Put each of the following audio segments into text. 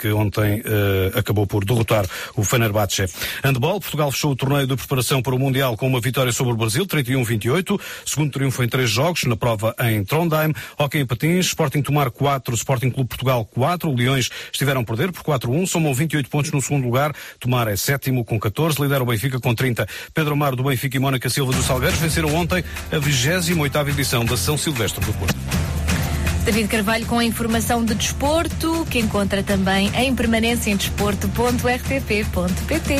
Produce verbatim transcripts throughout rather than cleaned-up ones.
que ontem uh, acabou por derrotar o Fenerbahçe. Handball, Portugal fechou o torneio de preparação para o Mundial com uma vitória sobre o Brasil, trinta e um a vinte e oito. Segundo triunfo em três jogos, na prova em Trondheim. Hóquei em patins, Sporting Tomar quatro, Sporting Clube Portugal quatro. O Leões estiveram a perder por quatro a um, somam vinte e oito pontos no segundo lugar. Tomar é sétimo com catorze, lidera o Benfica com trinta. Pedro Amaro do Benfica e Mónica Silva do Salgueiros venceram ontem a vigésima oitava edição da São Silvestre do Porto. David Carvalho com a informação de desporto, que encontra também em permanência em desporto ponto r t p ponto p t.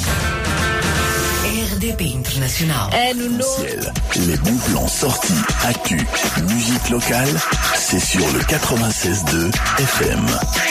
R D P International. Ano novo. Les bons plans sortis, actu, musique locale, c'est sur le quatre-vingt-seize deux F M.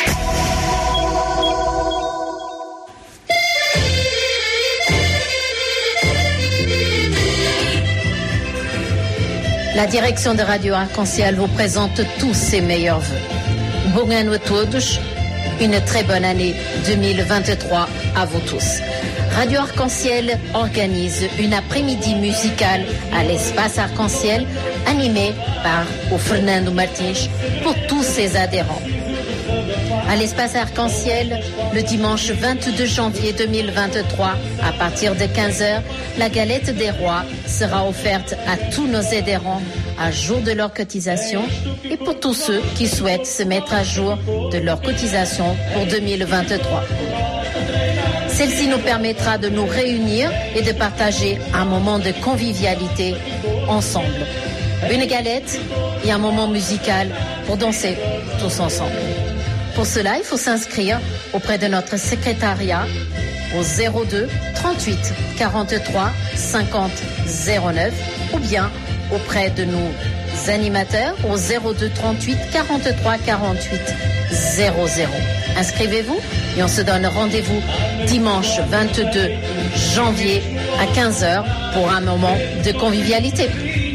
La direction de Radio Arc-en-Ciel vous présente tous ses meilleurs vœux. Bon ano a todos, une très bonne année deux mille vingt-trois à vous tous. Radio Arc-en-Ciel organise une après-midi musicale à l'espace Arc-en-Ciel animé par o Fernando Martins pour tous ses adhérents. À l'espace Arc-en-Ciel, le dimanche vingt-deux janvier deux mille vingt-trois, à partir de quinze heures, la galette des rois sera offerte à tous nos adhérents à jour de leur cotisation et pour tous ceux qui souhaitent se mettre à jour de leur cotisation pour deux mille vingt-trois. Celle-ci nous permettra de nous réunir et de partager un moment de convivialité ensemble. Une galette et un moment musical pour danser tous ensemble. Pour cela, il faut s'inscrire auprès de notre secrétariat au zéro deux trente-huit quarante-trois cinquante zéro neuf ou bien auprès de nos animateurs au zéro deux trente-huit quarante-trois quarante-huit zéro zéro. Inscrivez-vous et on se donne rendez-vous dimanche vingt-deux janvier à quinze heures pour un moment de convivialité.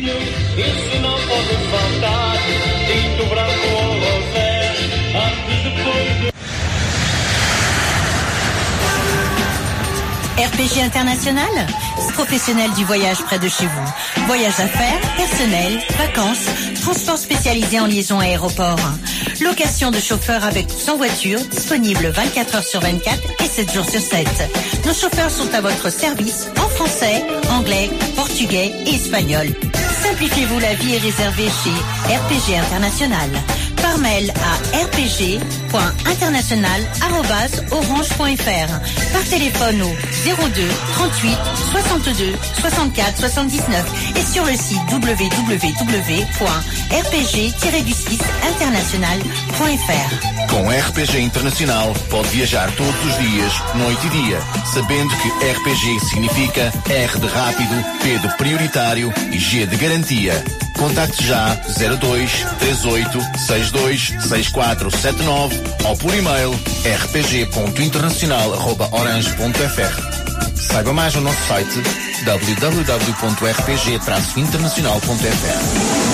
R P G International, professionnel du voyage près de chez vous. Voyage d'affaires, personnel, vacances, transport spécialisé en liaison aéroport. Location de chauffeurs avec ou sans voiture, disponible vingt-quatre heures sur vingt-quatre et sept jours sur sept. Nos chauffeurs sont à votre service en français, anglais, portugais et espagnol. Simplifiez-vous la vie et réservez chez R P G International. Par mail à r p g point international arobase orange point f r. Par téléphone au zéro deux trente-huit soixante-deux soixante-quatre soixante-dix-neuf et sur le site w w w point r p g tiret six international point f r. Com R P G Internacional pode viajar todos os dias, noite e dia, sabendo que R P G significa R de rápido, P de prioritário e G de garantia. Contacte já zero dois três oito seis dois seis quatro sete nove ou por e-mail r p g ponto internacional arroba orange ponto f r. Saiba mais no nosso site w w w ponto r p g traço internacional ponto f r.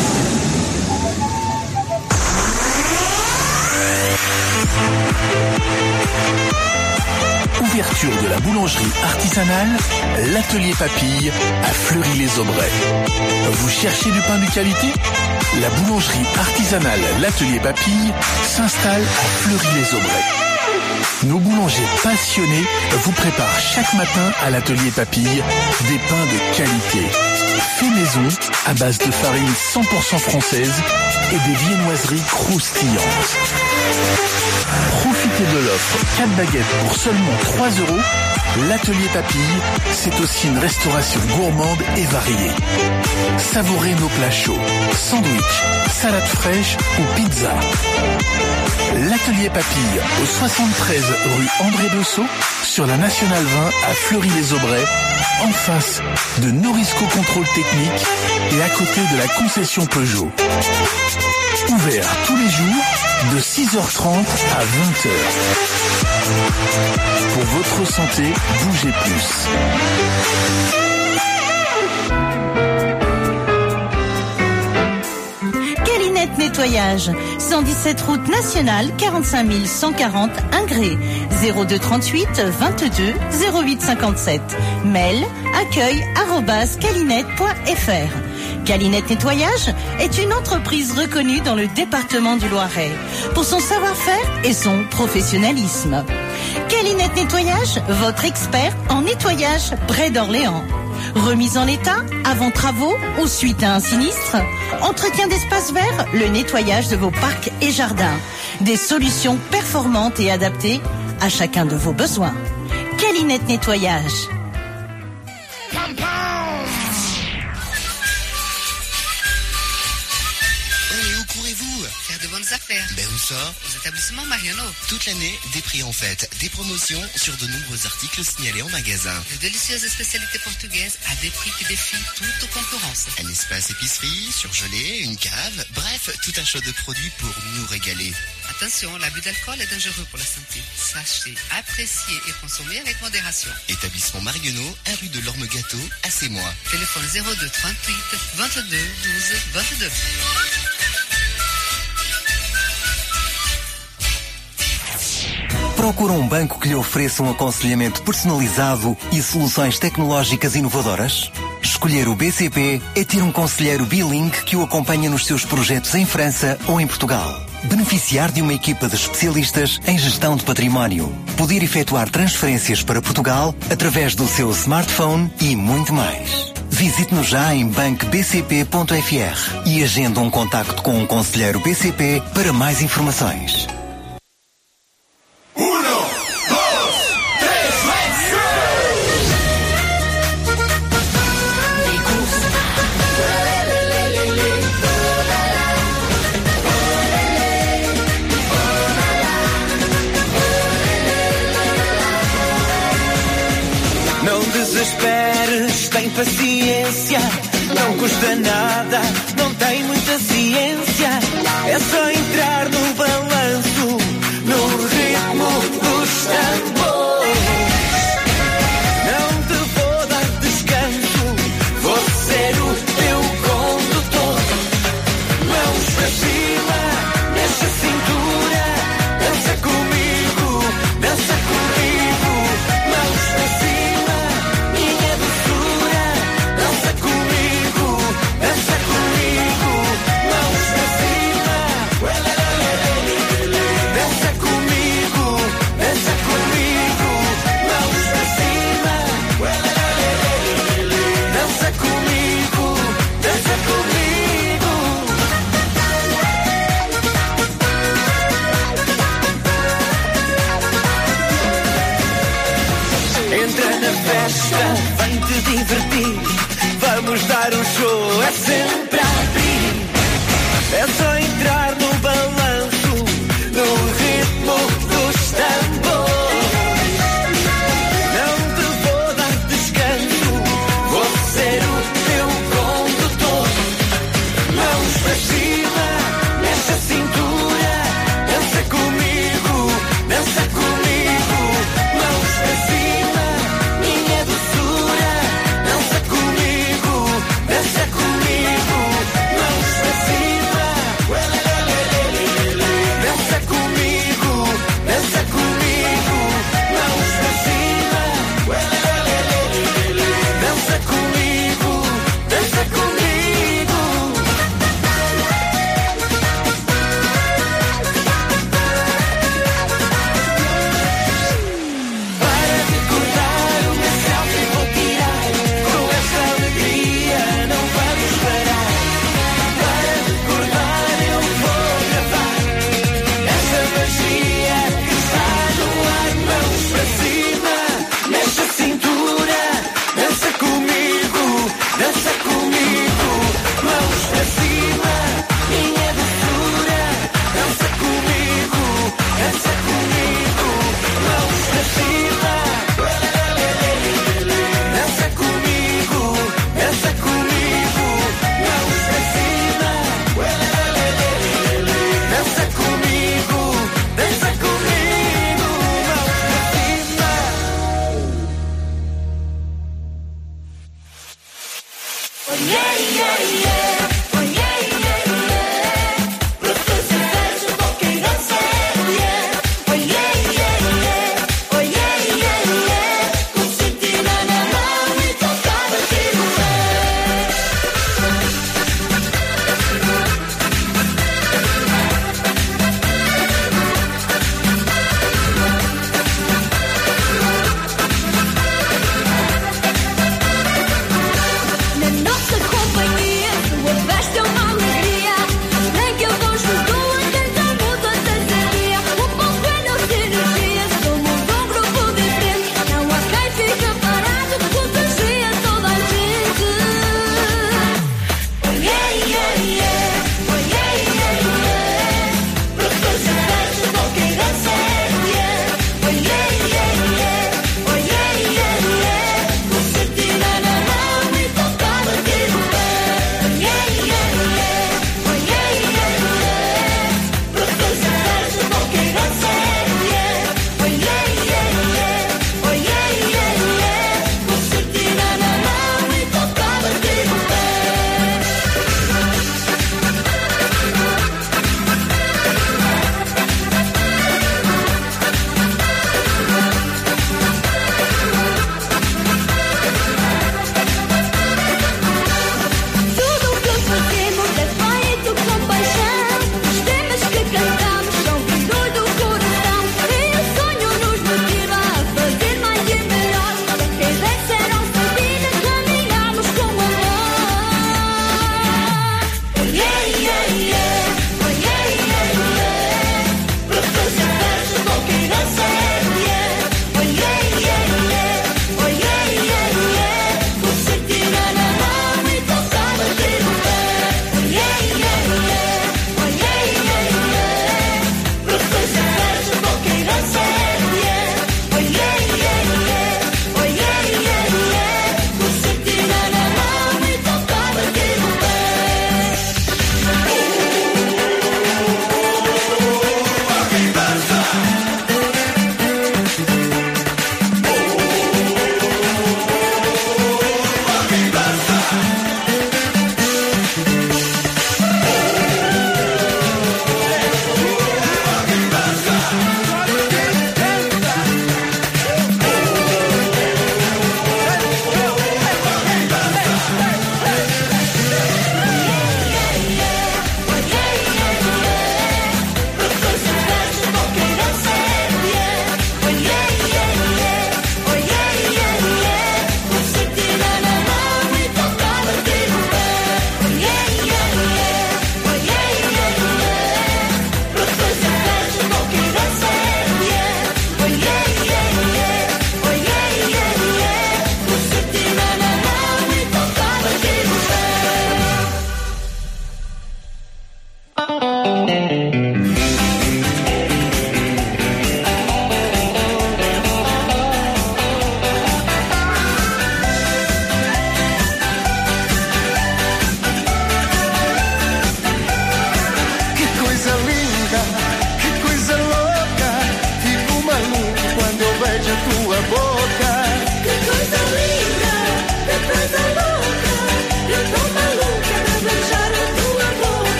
Ouverture de la boulangerie artisanale, l'atelier Papille à Fleury-les-Aubrais. Vous cherchez du pain de qualité? La boulangerie artisanale l'atelier Papille s'installe à Fleury-les-Aubrais. Nos boulangers passionnés vous préparent chaque matin à l'atelier Papille des pains de qualité. Fait maison à base de farine cent pour cent française et des viennoiseries croustillantes. Profitez de l'offre quatre baguettes pour seulement trois euros. L'atelier Papille, c'est aussi une restauration gourmande et variée. Savourez nos plats chauds, sandwich, salade fraîche ou pizza. L'atelier Papille au soixante-treize rue André Bessot sur la Nationale vingt à Fleury-les-Aubrais, en face de Norisco Contrôle Technique et à côté de la concession Peugeot. Ouvert tous les jours de six heures trente à vingt heures. Pour votre santé, bougez plus. Calinette Nettoyage, cent dix-sept route nationale, quarante-cinq mille cent quarante Ingré, zéro deux trente-huit vingt-deux zéro huit cinquante-sept. Mail accueil arobase calinette point f r. Calinette Nettoyage est une entreprise reconnue dans le département du Loiret pour son savoir-faire et son professionnalisme. Calinette Nettoyage, votre expert en nettoyage près d'Orléans. Remise en état, avant travaux ou suite à un sinistre. Entretien d'espaces verts, le nettoyage de vos parcs et jardins. Des solutions performantes et adaptées à chacun de vos besoins. Calinette Nettoyage. Faire de bonnes affaires. Ben où ça? Aux établissements Mariano. Toute l'année, des prix en fête, des promotions sur de nombreux articles signalés en magasin. De délicieuses spécialités portugaises à des prix qui défient toute concurrence. Un espace épicerie, surgelé, une cave, bref, tout un choix de produits pour nous régaler. Attention, l'abus d'alcool est dangereux pour la santé. Sachez, apprécier et consommer avec modération. Établissement Mariano, un rue de l'Orme Gâteau, à Sémois. Téléphone zéro deux trente-huit vingt-deux douze vingt-deux. Procura um banco que lhe ofereça um aconselhamento personalizado e soluções tecnológicas inovadoras? Escolher o B C P é ter um conselheiro bilingue que o acompanha nos seus projetos em França ou em Portugal. Beneficiar de uma equipa de especialistas em gestão de património. Poder efetuar transferências para Portugal através do seu smartphone e muito mais. Visite-nos já em banco b c p ponto f r e agenda um contacto com um conselheiro B C P para mais informações. Desesperes, tem paciência, não custa nada, não tem muita ciência, é só entrar no balanço, no ritmo dos tambores. Não te vou dar descanso, vou ser o teu condutor. Mãos para cima, mexe a cintura, dança comigo, dança comigo, mãos para cima. Vem te divertir, vamos dar um show, é sempre a abrir. É só entrar no balanço, no ritmo dos tambores. Não te vou dar descanso, vou ser o teu condutor. Mãos para cima, mexe a cintura, dança comigo, dança comigo. Mãos para cima. Dança comigo, mãos para cima.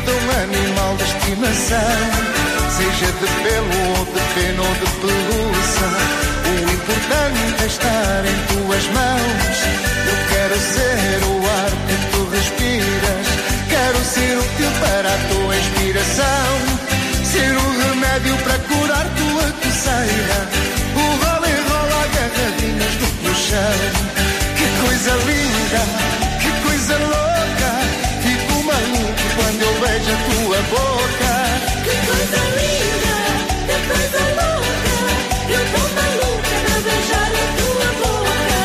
de um animal de estimação, seja de pelo ou de pena ou de pelúcia. O importante é estar em tuas mãos. Eu quero ser o ar que tu respiras, quero ser útil para a tua inspiração, ser o remédio para curar tua coceira, o rola e rola agarradinhas no colchão. Que coisa linda, que coisa louca, fico maluco quando eu vejo a tua boca. Que coisa linda, que coisa louca, eu tô maluca de beijar a tua boca.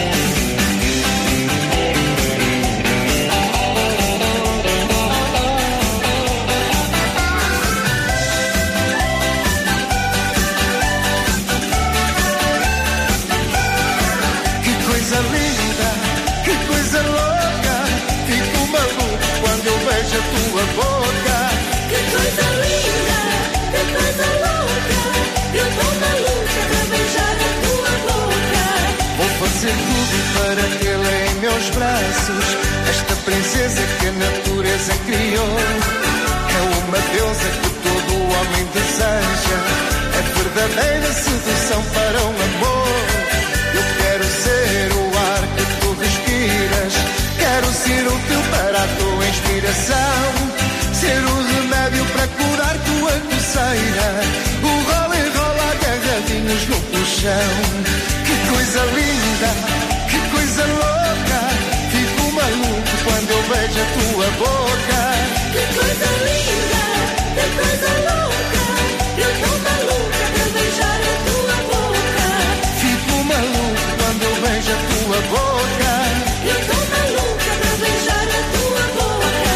Que coisa linda, que coisa louca, fico maluco quando eu vejo a tua boca. Que coisa linda, que coisa louca, eu tô maluca de beijar a tua boca. Vou fazer tudo para tê-la em meus braços, esta princesa que a natureza criou. É uma deusa que todo homem deseja, é verdadeira sedução para um amor. Eu quero ser o ar que tu respiras, quero ser útil para a tua inspiração, ser o remédio para curar tua coceira, o rola e rola agarradinhos no colchão. Que coisa linda, que coisa louca, fico maluco quando eu vejo a tua boca. Que coisa linda, que coisa louca, eu tô maluca de beijar a tua boca. Fico maluco quando eu vejo a tua boca. Eu tô maluca de beijar a tua boca.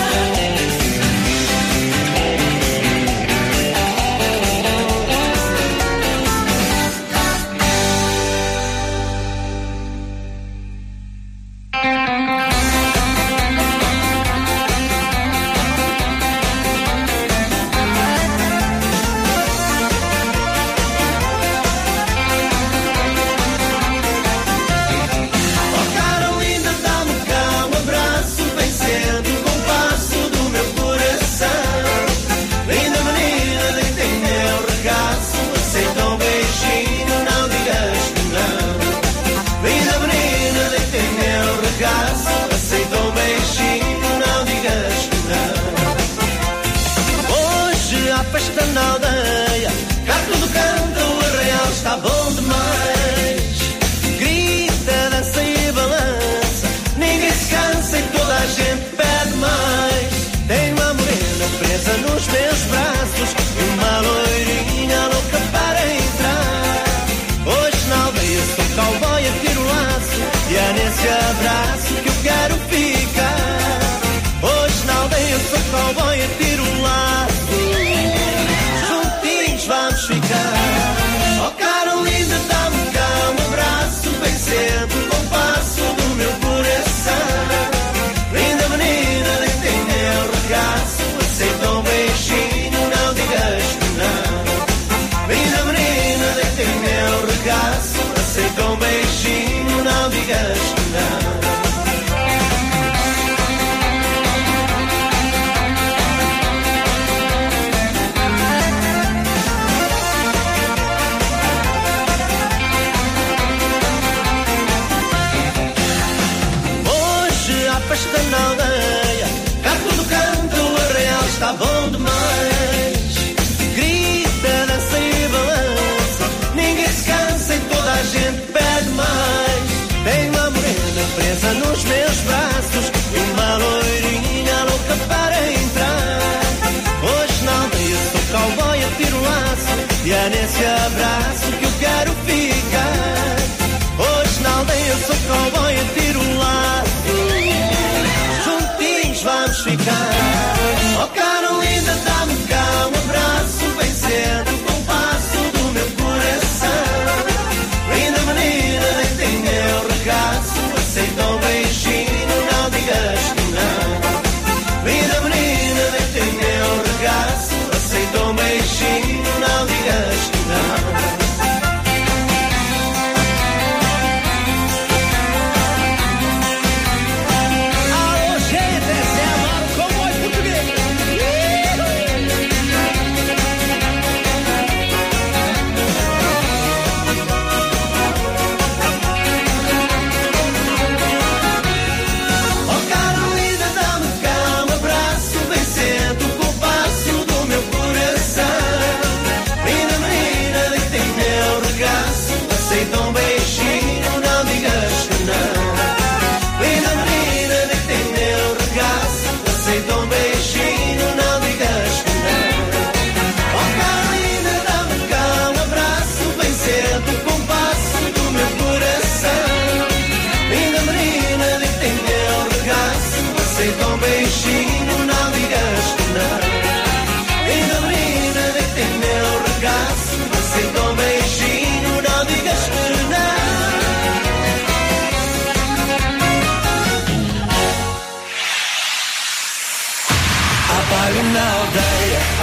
Aceita um beijinho, não digas que não. Hoje há festa na aldeia, cá tudo canta, o arraial está bom demais. Grita, dança e balança, ninguém se cansa e toda a gente pede mais. Tem uma morena presa nos meus braços e uma loirinha louca para entrar. Hoje na aldeia sou cowboy, atiro o laço e é nesse abraço que eu quero ficar. Hoje na aldeia sou cowboy, atiro o laço, juntinhos vamos ficar. Oh Carolina, dá-me cá um abraço bem cedo, o compasso do meu coração. Linda menina, deita em meu regaço, aceita um beijinho, não digas que não. Linda menina, deita em meu regaço, aceita um beijinho, não digas que não. Hoje há festa na aldeia, cá tudo canta, o arraial está bom demais. Grita, dança e balança, ninguém se cansa e toda a gente pede mais. Tem uma morena presa nos meus braços e uma loirinha louca para entrar. Hoje na aldeia sou cowboy, atiro o laço e é nesse abraço que eu quero ficar. Hoje na aldeia sou cowboy, atiro o laço, juntinhos vamos ficar. Oh Carolina, dá-me cá um abraço bem cedo, o compasso do meu coração. Linda menina, deita em meu regaço, aceita um beijinho, não digas que não. Linda menina, deita em meu regaço, aceita um beijinho, não digas que não. Alô, gente, esse é Amaro Cowboy Português.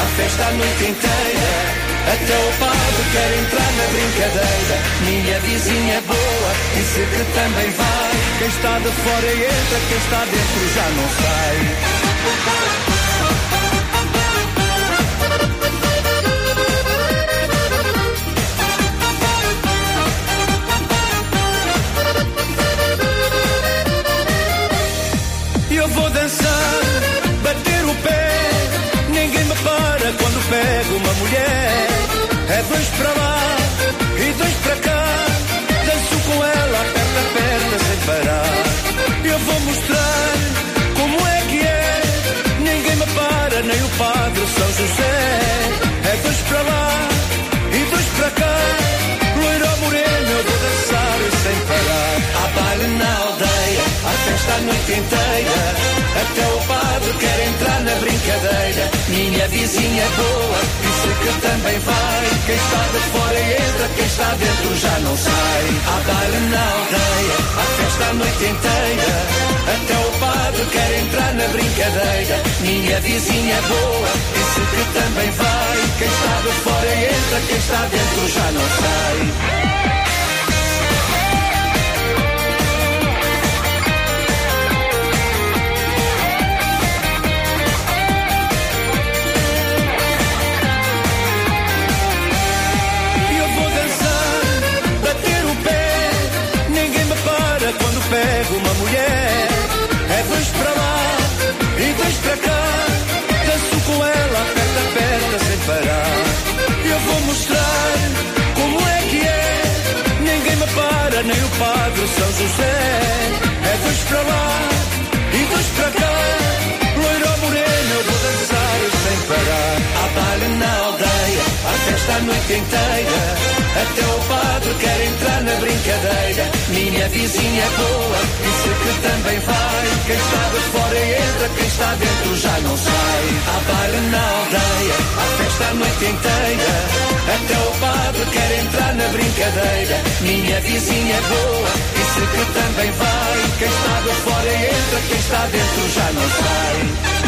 há festa a noite inteira. Até o padre quer entrar na brincadeira. Minha vizinha é boa, disse que também vai. Quem está de fora entra, quem está dentro já não sai. Eu vou dançar, bater o pé, ninguém me para quando pego uma mulher. É dois para lá e dois para cá, danço com ela, aperta, aperta sem parar. Eu vou mostrar como é que é, ninguém me para, nem o padre São José. É dois para lá e dois para cá, loiro ou moreno, eu vou dançar sem parar. Há baile na aldeia, há festa a noite inteira. Até o padre quer entrar na brincadeira. Minha vizinha é boa, disse que também vai. Quem está de fora entra, quem está dentro já não sai. Há baile na aldeia, há festa a noite inteira. Até o padre quer entrar na brincadeira. Minha vizinha é boa, disse que também vai. Quem está de fora entra, quem está dentro já não sai. Quando pego uma mulher, é dois para lá e dois para cá, danço com ela, aperta, aperta sem parar. Eu vou mostrar como é que é, ninguém me para, nem o padre São José. É dois para lá e dois para cá, loiro ou moreno, eu vou dançar sem parar. Há baile na aldeia, há festa a noite inteira. Até o padre quer entrar na brincadeira. Minha vizinha é boa, disse que também vai. Quem está de fora entra, quem está dentro já não sai. Há baile na aldeia, há festa a noite inteira. Até o padre quer entrar na brincadeira. Minha vizinha é boa, disse que também vai. Quem está de fora entra, quem está dentro já não sai.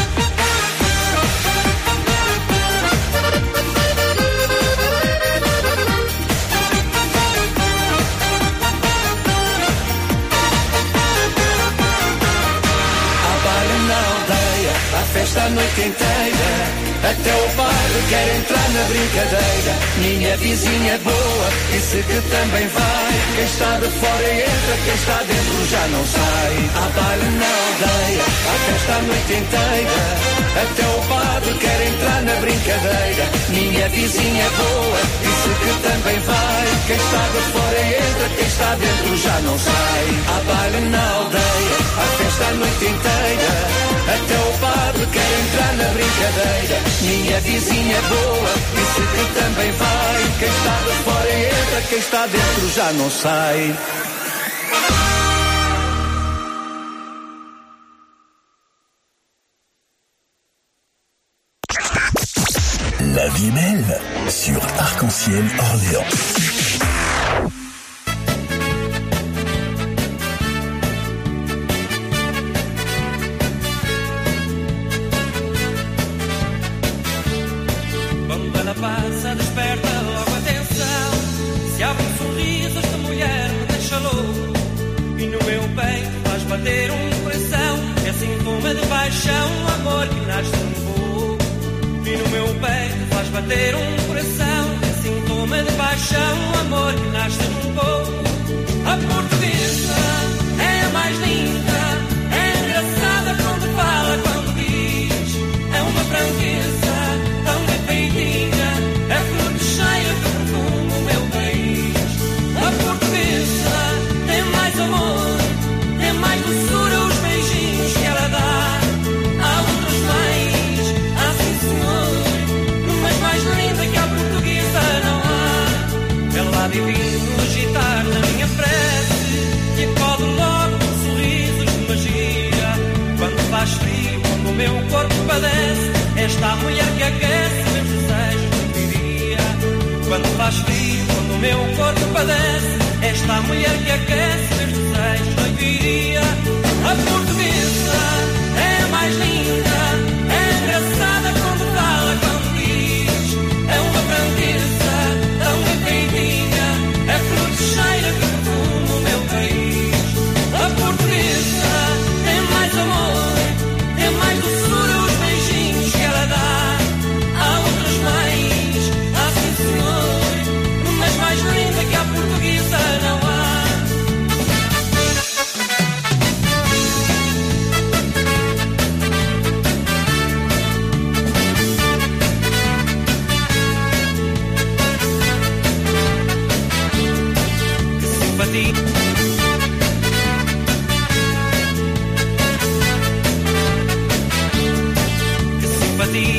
Festa a noite inteira, até o padre quer entrar na brincadeira. Minha vizinha é boa, disse que também vai. Quem está de fora entra, quem está dentro já não sai. Há baile na aldeia, há festa a noite inteira. Até o padre quer entrar na brincadeira. Minha vizinha é boa, disse que também vai. Quem está de fora entra, quem está dentro já não sai. Há baile na aldeia, há festa a noite inteira. Até o padre quer entrar na brincadeira. Minha vizinha é boa, disse que também vai. Quem está de fora entra, quem está dentro já não sai. La vie est belle sur Arc-en-Ciel Orléans. Quando ela passa, desperta logo a atenção. Se abre um sorriso, esta mulher me deixa louco. E no meu peito faz bater um coração. É sintoma de paixão, amor que nasce um pouco. E no meu peito faz bater um coração. É sintoma de paixão, amor que nasce um pouco. A portuguesa é a mais linda, é engraçada quando fala, quando diz. É uma franqueza tão perfeitinha, é fruto cheia de perfume o meu país. A portuguesa tem mais amor, tem mais doçura os beijinhos que ela dá. Há outros mais, há sim senhor, mas mais linda que a portuguesa não há. Ela divino agitar na minha prece e acode logo com sorrisos de magia. Quando faz frio, quando o meu corpo padece, esta mulher que aquece meus desejos de viria. Quando faz frio, quando o meu corpo padece, esta mulher que aquece meus desejos de viria. A portuguesa é a mais linda, é engraçada quando fala, quando diz.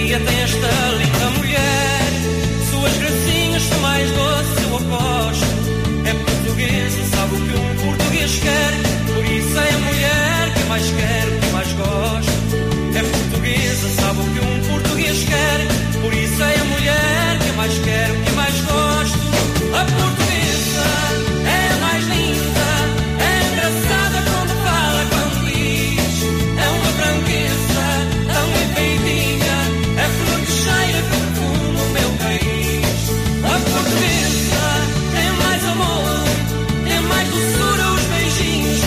dia tem esta linda mulher. Suas gracinhas são mais doces, eu aposto. É portuguesa, sabe o que um português quer. Por isso é a mulher que mais quero, que mais gosto. É portuguesa, sabe o que um português quer. Por isso é a mulher que mais quero, que mais gosto. A portuguesa é a mais linda, é engraçada quando fala, quando diz. É uma franqueza tão enfeitinha, é flor que cheira perfume o meu país. A portuguesa tem mais amor, tem mais doçura, os beijinhos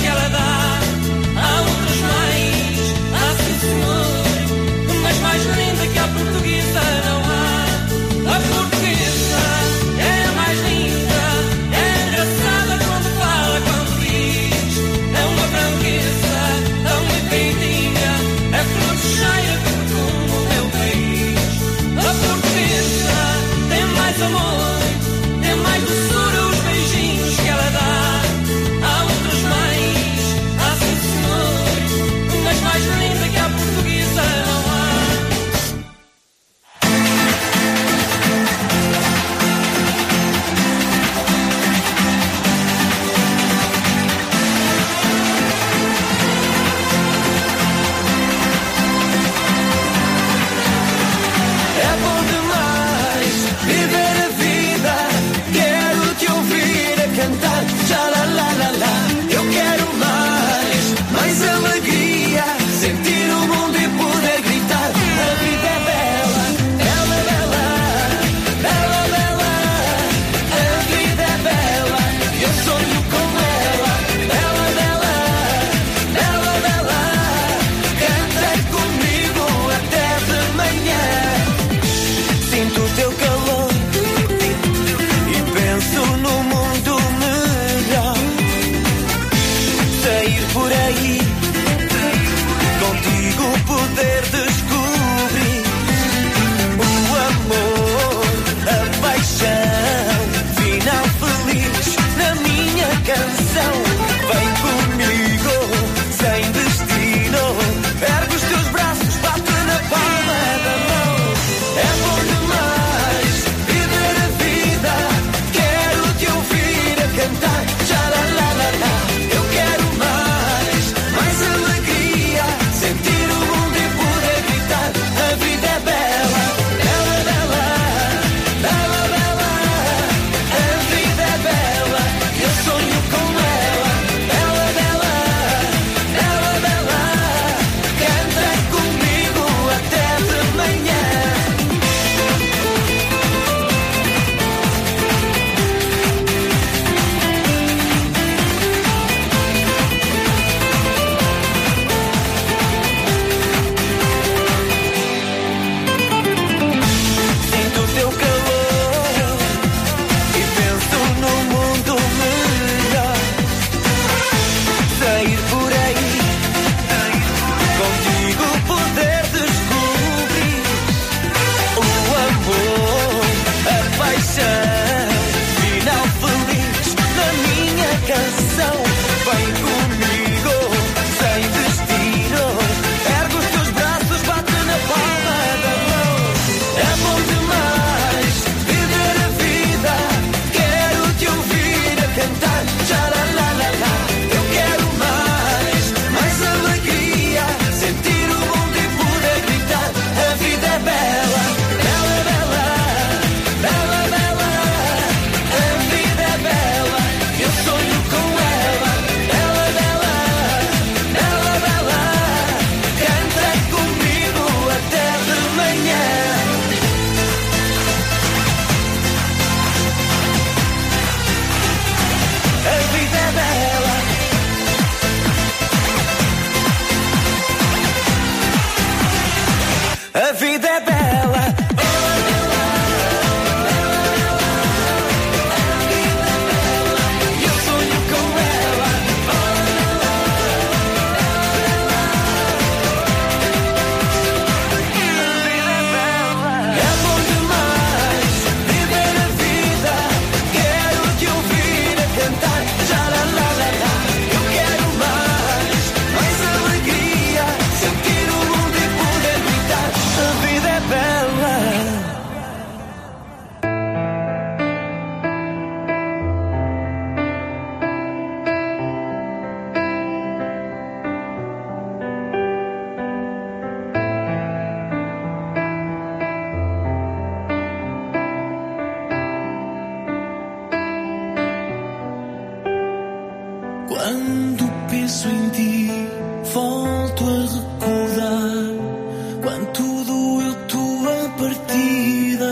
vida.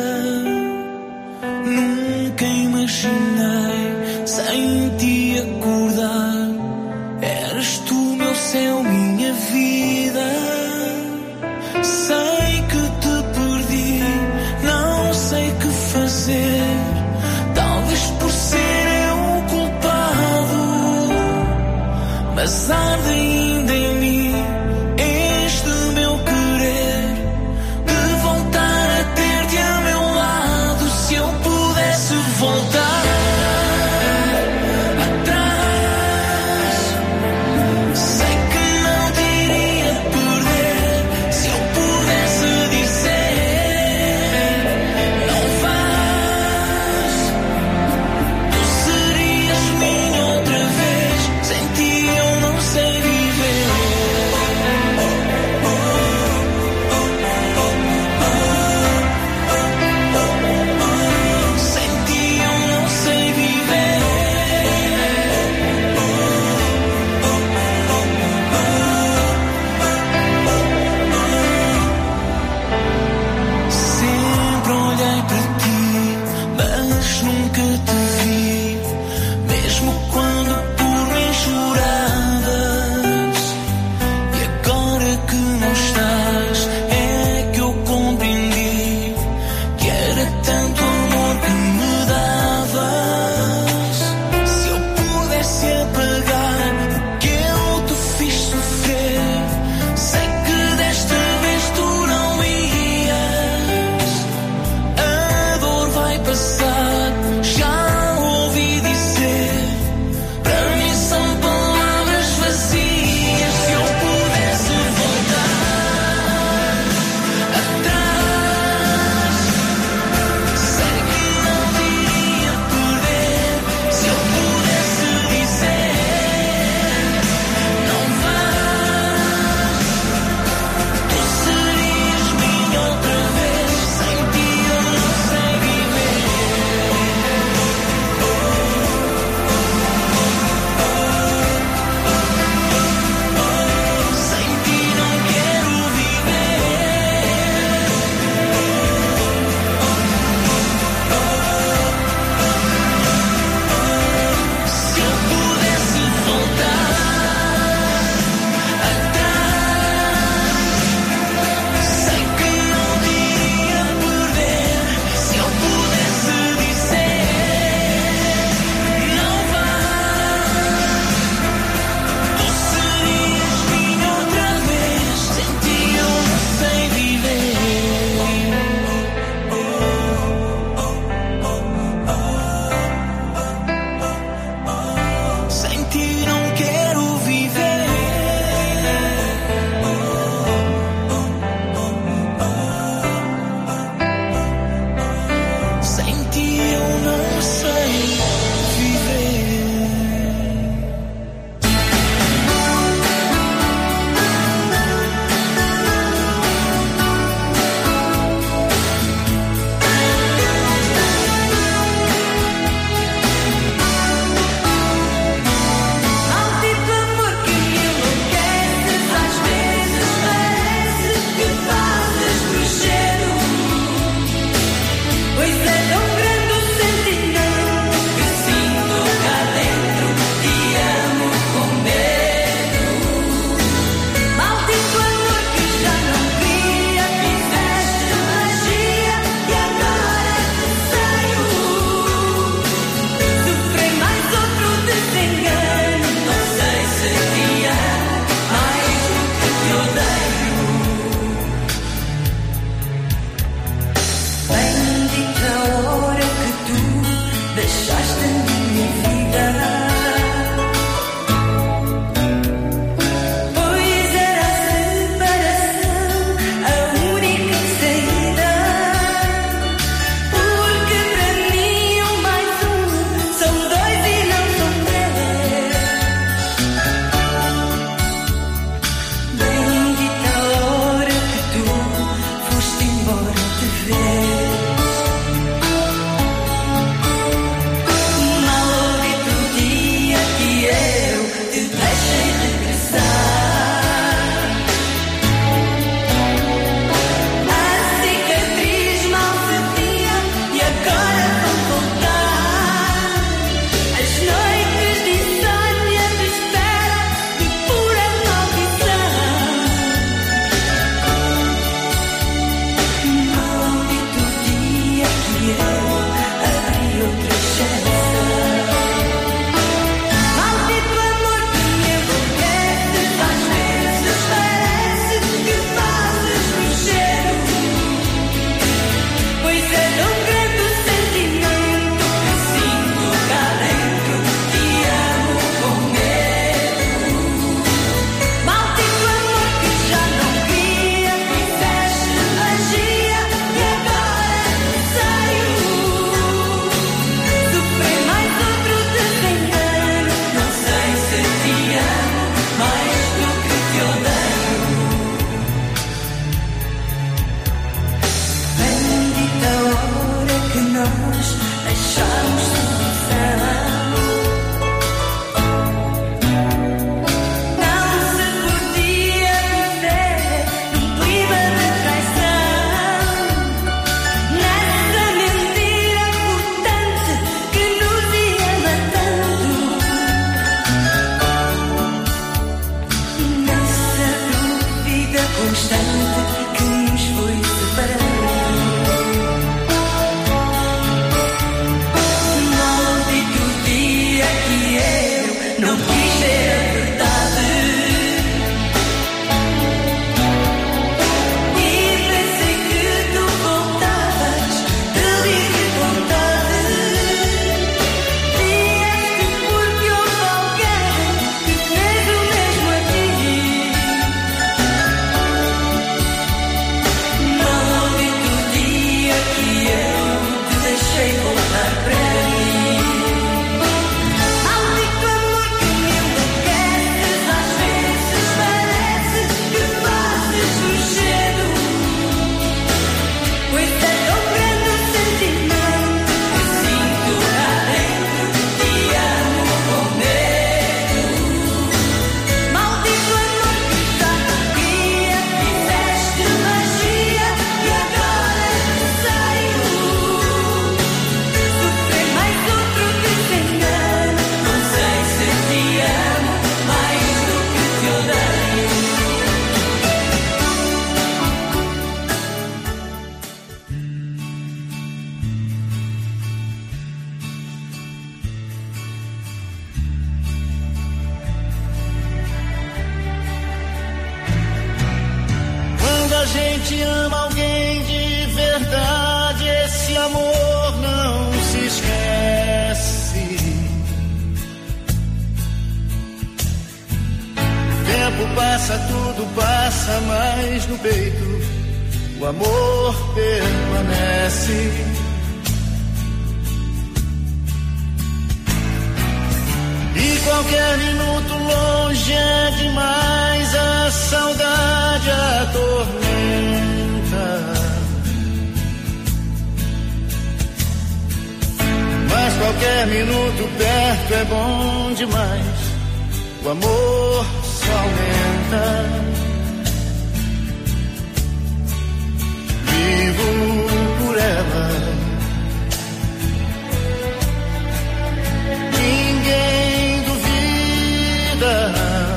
Nunca imaginei sem ti acordar. Eras tu meu céu, minha vida. Sei que te perdi, não sei que fazer. Talvez por ser eu o culpado, mas arde ainda em mim este meu querer de voltar a ter-te a meu lado. Se eu pudesse voltar atrás, sei que não te iria perder. Se eu pudesse dizer não vais, tu serias minha outra vez. Sem ti eu não sei viver. achamos solução. Que nos foi separando. Maldito dia que eu não quis ver a verdade e pensei que tu voltavas de livre vontade. Vieste porque houve alguém que fez o mesmo a ti. Deixei voltar para mim. Maldito amor que me enlouqueces. Às vezes parece que fazes o cheiro, pois é tão grande o sentimento que sinto cá dentro. Te amo com medo. Maldito amor que já sabia, fizeste magia e agora eu sei. Quando a gente ama alguém de verdade, esse amor não se esquece. O tempo passa, tudo passa, mas no peito o amor permanece. E qualquer minuto longe é demais, a saudade atormenta. Mas qualquer minuto perto é bom demais, o amor só aumenta. Vivo por ela, ninguém duvida,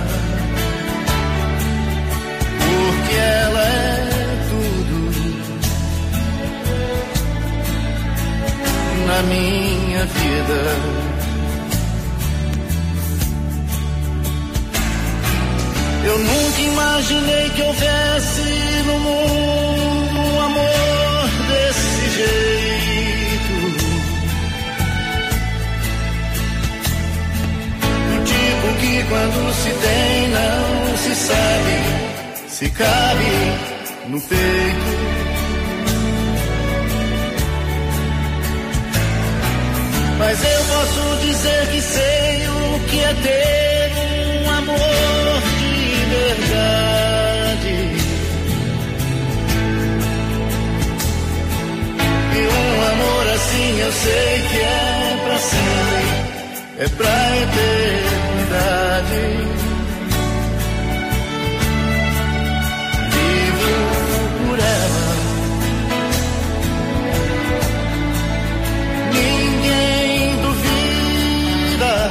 porque ela é tudo na minha vida. Eu nunca imaginei que houvesse no mundo um amor desse jeito, do tipo que quando se tem não se sabe se cabe no peito. Mas eu posso dizer que sei o que é ter um amor de verdade. E um amor assim eu sei que é pra sempre, é pra eternidade. Vivo por ela, ninguém duvida,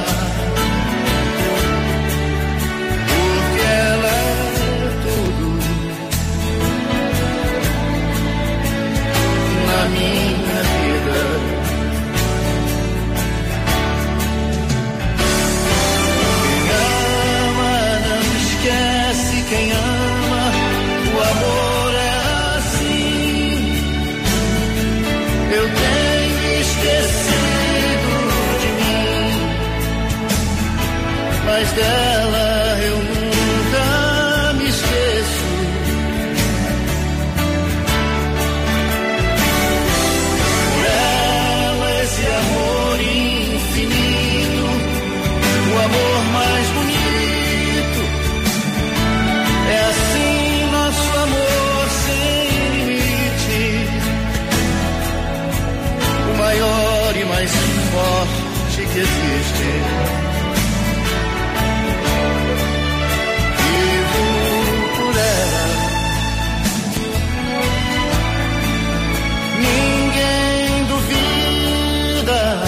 porque ela é tudo na minha vida. Quem ama, o amor é assim. Eu tenho esquecido de mim, mas dela eu nunca me esqueço. Por ela esse amor infinito, o amor mais bonito. É assim nosso amor sem limite, o maior e mais mais forte que existe. Vivo por ela. Ninguém duvida,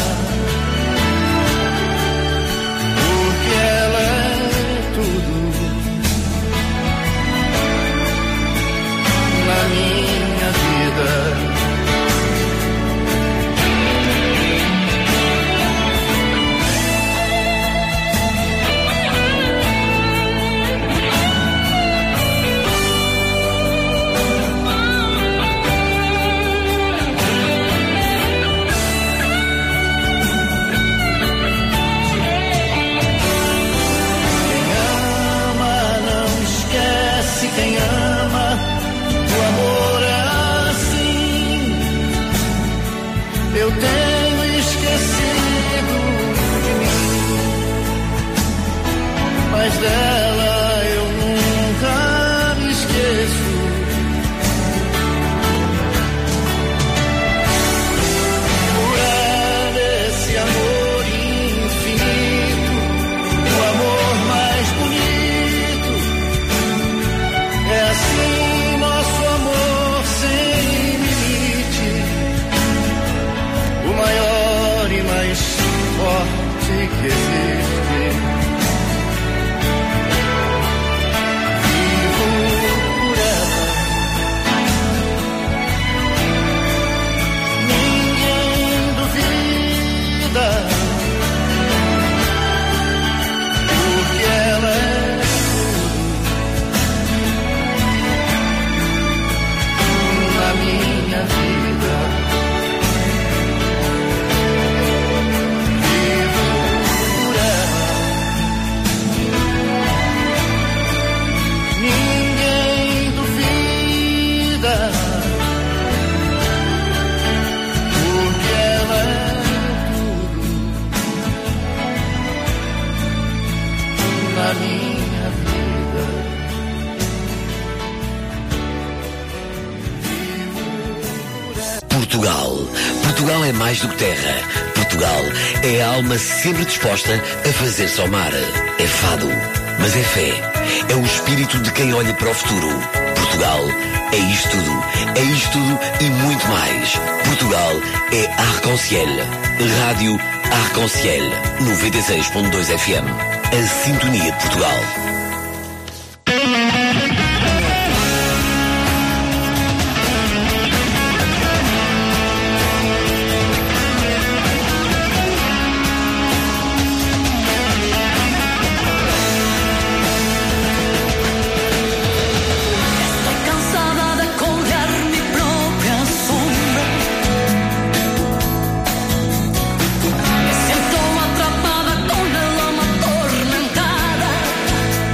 porque ela é tudo na minha vida. Quem ama, o amor é assim. Eu tenho esquecido de mim, mas dela eu nunca me esqueço. Por ela esse amor infinito, o amor mais bonito. É assim nosso amor sem limite, o maior e mais forte que existe. Vivo por ela. Ninguém duvida, porque ela é minha vida. Vivo por ela. Ninguém duvida, porque ela é tudo na minha vida. Portugal. Portugal é mais do que terra. Portugal é a alma sempre disposta a fazer-se ao mar. É fado, mas é fé. É o espírito de quem olha para o futuro. Portugal é isto tudo. É isto tudo e muito mais. Portugal é Arc-en-Ciel. Rádio Arc-en-Ciel. noventa e seis ponto dois F M. A sintonia de Portugal. Siento atrapada con el alma atormentada.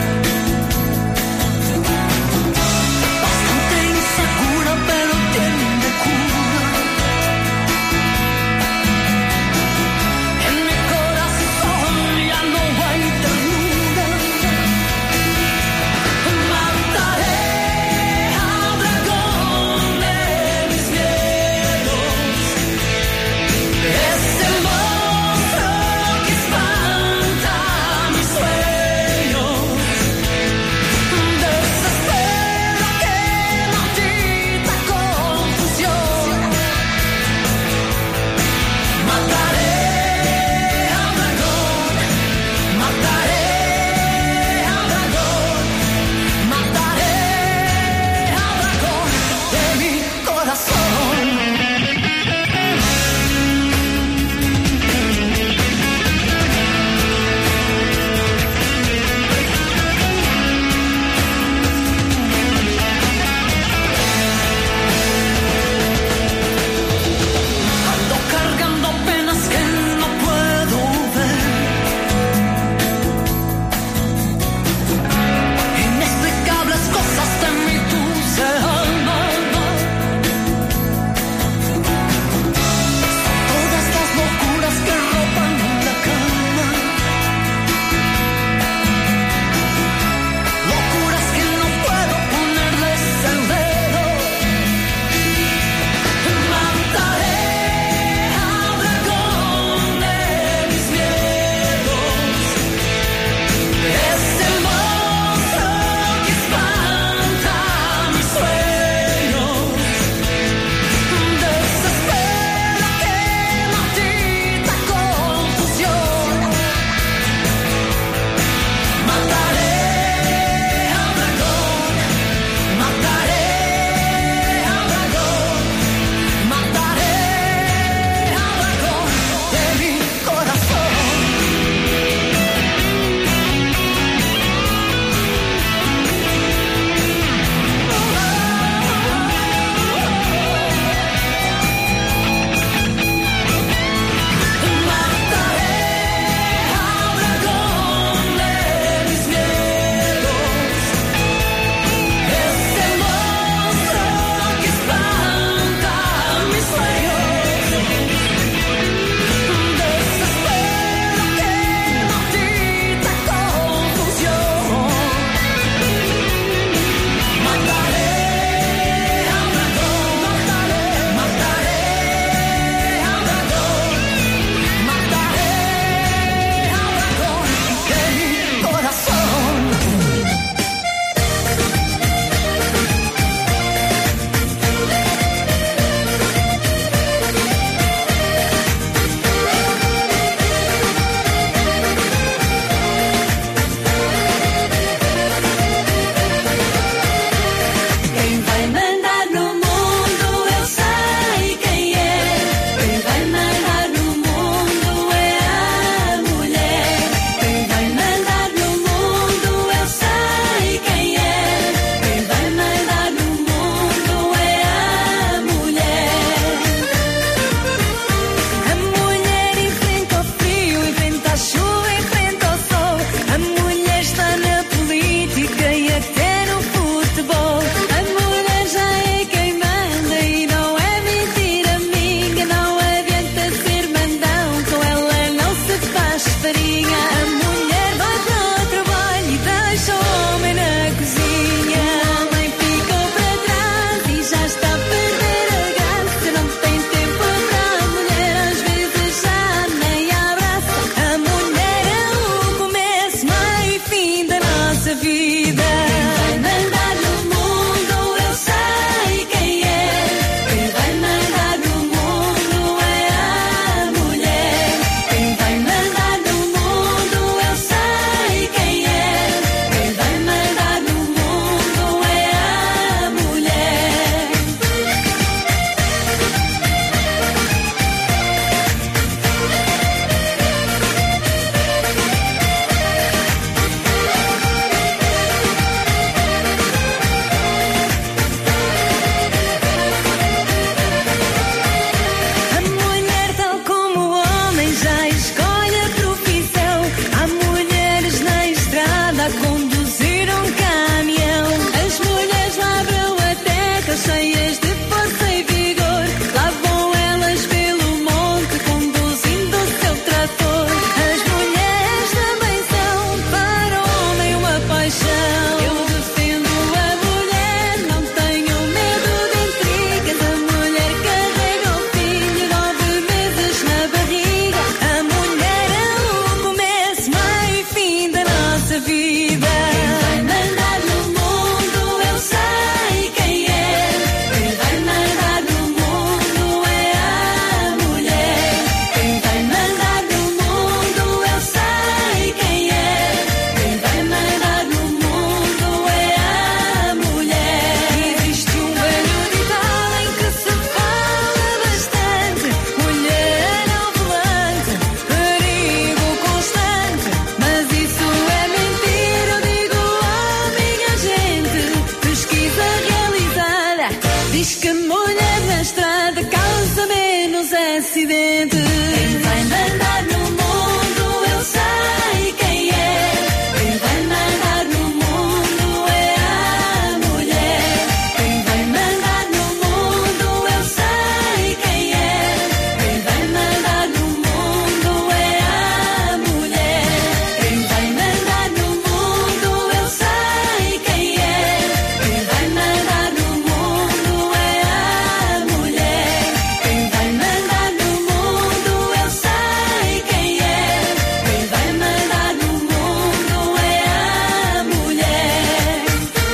evidente. Quem vai mandar no mundo eu sei quem é. Quem vai mandar no mundo é a mulher. Quem vai mandar no mundo eu sei quem é. Quem vai mandar no mundo é a mulher. Quem vai mandar no mundo eu sei quem é. Quem vai mandar no mundo é a mulher. Quem vai mandar no mundo eu sei quem é. Quem vai mandar no mundo é a mulher.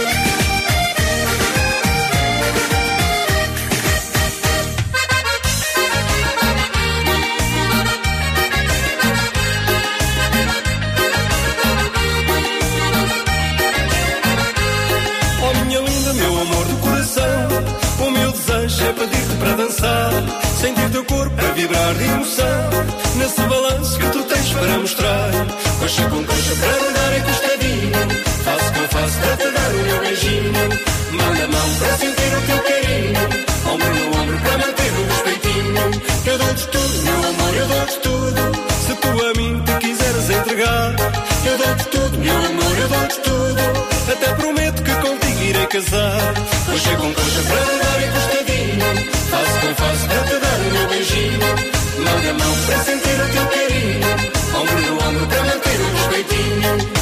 Oh minha linda, meu amor do coração, o meu desejo é pedir-te para dançar, sentir teu corpo a vibrar de emoção, nesse balanço que tu tens para mostrar, coxa com coxa para dar encostadinho, face com face para te dar o meu beijinho, manda a mão para sentir o teu carinho, ombro no ombro para manter o respeitinho, eu dou-te tudo, meu amor, eu dou-te tudo, se tu a mim te quiseres entregar, eu dou-te tudo, meu amor, eu dou-te tudo, até prometo que contigo irei casar, coxa com coxa para dar encostadinho, face com face para te dar o meu beijinho, manda a mão para sentir o teu carinho, ombro no ombro para manter o respeitinho.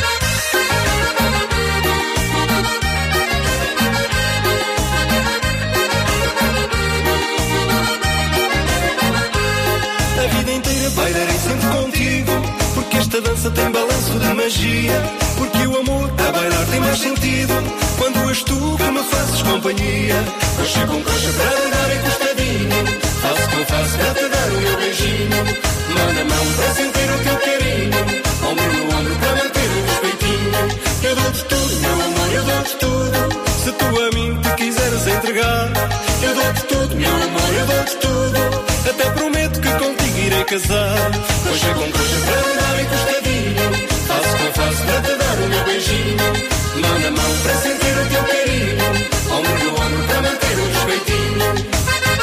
A vida inteira bailarei sempre contigo, porque esta dança tem balanço de magia, porque o amor a bailar tem mais sentido, quando és tu que me fazes companhia, coxa com coxa para dar encostadinho, face com face para te dar o meu beijinho, manda a mão para sentir o teu carinho, ombro no ombro para manter o respeitinho, eu dou-te tudo, meu amor, eu dou-te tudo, se tu a mim te quiseres entregar, eu dou-te tudo, meu amor, eu dou-te tudo, até prometo que contigo irei casar, coxa com coxa para dar encostadinho, face com face para te dar o meu beijinho, manda a mão para sentir o teu carinho, ombro no ombro para manter o respeitinho.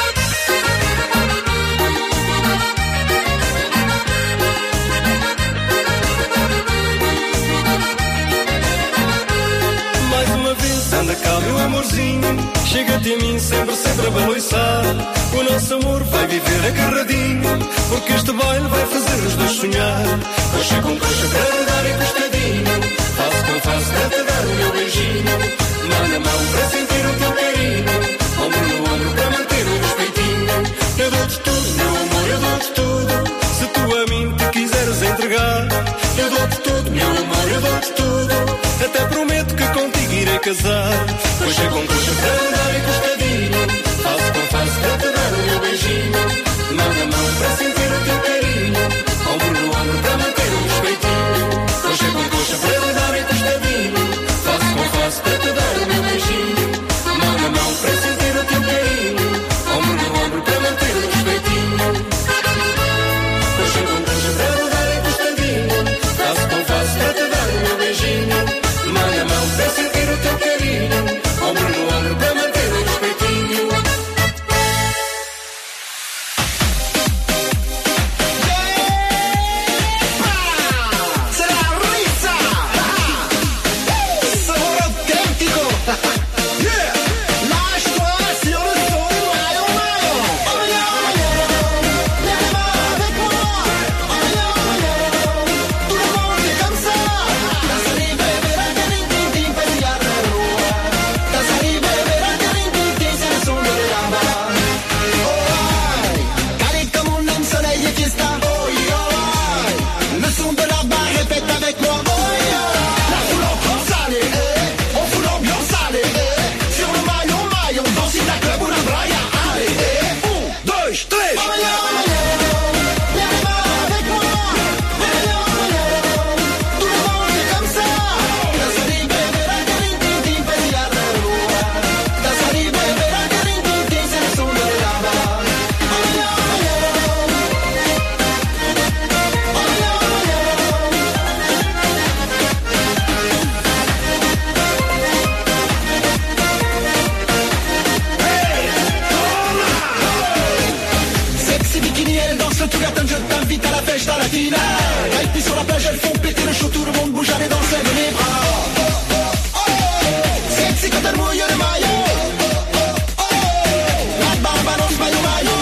Mais uma vez anda cá, meu amorzinho, chega-te a mim sempre, sempre a baloiçar, o nosso amor vai viver agarradinho, porque este baile vai fazer os dois sonhar, coxa com coxa para dar encostadinho, face com face para te dar o meu beijinho, manda a mão para sentir o teu carinho, ombro no ombro para manter o respeitinho, eu dou-te tudo, meu amor, eu dou-te tudo, se tu a mim te quiseres entregar, eu dou-te tudo, meu amor, eu dou-te tudo, até prometo que contigo irei casar, coxa com coxa para dar encostadinho, face com face para te dar o meu beijinho, manda a mão para sentir o teu carinho, ombro no ombro para manter o respeitinho, coxa com coxa para dar encostadinho, face com face para te dar o meu beijinho, manda a mão para sentir o teu carinho, ombro no ombro para manter o respeitinho, coxa com coxa para dar encostadinho, face com face para te dar o meu beijinho, manda a mão para sentir o teu carinho, ombro no ombro para manter o respeitinho. tu gâtes, je t'invite à la pêche dans la finale. Et puis sur la plage, elles font péter le chaud, tout le monde bouge, allez danser, venez bras. Oh, oh, oh, oh. Sexy quand elle mouille le maillot. Oh, oh, oh. Là-bas, on balance maillot, maillot.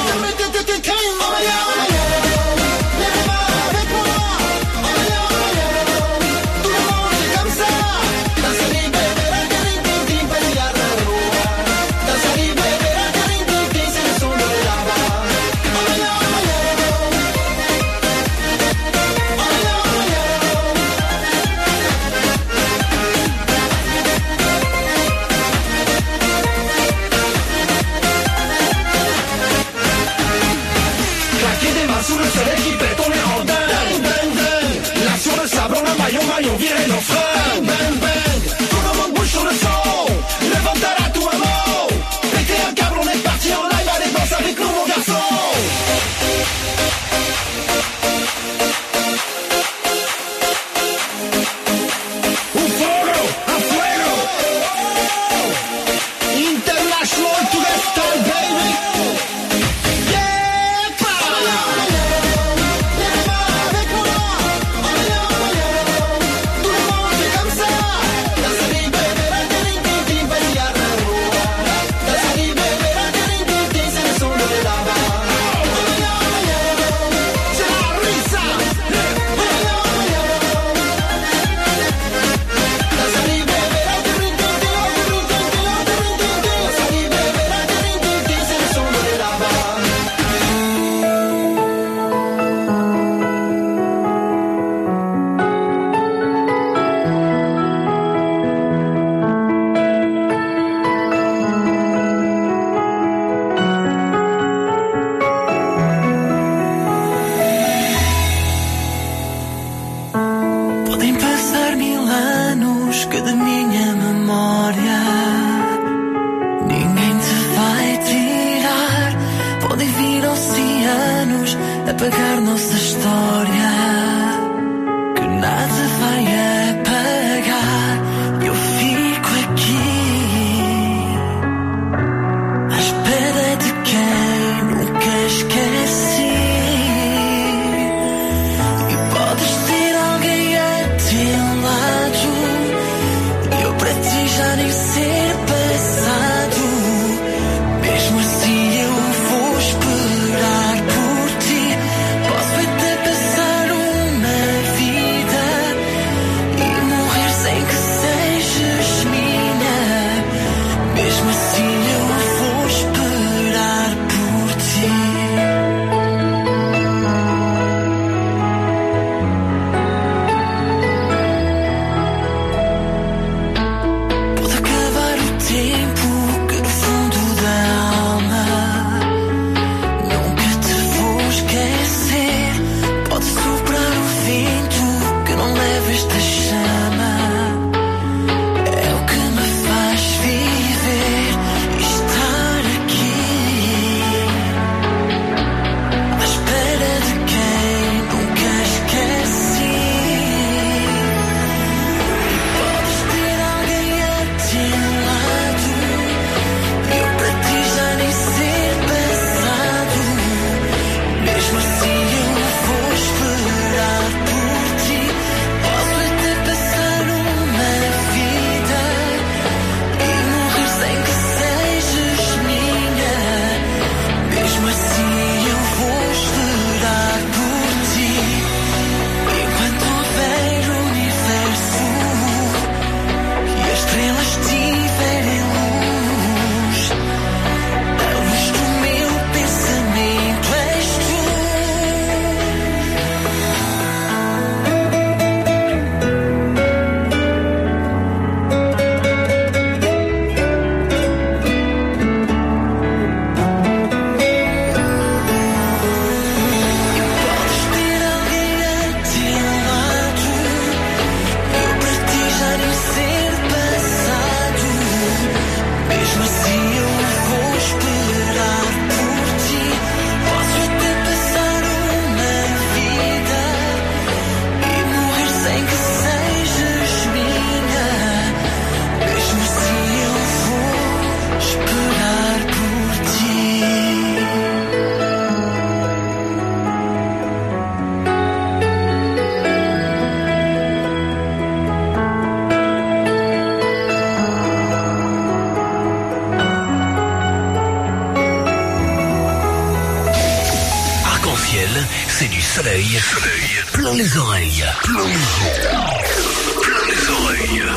Sous le soleil qui pète, on est en dingue, bang, bang. Là sur le sable, on a maillon, maillon, viré nos fringues, bang, bang. Tout le monde bouge sur le son, le ventre à tout un mot. Péter un câble, on est parti en live, allez danse avec nous mon garçon. Un fuego, un fuego. International to the style, baby. Apagar nossa história, que nada vai apagar. Eu fico aqui à espera de quem nunca esqueci. E podes ter alguém a teu lado, eu para ti já nem ser passado. Mesmo assim eu vou esperar por ti. Posso até passar uma vida Arc-en-Ciel, c'est du soleil, soleil, plein les oreilles, plein les oreilles, plein les oreilles.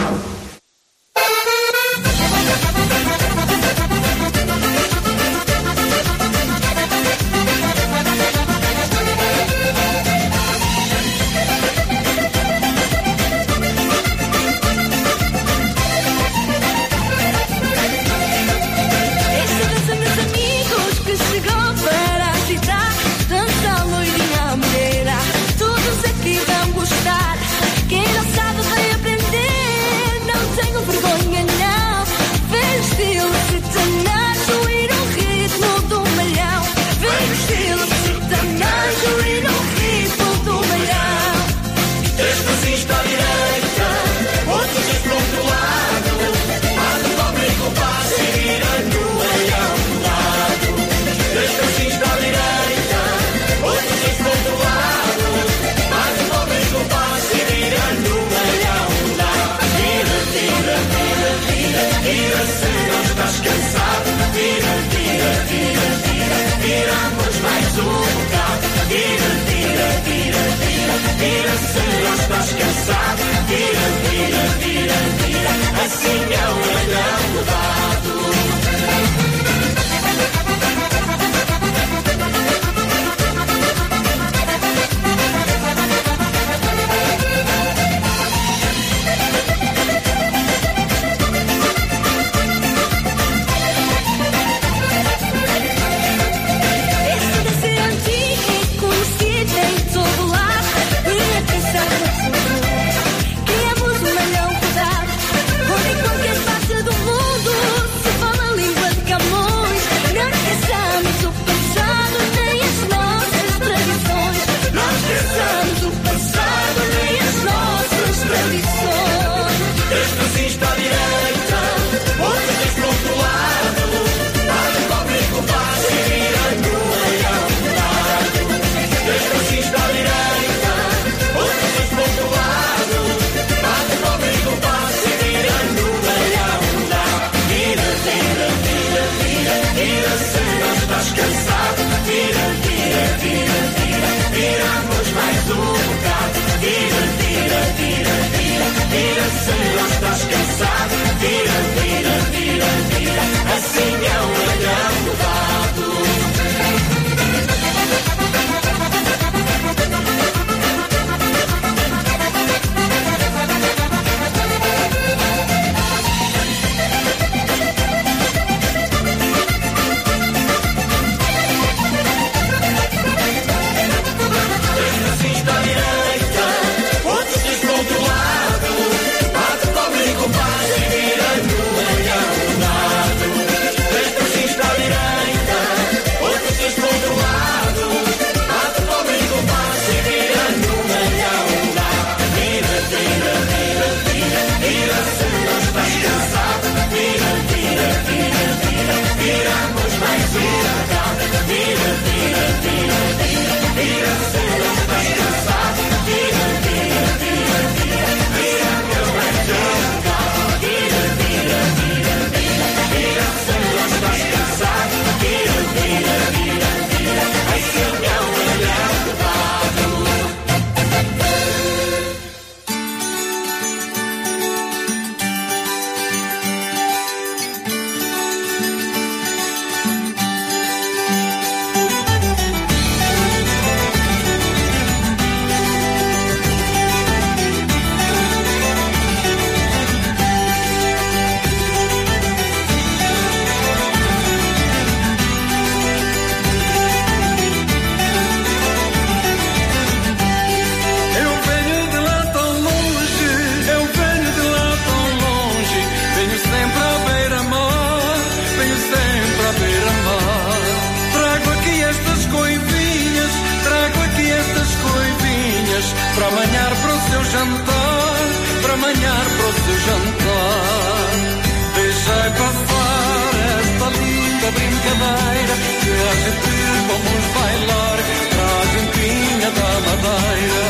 para amanhar para o seu jantar, para amanhar para o seu jantar. Deixai passar esta linda brincadeira, que a gente vamos bailar para a gentinha da Madeira.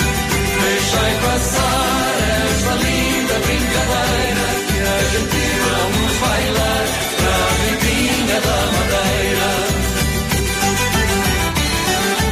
Deixai passar esta linda brincadeira, que a gente vamos bailar para a gentinha da Madeira.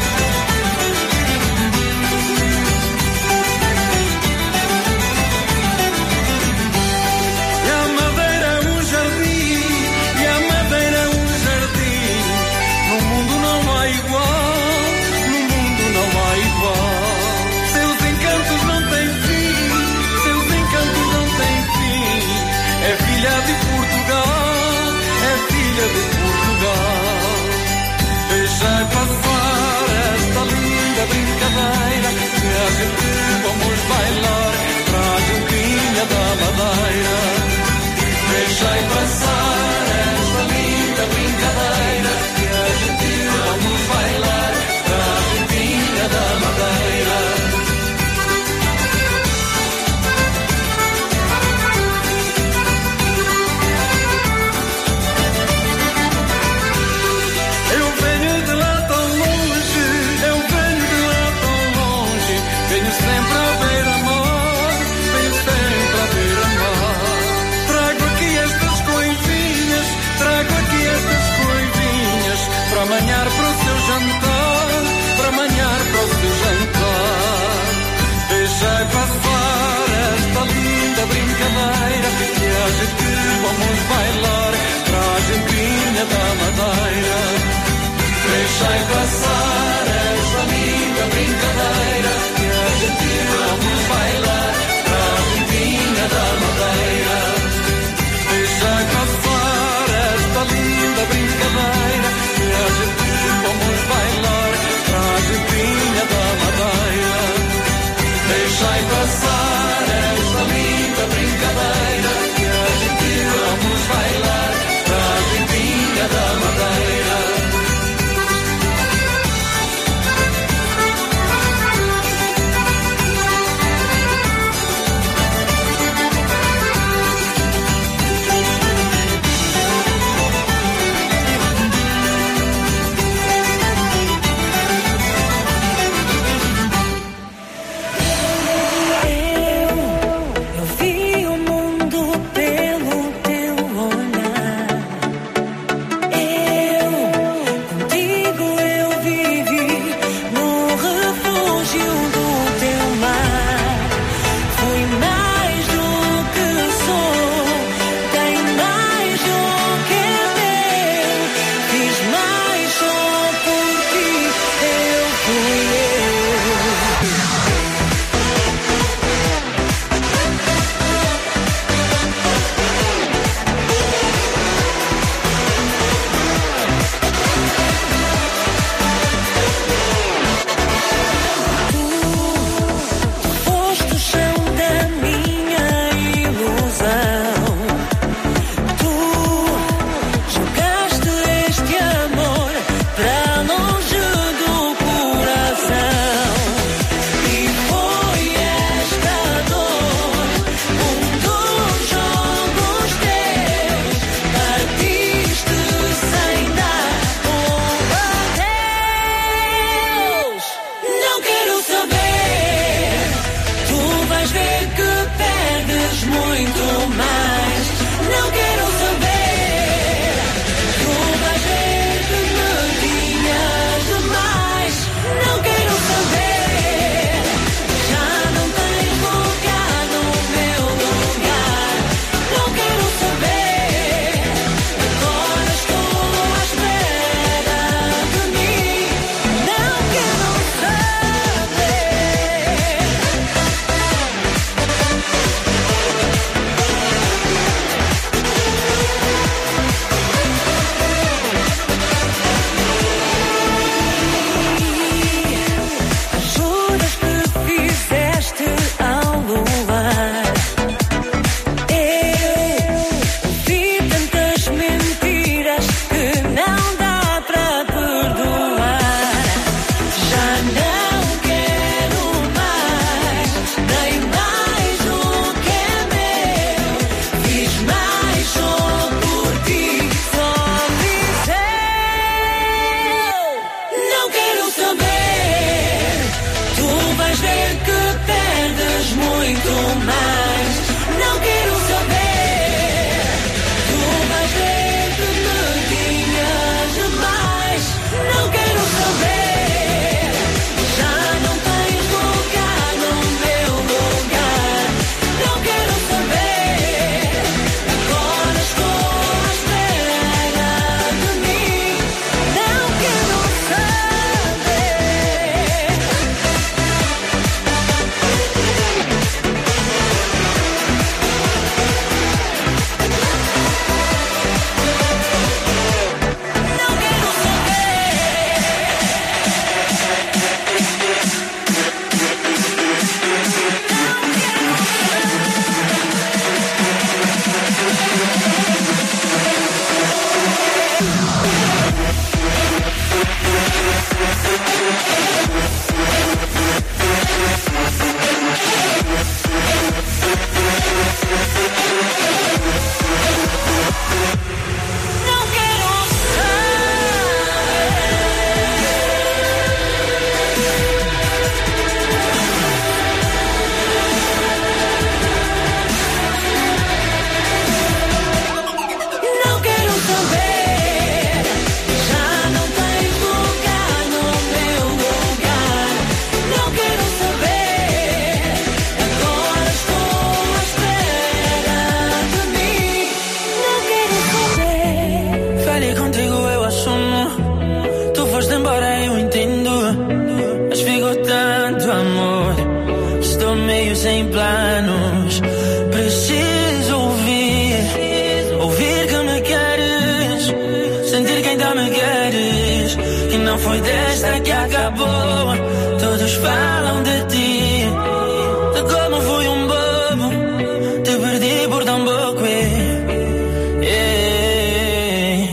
foi desta que acabou. Todos falam de ti, de como fui um bobo, te perdi por tão pouco. eh, eh.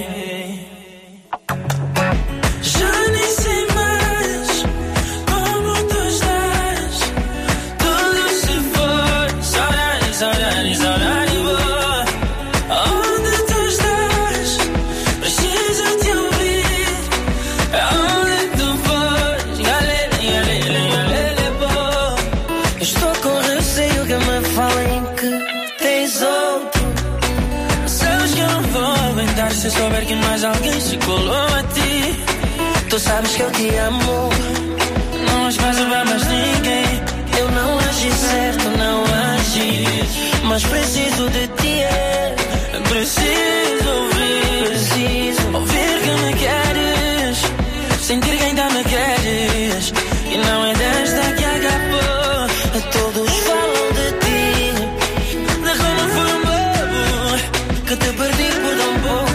Já nem sei mais como tu estás. Tudo se foi, saudade, saudade, saudade boa. Onde tu estás? Preciso te ouvir. Onde tu fores? Galele, galele, galele boa. Estou com receio que me falem que tens outro. Sabes que eu não vou aguentar se souber que mais alguém se colou a ti. Tu sabes que eu te amo, não espaço para mais ninguém. Eu não agi certo, não agi, mas preciso de ti, é. Preciso ouvir, preciso ouvir que me queres, sentir que ainda me queres. E não é desta que acabou. Todos falam de ti, de como fui um bobo, que te perdi por tão pouco.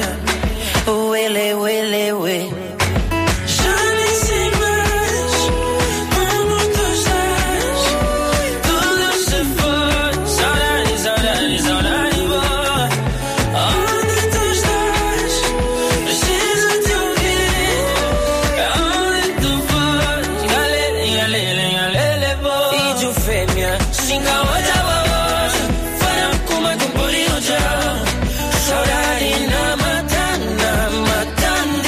Oh, ele, ele, ele. Já nem sei mais como tu estás. Tudo se foi, saudade, saudade, saudade boa. Onde tu estás? Preciso te ouvir. Onde tu fores? Galele, galele, galele boa. E de fêmea, singa hoje a voz. Fala como é que por isso já. Saudade na matana, matando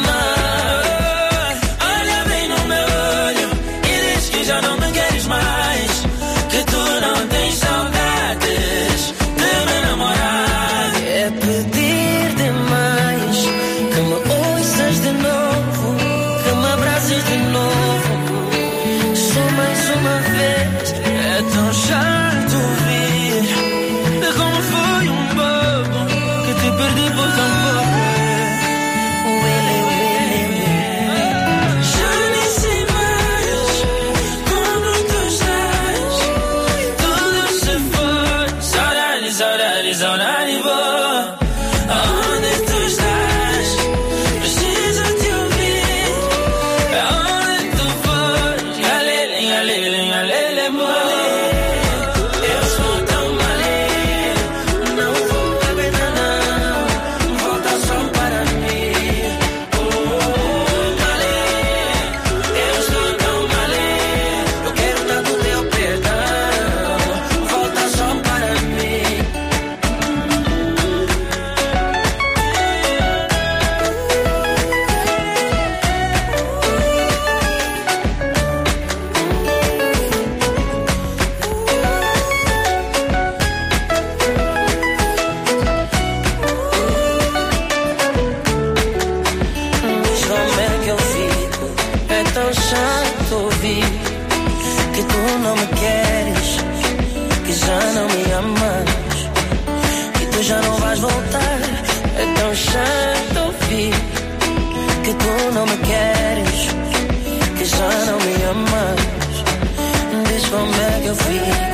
demais. Olha bem no meu olho e diz que já não me queres mais, que tu não tens saudades de me namorar. É pedir demais que me ouças de novo, que me abraces de novo. Só mais uma vez, é tão chato ouvir de como fui um bobo, que te perdi por tão pouco. Uele, uele, uele. Já nem sei mais como tu estás. Tudo se foi, saudade, saudade, saudade boa. Onde tu estás? Preciso te ouvir. Onde tu fores? Galele, galele, galele boa. Eu sou tão maluco, não vou aguentar não. Volta só para mim. Oh, maluco, eu sou tão maluco, eu quero tanto teu perdão. Volta só para mim. Diz como é que eu fico, é tão chato ouvir que tu não me queres, que já não me amas, que tu já não vais voltar. É tão chato ouvir que tu não me queres, que já não me amas. Diz como é que eu fico.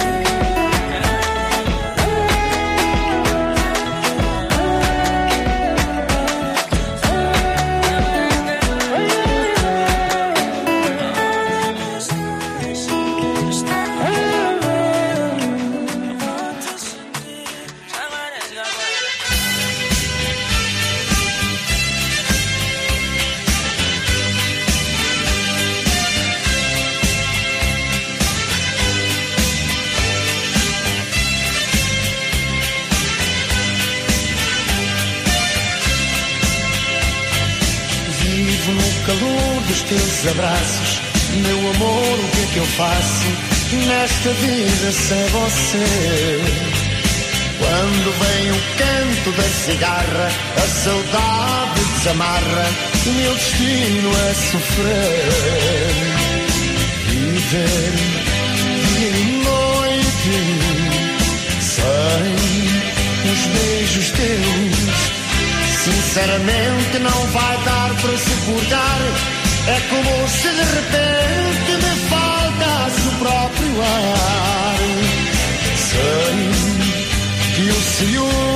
Vivo no calor dos teus abraços. Meu amor, o que é que eu faço nesta vida sem você? Quando vem o canto da cigarra, a saudade desamarra, o meu destino é sofrer. Viver dia e noite sem os beijos teus, sinceramente não vai dar para suportar. É como se de repente me faltasse o próprio ar. Sei que o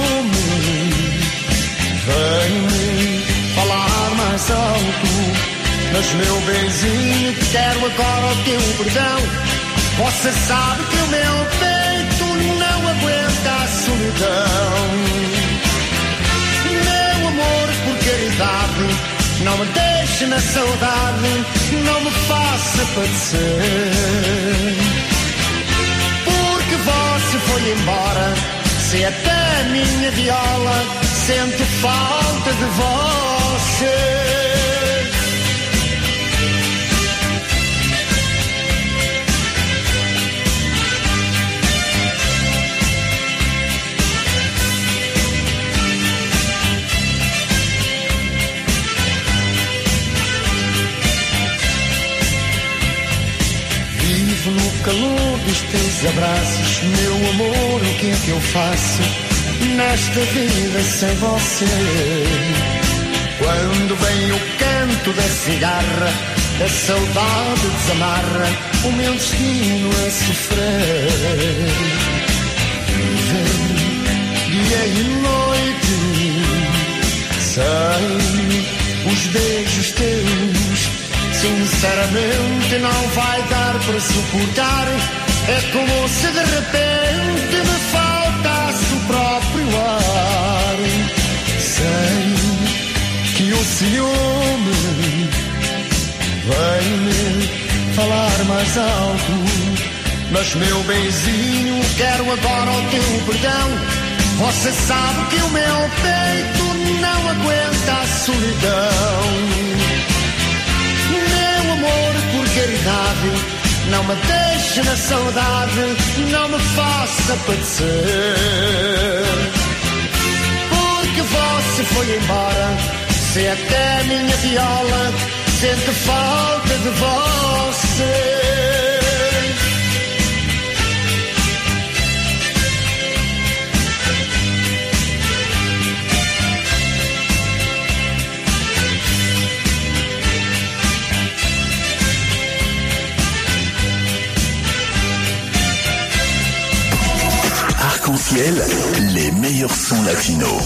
ciúme vem-me falar mais alto, Mas meu benzinho, quero agora o teu perdão. Você sabe que o meu peito não aguenta a solidão. Meu amor, por caridade, não me deixe na saudade, não me faça padecer. Porque você foi embora, se até a minha viola sente falta de você. Vivo no calor dos teus abraços, meu amor, o que é que eu faço nesta vida sem você? Quando vem o canto da cigarra, a saudade desamarra o meu destino a sofrer. Viver dia e noite, sei os beijos teus, sinceramente não vai dar para suportar. É como se de repente me faltasse o próprio ar. Sei que o ciúme vem-me falar mais alto, mas meu benzinho, quero agora o teu perdão. Você sabe que o meu peito não aguenta a solidão. Meu amor, por caridade, não me deixe na saudade, não me faça padecer. Porque você foi embora, se até a minha viola sente falta de você. Arc-en-ciel, les meilleurs sons latinos.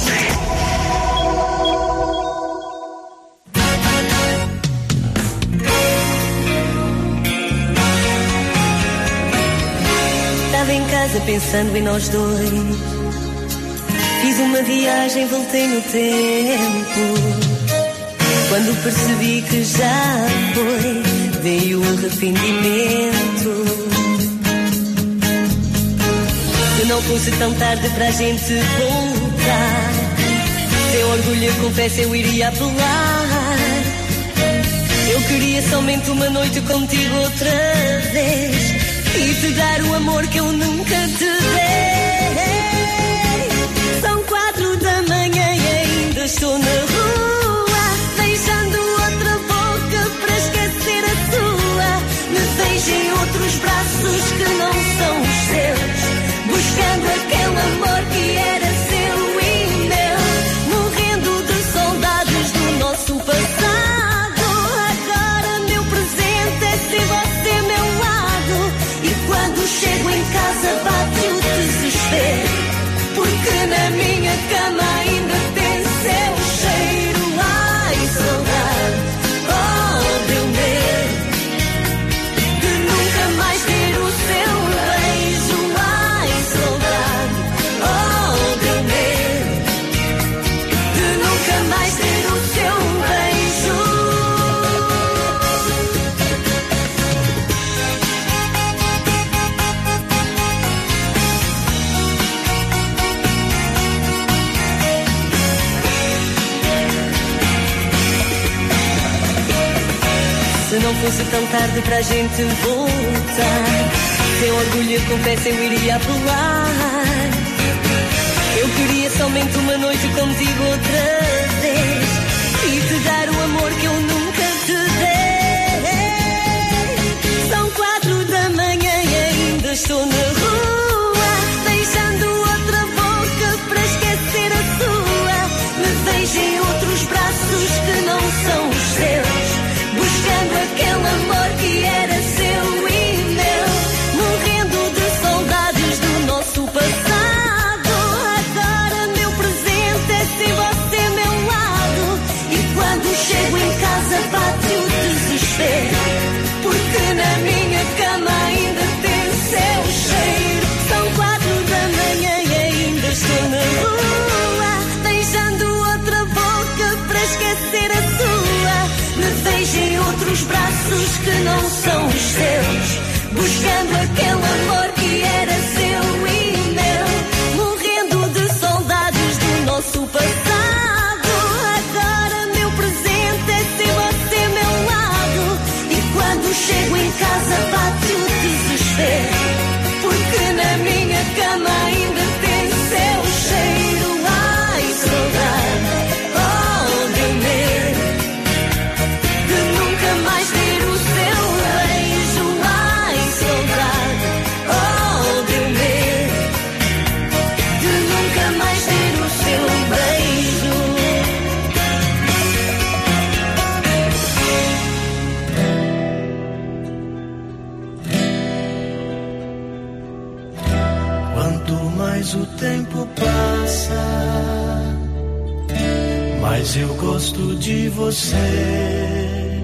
Estava em casa pensando em nós dois. Fiz uma viagem, voltei no tempo. Quando percebi que já foi, veio o arrependimento. Não fosse tão tarde para a gente voltar. Sem orgulho eu confesso, eu iria apelar. Eu queria somente uma noite contigo outra vez e te dar o amor que eu nunca te dei. São quatro da manhã e ainda estou na rua, beijando outra boca para esquecer a tua. Me vejo em outros braços que não são os seus, buscando aquele amor que era seu e meu, morrendo de saudades do nosso passado. Agora meu presente é ser você meu lado, e quando chego em casa bate o desespero, porque na minha cama ainda tem seu cheiro. Ai, saudade, oh meu medo de nunca mais ter o seu beijo. Ai, saudade, oh meu medo de nunca mais ter o seu beijo. Se não fosse tão tarde para a gente voltar, sem orgulho eu confesso, eu iria apelar. Eu queria somente uma noite contigo outra vez e te dar o amor que eu nunca te dei. São quatro da manhã e ainda estou na rua, beijando outra boca para esquecer a sua. Me vejo em outros braços que não são os seus, buscando aquele amor que era seu e meu, morrendo de saudades do nosso passado. Agora meu presente é ser você meu lado, e quando chego em casa outros braços que não são os seus, buscando aquele amor que era seu e meu, morrendo de saudades do nosso passado. Agora meu presente é ser você meu lado, e quando chego em casa bate o desespero, porque na minha cama ainda tem seu cheiro. Ai, saudade, oh meu medo de nunca mais ter o seu beijo. Ai, saudade, oh meu medo de nunca mais ter o seu beijo. Quanto mais o tempo passa, mais eu gosto de você.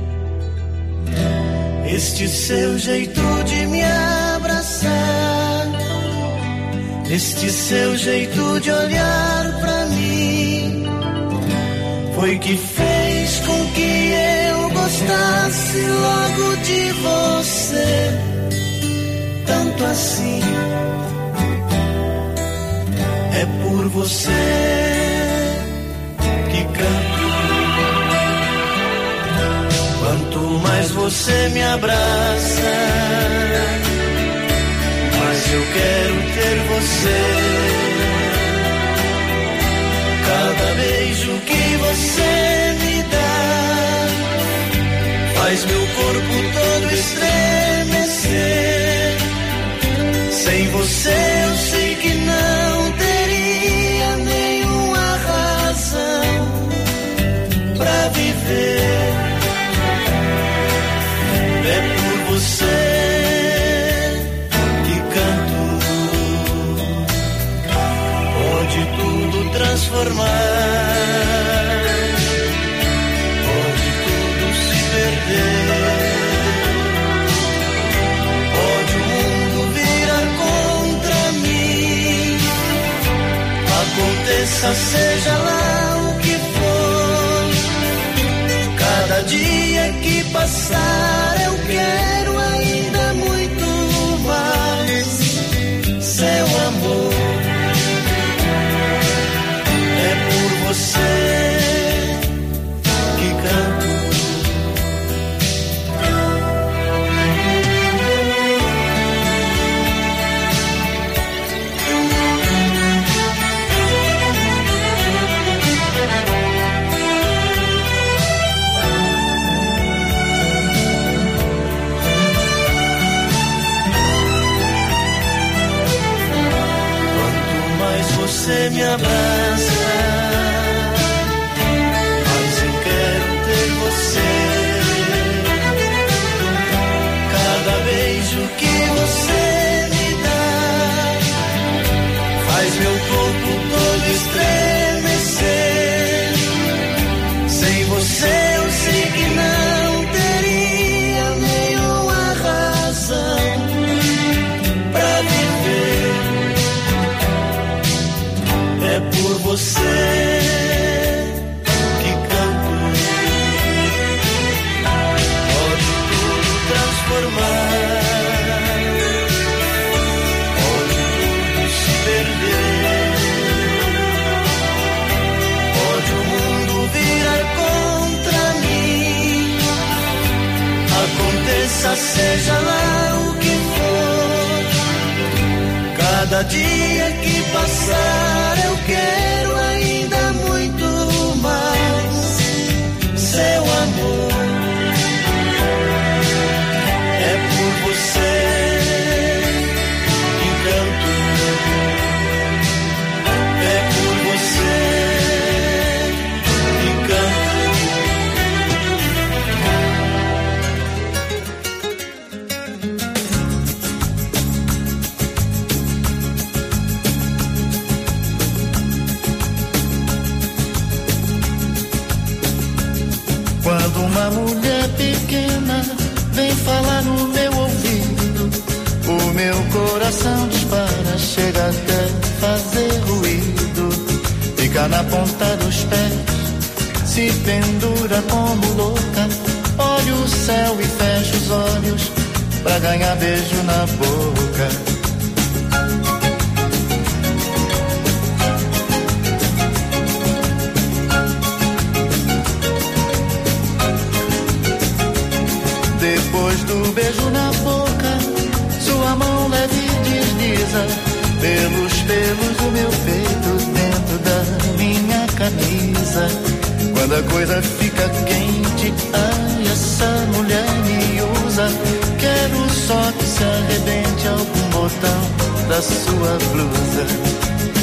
Este seu jeito de me abraçar, este seu jeito de olhar pra mim, foi que fez com que eu gostasse logo de você, tanto assim. É por você que canto. Quanto mais você me abraça, mais eu quero ter você. Cada beijo que você me dá faz meu corpo todo estremecer. Sem você eu sei que não teria nenhuma razão pra viver. É por você que canto. Pode tudo transformar, pode tudo se perder, pode o mundo virar contra mim. Aconteça, seja lá o que for, cada dia que passar eu quero ainda muito mais seu amor. É por você que canto. Você me abraça, mas eu quero ter você. Cada beijo que você me dá faz meu corpo todo estremecer. Sem você eu sei que não teria nenhuma razão pra viver. É por você que canto. Pode tudo transformar, pode tudo se perder, pode o mundo virar contra mim. Aconteça, seja lá o que for, cada dia que passar eu quero ainda muito mais seu amor. É por você que canto. É por você que Quando uma mulher pequena vem falar no meu ouvido, o meu coração dispara, chega até fazer ruído. Fica na ponta dos pés, se pendura como louca, Olho o céu e fecho os olhos pra ganhar beijo na boca. Depois do beijo na boca, sua mão leve desliza pelos pelos do meu peito dentro da minha camisa. Quando a coisa fica quente, ai, essa mulher me usa. Quero só que se arrebente algum botão da sua blusa.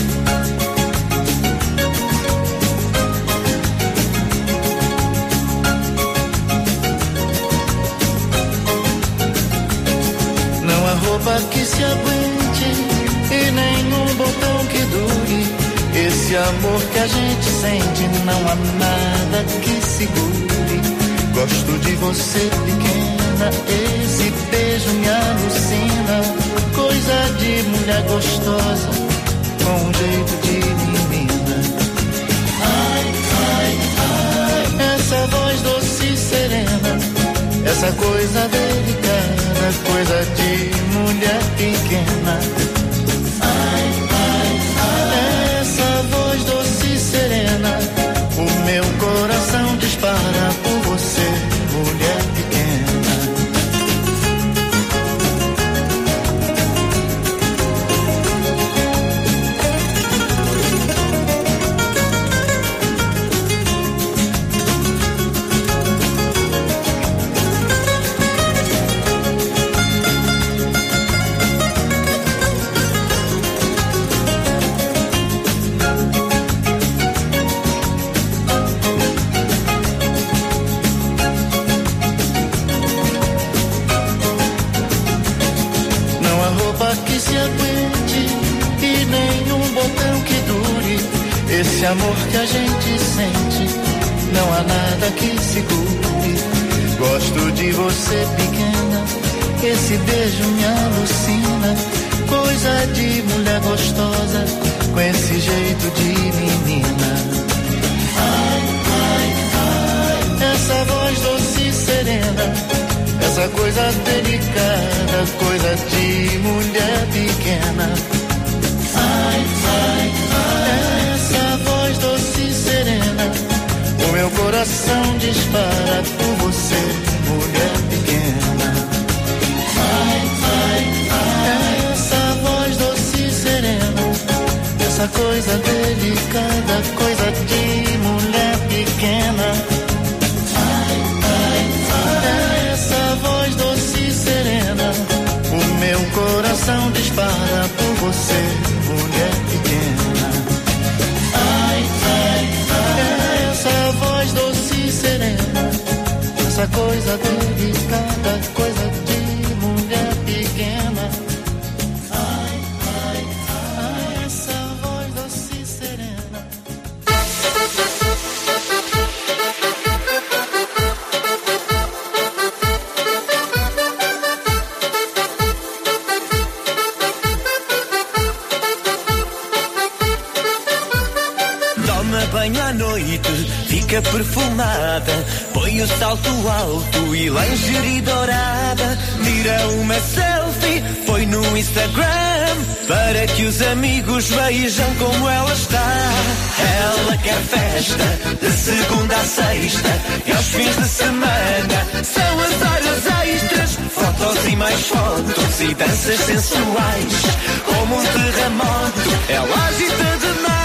Roupa que se aguente e nenhum botão que dure. Esse amor que a gente sente, não há nada que segure. Gosto de você pequena, esse beijo me alucina. Coisa de mulher gostosa, com um jeito de menina. Ai, ai, ai, essa voz doce e serena, essa coisa delicada, coisa de mulher pequena. Ai, ai, ai, essa voz doce e serena, o meu coração dispara por você, mulher pequena. Esse amor que a gente sente, não há nada que segure. Gosto de você pequena, esse beijo me alucina. Coisa de mulher gostosa, com esse jeito de menina. Ai, ai, ai, essa voz doce e serena, essa coisa delicada, coisa de mulher pequena. Ai, ai, ai, essa voz doce e serena, o meu coração dispara por você, mulher pequena. Ai, ai, ai, essa voz doce e serena, essa coisa delicada, coisa de mulher pequena. Ai, ai, ai, essa voz doce e serena, o meu coração dispara por você, mulher pequena. Ai, ai, ai, essa voz doce e serena, essa coisa delicada, coisa de mulher pequena. Ai, ai, ai, essa voz doce e serena. Banho à noite, fica perfumada, põe o salto alto e lingerie dourada, tira uma selfie, põe no Instagram, para que os amigos vejam como ela está. Ela quer festa, de segunda a sexta, e aos fins de semana, são as horas extras, fotos e mais fotos, e danças sensuais, como um terremoto, ela agita demais.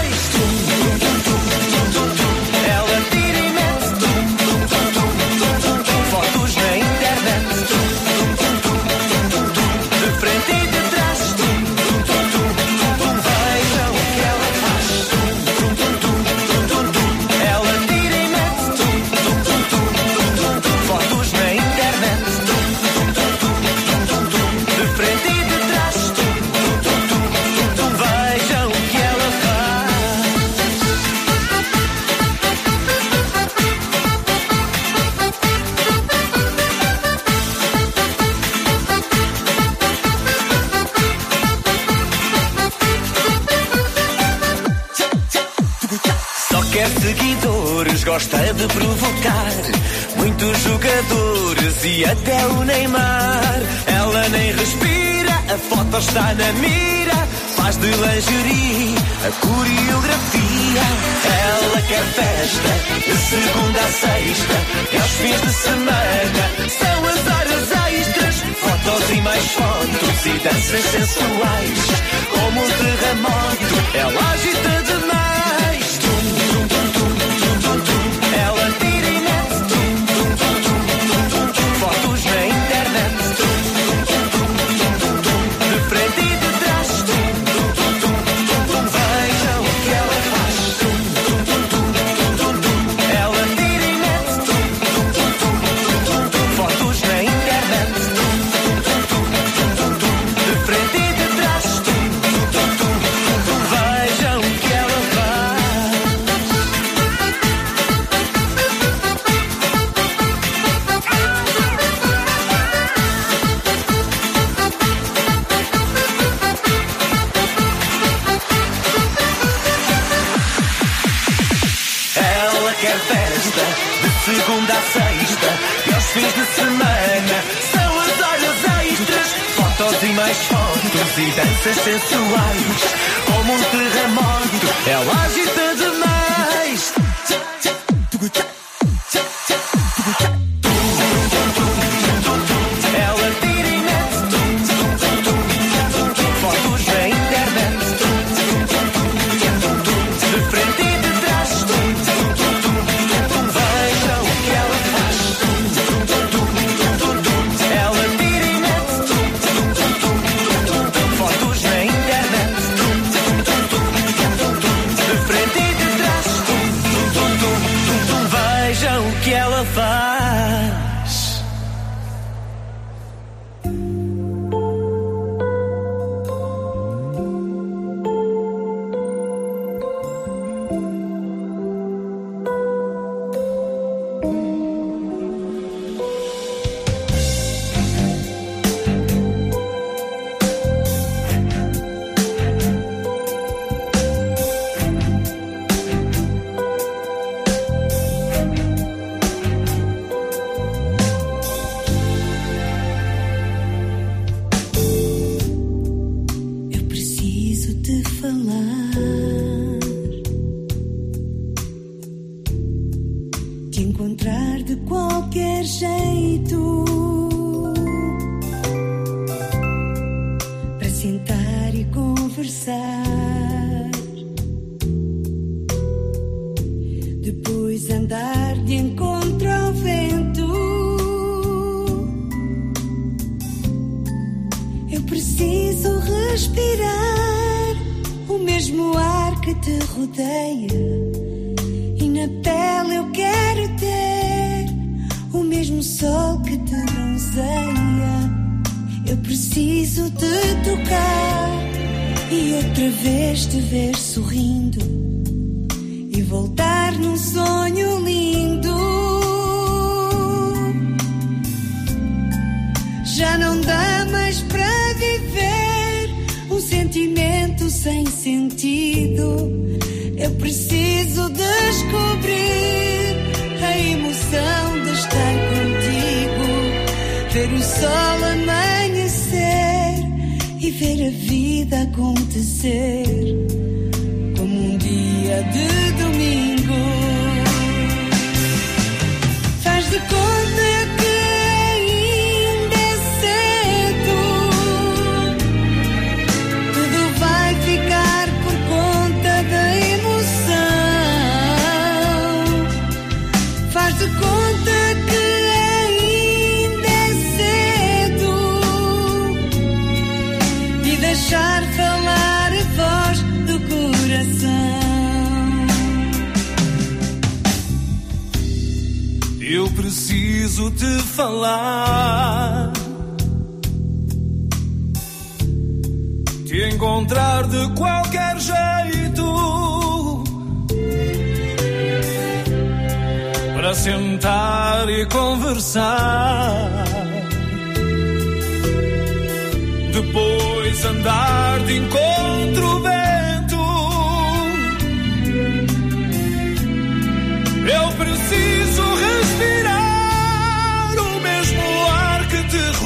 Ela tira e mete tum, tum, tum, tum, tum, tum, fotos na internet, tum, tum, tum, tum, tum, tum, de frente e de trás, tum, tum, tum, tum, tum, tum, vejam o que ela faz, tum, tum, tum, tum, tum, tum, ela tira e mete tum, tum, tum, tum, tum, tum, fotos na internet, tum, tum, tum, tum, tum, tum, de frente e de trás, tum, tum, tum, tum, tum, vejam o que ela faz. Quer seguidores gosta de provocar muitos jogadores e até o Neymar. Ela nem respira, a foto está na mira, faz de lingerie a coreografia. Ela quer festa de segunda a sexta e aos fins de semana são as horas extras. Fotos e mais fotos e danças sensuais, como um terremoto ela agita demais. Tum, tum, tum, tum, tum, tum, tum. Ela tira e mete tum, tum, tum, tum, tum, tum, tum. Fotos na internet tum, tum, tum, tum, tum, tum, tum. De frente e de trás tum, tum, tum, tum, tum, tum. Vejam o que ela faz tum, tum, tum, tum, tum, tum, tum. Ela tira e mete tum, tum, tum, tum, tum, tum, tum. Fotos na internet tum, tum, tum, tum, tum, tum, tum. De frente e de trás tum, tum, tum, tum, tum, tum. Vejam o que ela faz. Ela quer festa de segunda a sexta e aos fins de semana são as horas extras. Fotos e mais fotos e danças sensuais, como um terremoto ela agita demais. Ela tira e mete tum, tum, tum, tum, tum, tum. Fotos na internet tum, tum, tum, tum, tum, tum. De frente e de trás tum, tum, tum, tum, tum, tum. Vejam o que ela faz tum, tum, tum, tum, tum, tum, tum. Ela tira e mete tum, tum, tum, tum, tum, tum, tum. Fotos na internet tum, tum, tum, tum, tum, tum. De frente e de trás tum, tum, tum, tum, tum, tum. Vejam o que ela faz. Eu preciso te falar, te encontrar de qualquer jeito, para sentar e conversar, depois andar de encontro ao vento. Eu preciso respirar o mesmo ar que te rodeia, e na pele eu quero ter o mesmo sol que te bronzeia. Eu preciso te tocar e outra vez te ver sorrindo e voltar num sonho lindo. Já não dá mais para viver um sentimento sem sentido. Eu preciso descobrir a emoção de estar contigo, ver o sol amanhecer e ver a vida acontecer como um dia de domingo. Faz de conta que ainda é cedo, tudo vai ficar por conta da emoção. Faz de conta que ainda é cedo e deixar falar a voz do coração. Eu preciso te falar, te encontrar de qualquer jeito, para sentar e conversar, depois andar de encontro ao vento. Eu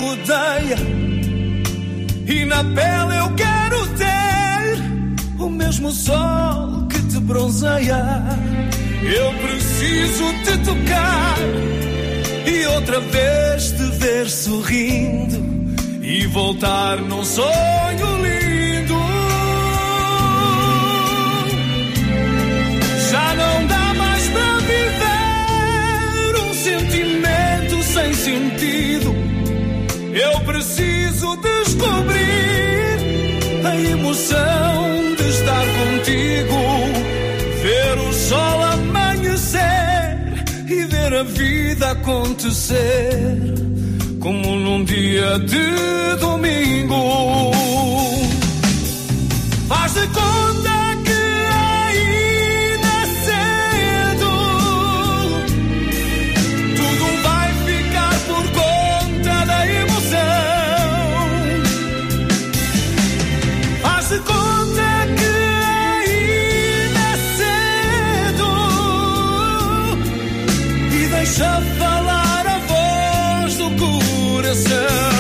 rodeia, e na pele eu quero ter o mesmo sol que te bronzeia. Eu preciso te tocar e outra vez te ver sorrindo e voltar num sonho lindo. Já não dá mais para viver um sentimento sem sentido. Eu preciso descobrir a emoção de estar contigo, ver o sol amanhecer e ver a vida acontecer como num dia de domingo. Faz de conta que ainda é cedo, tudo vai ficar por conta da emoção. Faz de conta que ainda é cedo e deixa falar a voz do coração.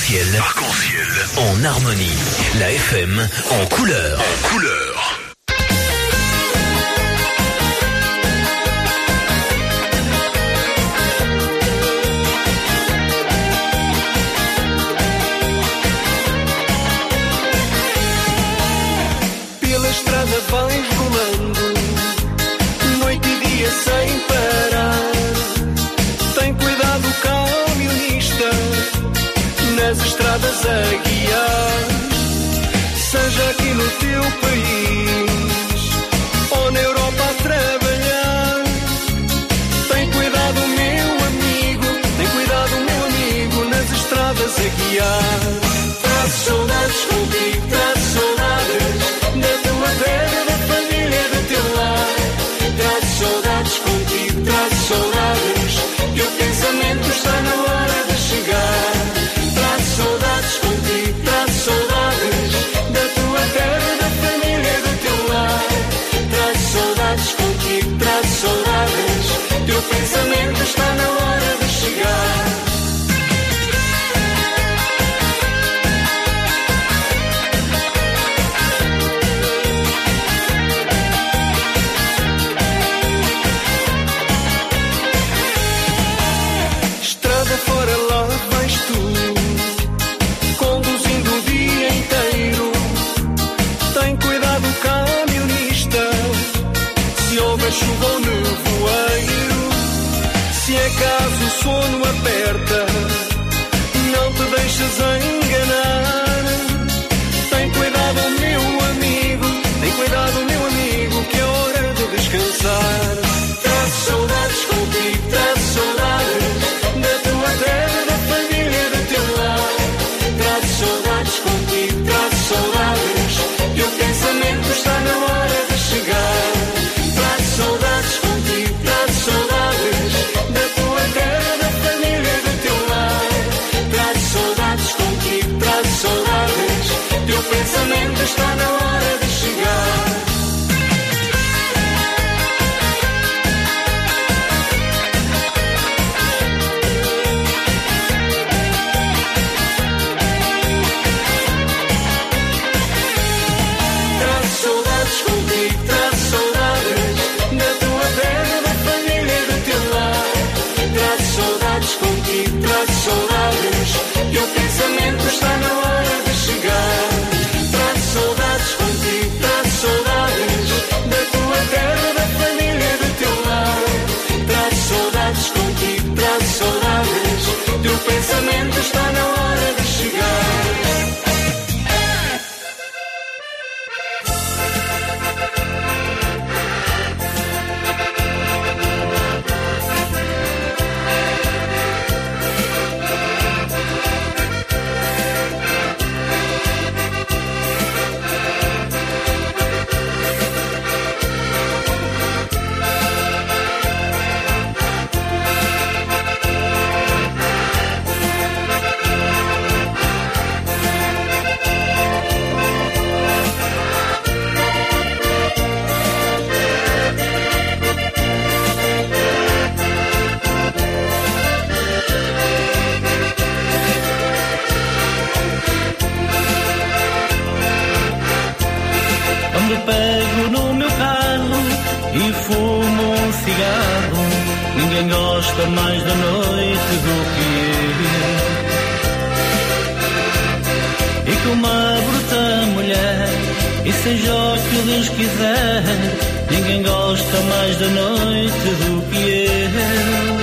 Arc-en-ciel. Arc-en-ciel. En harmonie. La F M en couleur. En couleur. Pela estrada vais rolando, noite e dia sem parar. Tem cuidado, camionista, nas estradas a guiar. Seja aqui no teu país ou na Europa a trabalhar. Tem cuidado, meu amigo, tem cuidado, meu amigo, nas estradas a guiar. Traz saudades contigo, traz saudades da tua terra, da família, do teu lar. Traz saudades contigo, traz saudades, que o pensamento está na hora de chegar. Traz saudades contigo, traz saudades da tua terra, da família, do teu lar. Traz saudades contigo, traz saudades, que o pensamento está na hora de chegar. Estrada fora lá vais tu, conduzindo o dia inteiro. Tem cuidado, camionista, se houver chuva ou nevoeiro. Se acaso o sono aperta, não te deixes enganar. Tem cuidado, meu amigo, tem cuidado, meu amigo, que é hora de descansar. Traz saudades contigo, traz saudades da tua terra, da família, do teu lar. Traz saudades contigo, traz saudades, que o pensamento está na hora de chegar. Traz saudades contigo, traz saudades da tua terra, da família, do teu lar. Traz saudades contigo, traz saudades, que o pensamento está na hora de chegar. Traz saudades contigo, traz saudades da tua terra, da família, do teu lar. Traz saudades contigo, traz saudades, que o pensamento está na hora de chegar. Traz saudades contigo, traz saudades da tua terra, da família, do teu lar. Traz saudades contigo, traz saudades, que o pensamento está na hora de chegar. Quando pego no meu carro e fumo um cigarro, ninguém gosta mais da noite do que eu. E com uma bruta mulher, e seja o que Deus quiser, ninguém gosta mais da noite do que eu.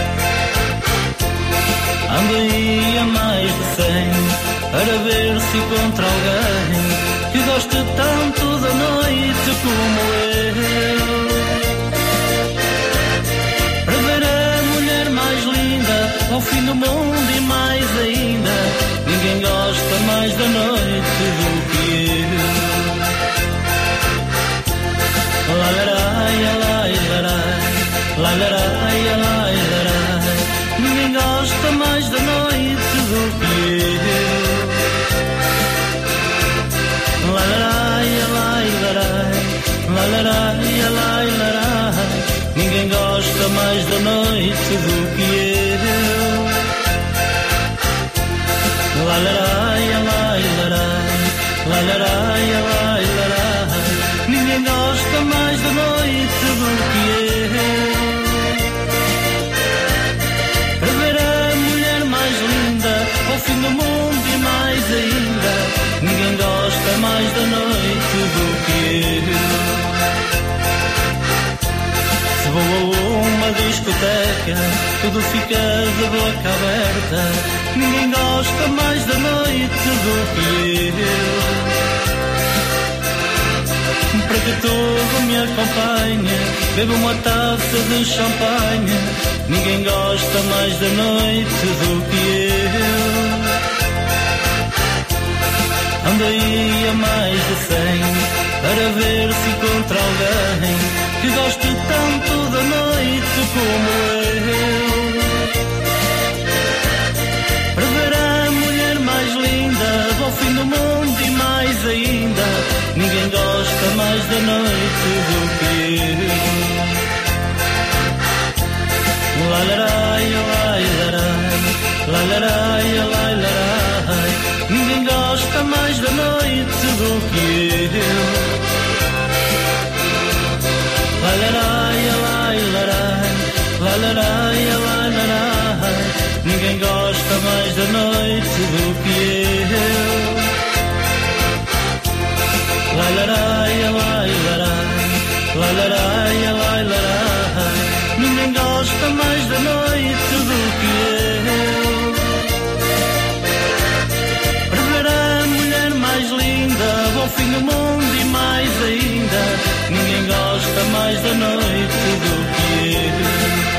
Ando aí a mais de cem para ver se encontro alguém que goste tanto da noite como eu. Para ver a mulher mais linda ao fim do mundo e mais ainda, ninguém gosta mais da noite do que eu. La la la la la la la la la, ninguém gosta mais da noite do que eu. La la la la la la la Lalarai, lai, larai, lalarai, lai, larai. Ninguém gosta mais da noite do que eu. Para ver a mulher mais linda ao fim do mundo e mais ainda, ninguém gosta mais da noite do que eu. Se vou a uma discoteca, tudo fica de boca aberta, ninguém gosta mais da noite do que eu. Para que tudo me acompanhe, bebo uma taça de champanhe, ninguém gosta mais da noite do que eu. Ando aí a mais de cem, para ver se encontro alguém que goste tanto da noite como eu. Para ver a mulher mais linda do fim do mundo e mais ainda, ninguém gosta mais da noite do que eu. Lalarai, lai, larai, lalarai, lai, larai. Ninguém gosta mais da noite do que eu. Lalarai, lai, larai, lalarai, lai, larai. Ninguém gosta mais da noite do que eu. Lalarai, lai, larai, lalarai, lai, larai. Ninguém gosta mais da noite do que eu. Para ver a mulher mais linda ao fim do mundo e mais ainda, ninguém gosta mais da noite do que eu.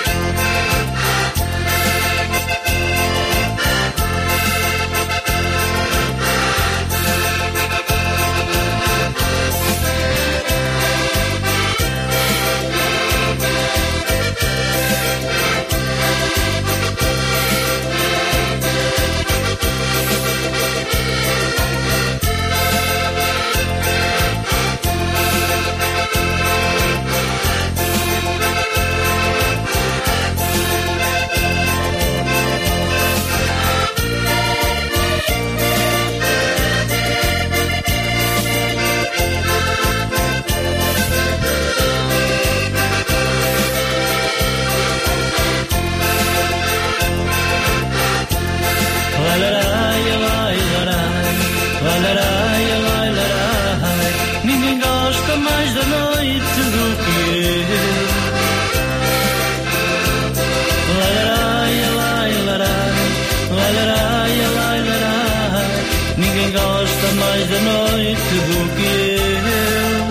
Mais da noite do que eu.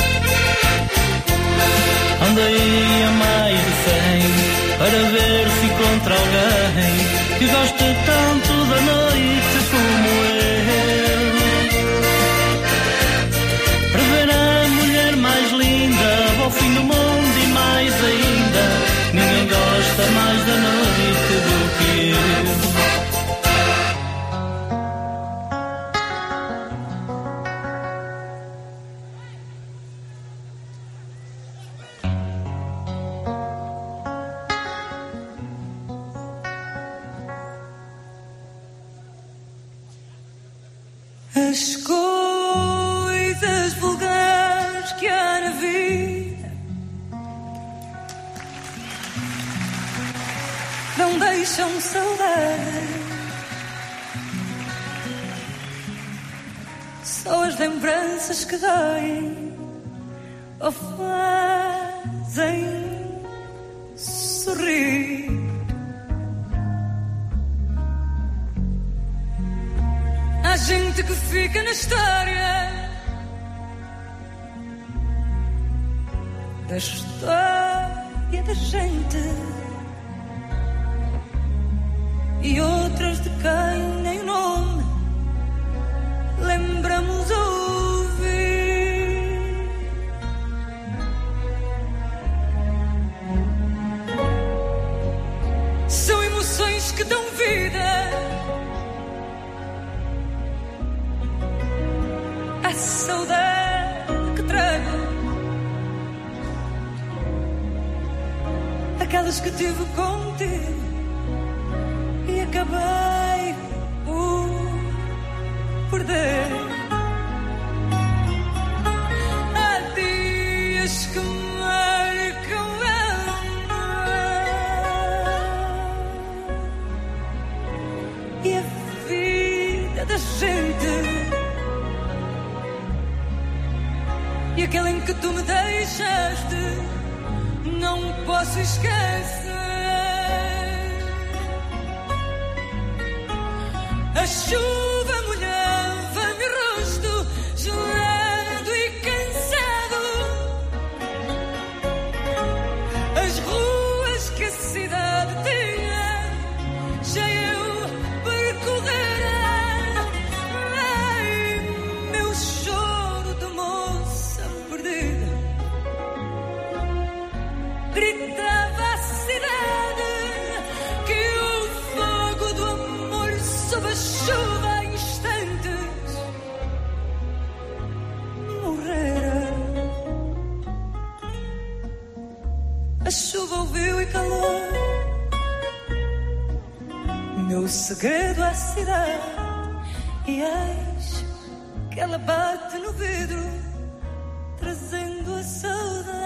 Ando aí a mais de cem, para ver se encontro alguém que goste tanto da noite como eu. Para ver a mulher mais linda ao fim do mundo e mais ainda, ninguém gosta mais da noite do que eu. As coisas vulgares que há na vida não deixam saudade, só as lembranças que doem ou fazem sorrir. Há gente que fica na história da história da gente, e outras de quem nem o nome lembramos ouvir. São emoções que dão vida a saudade que trago, aquelas que tive contigo e acabei por tanta gente. E aquele em que tu me deixaste, não posso esquecer. A chuva molhava meu rosto, gelado e cansado. As ruas que a cidade tinha, já eu percorrera. Ai, meu choro de moça perdida, gritava a cidade que o fogo do amor sob a chuva em instantes morrera. A chuva ouviu e calou meu segredo à cidade, e eis que ela bate no vidro trazendo a saudade.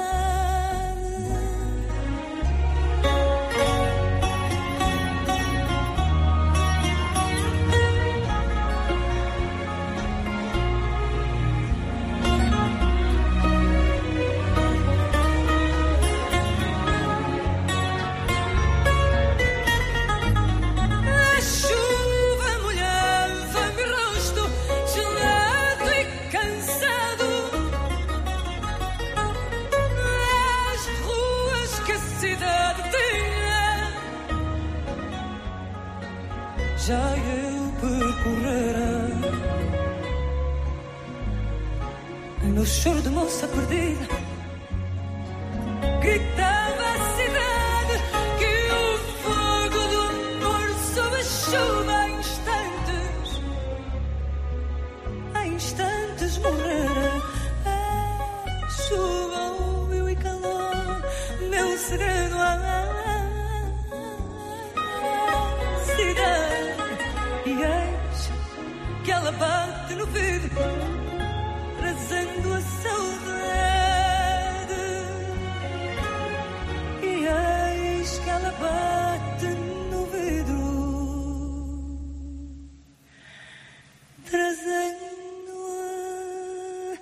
A chuva molhava meu rosto, gelado e cansado. As ruas que a cidade tinha, já eu percorrera. No choro de moça perdida, gritava a cidade que o fogo do amor sob a chuva em instantes, em instantes morrera. A chuva ouviu e calou meu segredo à cidade, e eis que ela bate no vidro trazendo a saudade. E eis que ela bate no vidro trazendo a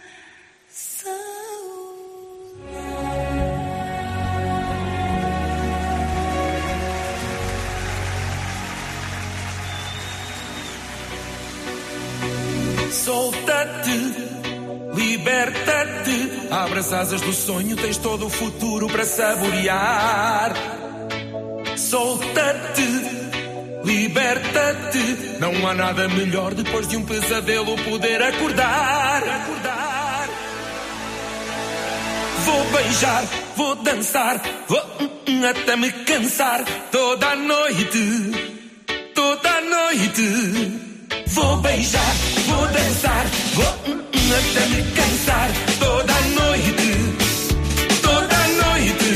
Solta-te, liberta-te, abre as asas do sonho, tens todo o futuro para saborear. Solta-te, liberta-te, não há nada melhor depois de um pesadelo poder acordar. Acordar. Vou beijar, vou dançar, vou hum, hum, até me cansar toda a noite, toda a noite. Vou beijar, vou dançar, vou hum, hum, até me cansar toda a noite, toda a noite.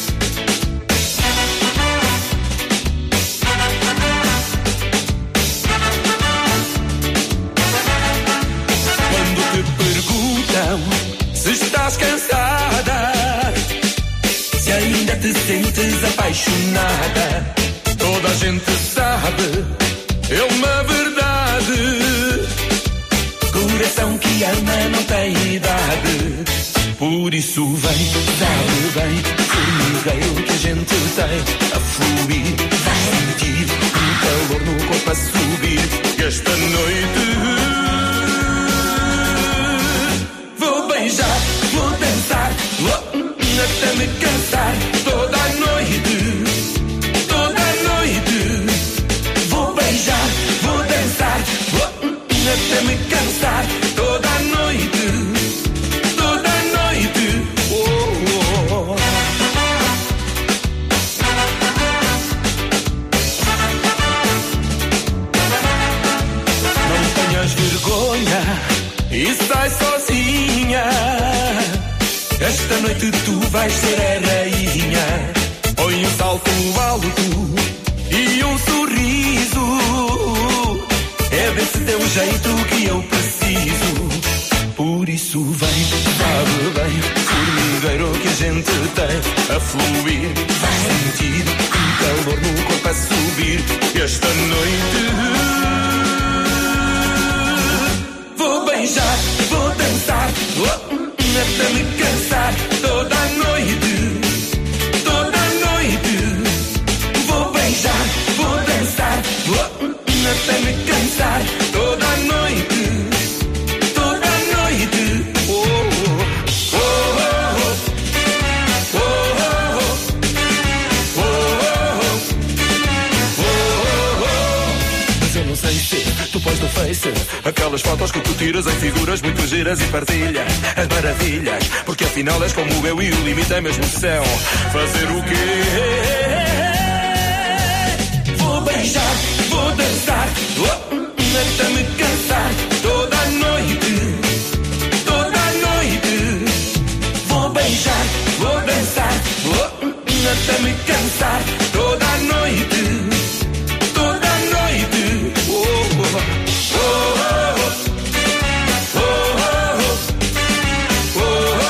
Quando te perguntam se estás cansada, se ainda te sentes apaixonada, toda a gente sabe, é uma verdade. Coração que ama não tem idade. Por isso vem, sabe bem, formigueiro que a gente tem a fluir. Vai sentir um calor no corpo a subir. E esta noite vou beijar, vou dançar, vou até me cansar toda a noite, toda a noite. Vou beijar, vou dançar, vou até me cansar toda a noite, toda a noite. Oh, oh. Não tenhas vergonha e sai sozinha. Esta noite tu vais ser a rainha. Põe um salto alto e um sorriso. É desse teu jeito que eu preciso. Por isso vem, sabe bem, formigueiro que a gente tem a fluir. Vai sentir um calor no corpo a subir. Esta noite Stacy, tu pões no Face aquelas fotos que tu tiras em figuras muito giras e partilhas as maravilhas, porque afinal és como eu e o limite é mesmo céu. Fazer o quê? Vou beijar, vou dançar, oh, até me cansar toda a noite, toda a noite. Vou beijar, vou dançar, oh, até me cansar toda a noite, toda a noite. Oh, oh, oh, oh, oh, oh,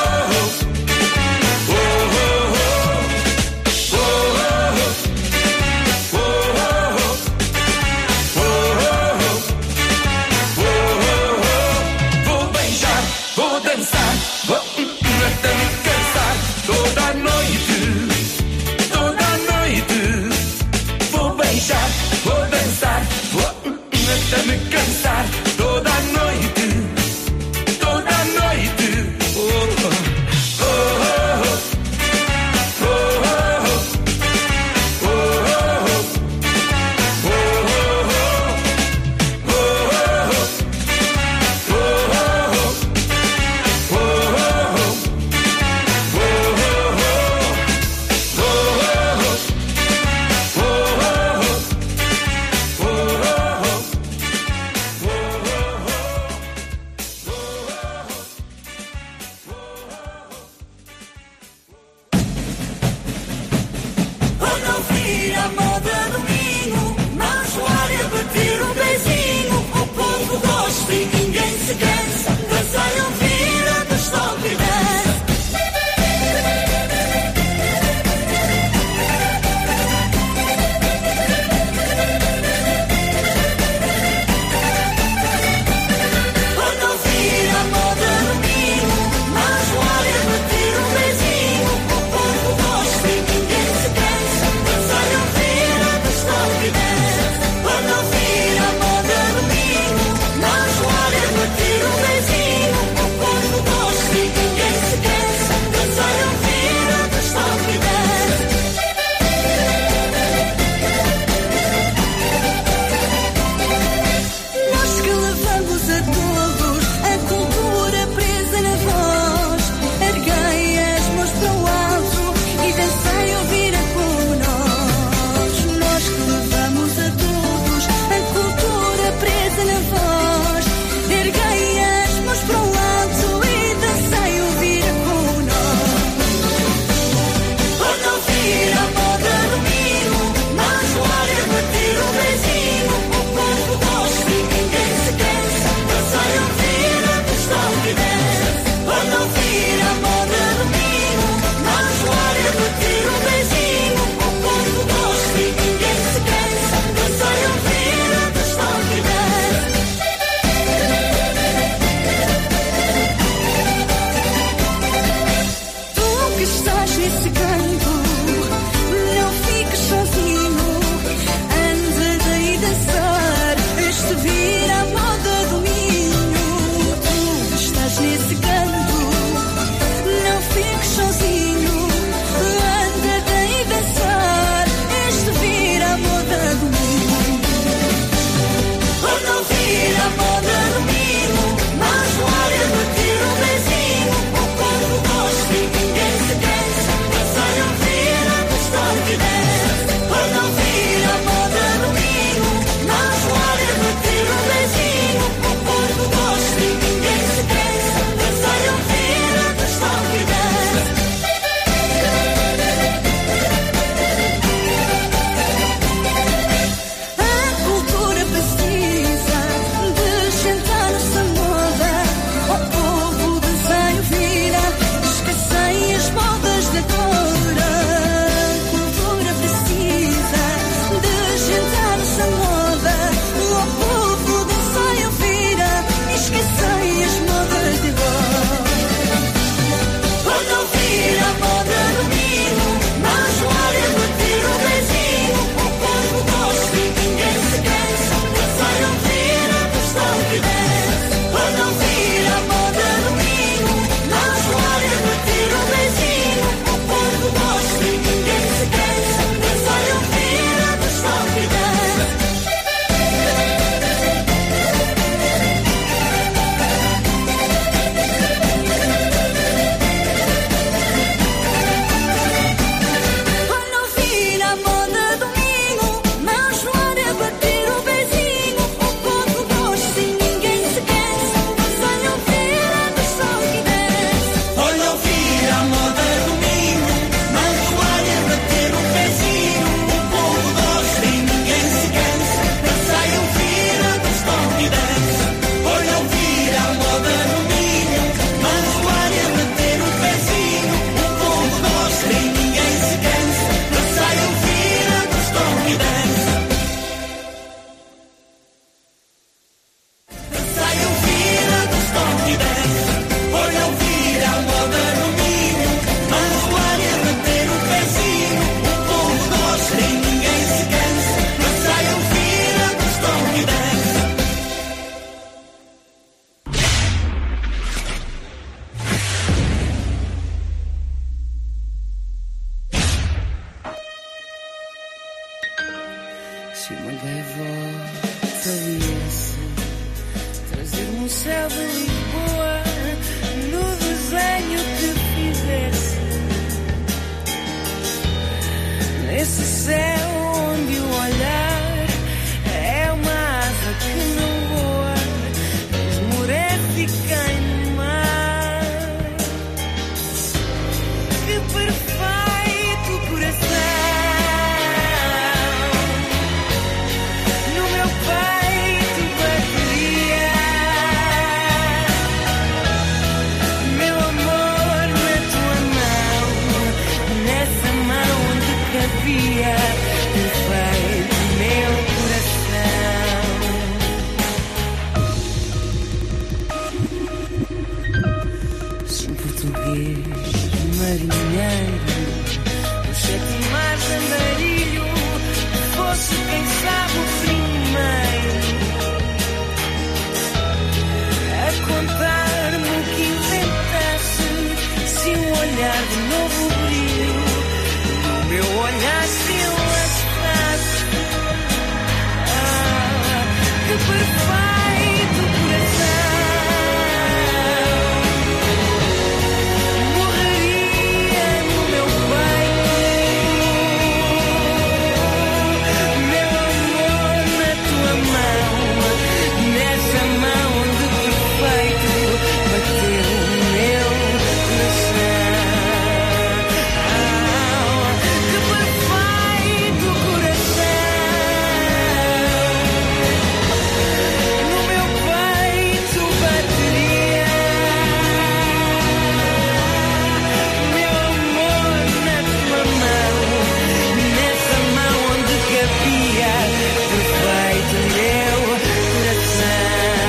vou beijar, vou dançar, oh, até me cansar toda a noite, toda a noite. Vou beijar, vou dançar, oh, até me cansar toda a noite, toda a noite. Oh, oh, oh, oh, oh, oh, oh, oh. céu de Lisboa, no desenho que fizesse, nesse céu onde o olhar é uma asa que não voa, esmorece e cai no mar. Que perfeito coração, no meu peito bateria, meu amor na tua mão, nessa mão onde cabia perfeito meu coração. Se um português marinheiro dos sete mares andarilho fosse, quem sabe, o primeiro a contar-me o que inventasse, se um olhar de novo brilho no meu olhar se enlaçasse. Ah, que perfeito coração, morreria no meu peito, meu amor na tua mão, nessa mão onde perfeito bateu o meu coração. Ah, que perfeito coração, no meu peito bateria, meu amor na tua mão, nessa mão onde cabia perfeito meu coração.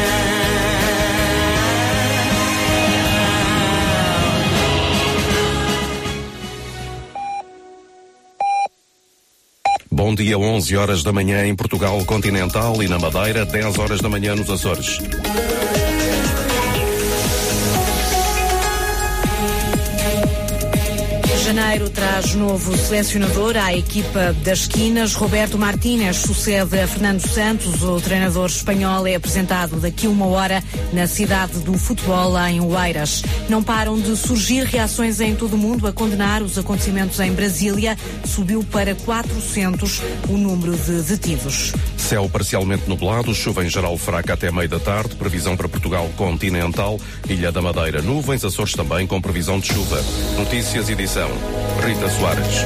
Bom dia, onze horas da manhã em Portugal continental e na Madeira, dez horas da manhã nos Açores. Janeiro traz novo selecionador à equipa das esquinas. Roberto Martínez sucede a Fernando Santos. O treinador espanhol é apresentado daqui a uma hora na cidade do futebol, em Oeiras. Não param de surgir reações em todo o mundo a condenar os acontecimentos em Brasília. Subiu para quatrocentos o número de detidos. Céu parcialmente nublado, chuva em geral fraca até meio da tarde, previsão para Portugal continental, Ilha da Madeira, nuvens, Açores também com previsão de chuva. Notícias, edição Rita Soares.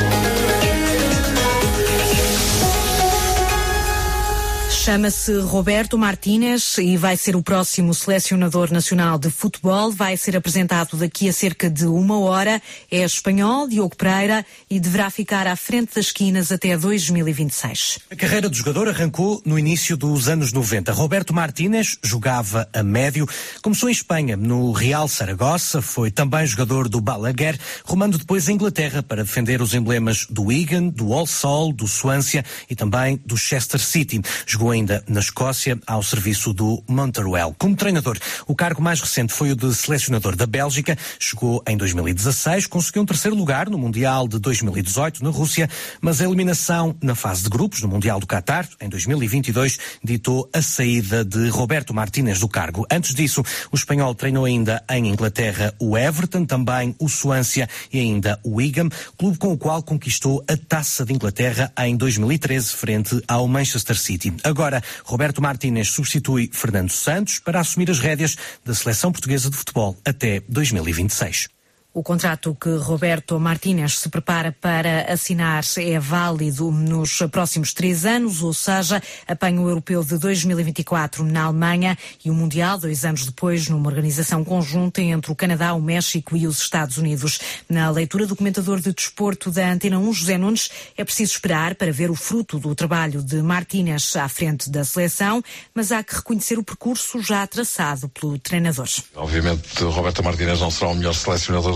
Chama-se Roberto Martínez e vai ser o próximo selecionador nacional de futebol. Vai ser apresentado daqui a cerca de uma hora. É espanhol, Diogo Pereira, e deverá ficar à frente das esquinas até dois mil e vinte e seis. A carreira do jogador arrancou no início dos anos noventa. Roberto Martínez jogava a médio, começou em Espanha, no Real Saragossa, foi também jogador do Balaguer, rumando depois a Inglaterra para defender os emblemas do Wigan, do Walsall, do Swansea e também do Chester City. Jogou ainda na Escócia, ao serviço do Motherwell. Como treinador, o cargo mais recente foi o de selecionador da Bélgica. Chegou em dois mil e dezasseis, conseguiu um terceiro lugar no Mundial de dois mil e dezoito na Rússia, mas a eliminação na fase de grupos no Mundial do Qatar, em dois mil e vinte e dois, ditou a saída de Roberto Martínez do cargo. Antes disso, o espanhol treinou ainda em Inglaterra o Everton, também o Swansea e ainda o Wigan, clube com o qual conquistou a Taça de Inglaterra em dois mil e treze, frente ao Manchester City. Agora, Roberto Martínez substitui Fernando Santos para assumir as rédeas da seleção portuguesa de futebol até dois mil e vinte e seis. O contrato que Roberto Martínez se prepara para assinar é válido nos próximos três anos, ou seja, apanha o Europeu de dois mil e vinte e quatro na Alemanha e o Mundial, dois anos depois, numa organização conjunta entre o Canadá, o México e os Estados Unidos. Na leitura do comentador de desporto da Antena um, José Nunes, é preciso esperar para ver o fruto do trabalho de Martínez à frente da seleção, mas há que reconhecer o percurso já traçado pelo treinador. Obviamente, Roberto Martínez não será o melhor selecionador do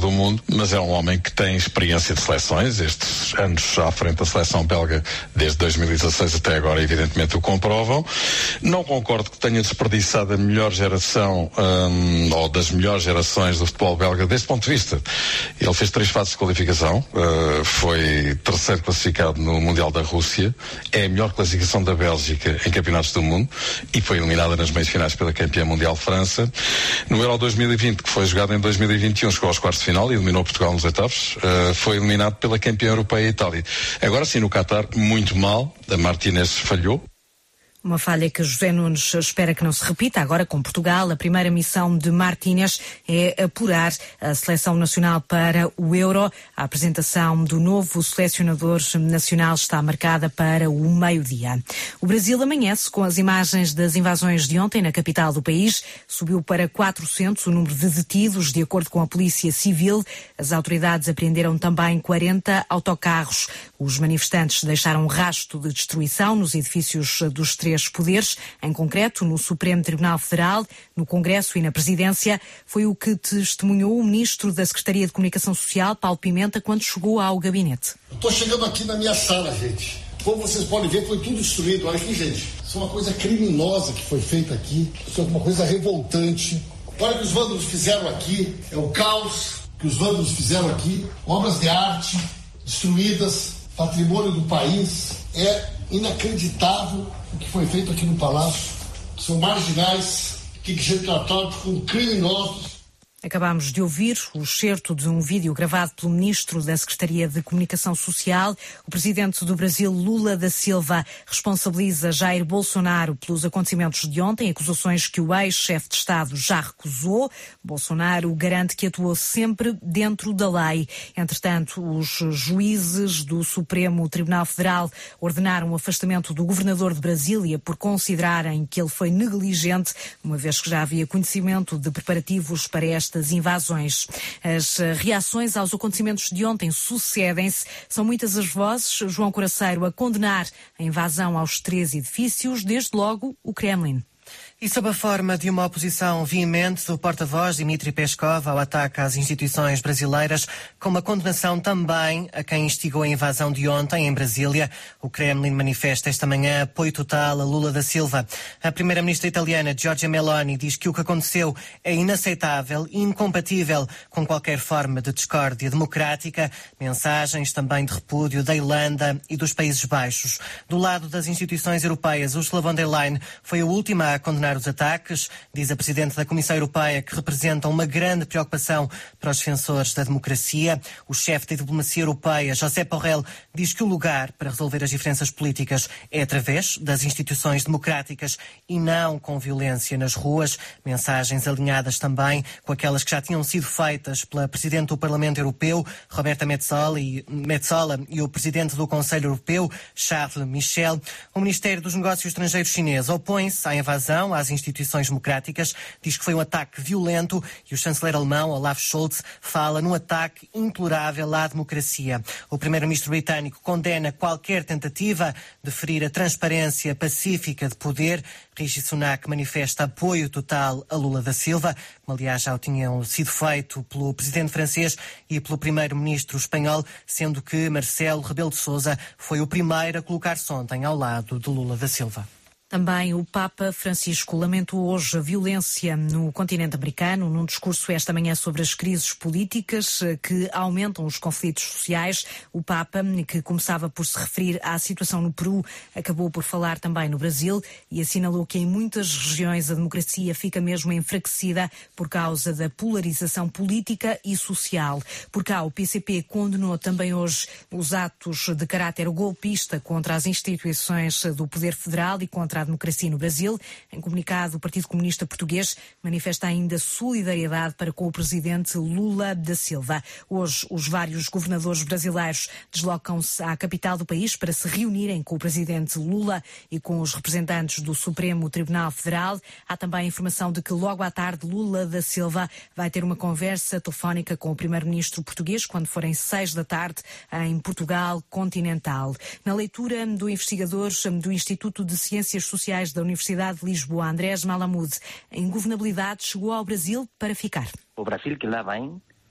do mundo, mas é um homem que tem experiência de seleções, estes anos à frente da seleção belga, desde dois mil e dezasseis até agora, evidentemente o comprovam. Não concordo que tenha desperdiçado a melhor geração, um, ou das melhores gerações do futebol belga, deste ponto de vista. Ele fez três fases de qualificação, uh, foi terceiro classificado no Mundial da Rússia, é a melhor classificação da Bélgica em campeonatos do mundo e foi eliminada nas meias finais pela campeã mundial França. No Euro dois mil e vinte, que foi jogado em dois mil e vinte e um, chegou aos quartos de final e eliminou Portugal nos oitavos, uh, foi eliminado pela campeã europeia Itália. Agora sim, no Qatar, muito mal, a Martínez falhou. Uma falha que José Nunes espera que não se repita agora com Portugal. A primeira missão de Martínez é apurar a seleção nacional para o Euro. A apresentação do novo selecionador nacional está marcada para o meio-dia. O Brasil amanhece com as imagens das invasões de ontem na capital do país. Subiu para quatrocentos o número de detidos, de acordo com a Polícia Civil. As autoridades apreenderam também quarenta autocarros. Os manifestantes deixaram um rastro de destruição nos edifícios dos três poderes, em concreto no Supremo Tribunal Federal, no Congresso e na Presidência. Foi o que testemunhou o Ministro da Secretaria de Comunicação Social, Paulo Pimenta, quando chegou ao gabinete. Estou chegando aqui na minha sala, gente. Como vocês podem ver, foi tudo destruído. Olha aqui, gente. Isso é uma coisa criminosa que foi feita aqui. Isso é uma coisa revoltante. Olha o que os vândalos fizeram aqui. É o caos que os vândalos fizeram aqui. Obras de arte destruídas, patrimônio do país. É inacreditável o que foi feito aqui no Palácio. São marginais que são tratados como criminosos. Acabámos de ouvir o excerto de um vídeo gravado pelo Ministro da Secretaria de Comunicação Social. O Presidente do Brasil, Lula da Silva, responsabiliza Jair Bolsonaro pelos acontecimentos de ontem, acusações que o ex-chefe de Estado já recusou. Bolsonaro garante que atuou sempre dentro da lei. Entretanto, os juízes do Supremo Tribunal Federal ordenaram o afastamento do governador de Brasília por considerarem que ele foi negligente, uma vez que já havia conhecimento de preparativos para esta estas invasões. As reações aos acontecimentos de ontem sucedem-se. São muitas as vozes. João Coraceiro a condenar a invasão aos três edifícios, desde logo o Kremlin. E sob a forma de uma oposição veemente do porta-voz Dmitry Peskov ao ataque às instituições brasileiras, com uma condenação também a quem instigou a invasão de ontem em Brasília, o Kremlin manifesta esta manhã apoio total a Lula da Silva. A primeira-ministra italiana Giorgia Meloni diz que o que aconteceu é inaceitável e incompatível com qualquer forma de discórdia democrática. Mensagens também de repúdio da Irlanda e dos Países Baixos. Do lado das instituições europeias, Ursula von der Leyen foi a última a condenar os ataques. Diz a Presidente da Comissão Europeia que representam uma grande preocupação para os defensores da democracia. O chefe da diplomacia europeia, Josep Borrell, diz que o lugar para resolver as diferenças políticas é através das instituições democráticas e não com violência nas ruas. Mensagens alinhadas também com aquelas que já tinham sido feitas pela Presidente do Parlamento Europeu, Roberta Metsola, e, Metsola, e o Presidente do Conselho Europeu, Charles Michel. O Ministério dos Negócios Estrangeiros chinês opõe-se à invasão às instituições democráticas, diz que foi um ataque violento e o chanceler alemão, Olaf Scholz, fala num ataque implorável à democracia. O primeiro-ministro britânico condena qualquer tentativa de ferir a transparência pacífica de poder. Rishi Sunak manifesta apoio total a Lula da Silva, como aliás já o tinham sido feito pelo presidente francês e pelo primeiro-ministro espanhol, sendo que Marcelo Rebelo de Sousa foi o primeiro a colocar-se ontem ao lado de Lula da Silva. Também o Papa Francisco lamentou hoje a violência no continente americano, num discurso esta manhã sobre as crises políticas que aumentam os conflitos sociais. O Papa, que começava por se referir à situação no Peru, acabou por falar também no Brasil e assinalou que em muitas regiões a democracia fica mesmo enfraquecida por causa da polarização política e social. Por cá, o P C P condenou também hoje os atos de caráter golpista contra as instituições do Poder Federal e contra a democracia no Brasil. Em comunicado, o Partido Comunista Português manifesta ainda solidariedade para com o presidente Lula da Silva. Hoje, os vários governadores brasileiros deslocam-se à capital do país para se reunirem com o presidente Lula e com os representantes do Supremo Tribunal Federal. Há também a informação de que logo à tarde Lula da Silva vai ter uma conversa telefónica com o primeiro-ministro português quando forem seis da tarde em Portugal continental. Na leitura do investigador do Instituto de Ciências Sociais da Universidade de Lisboa, Andrés Malamud, a ingovernabilidade chegou ao Brasil para ficar. O Brasil que lá vem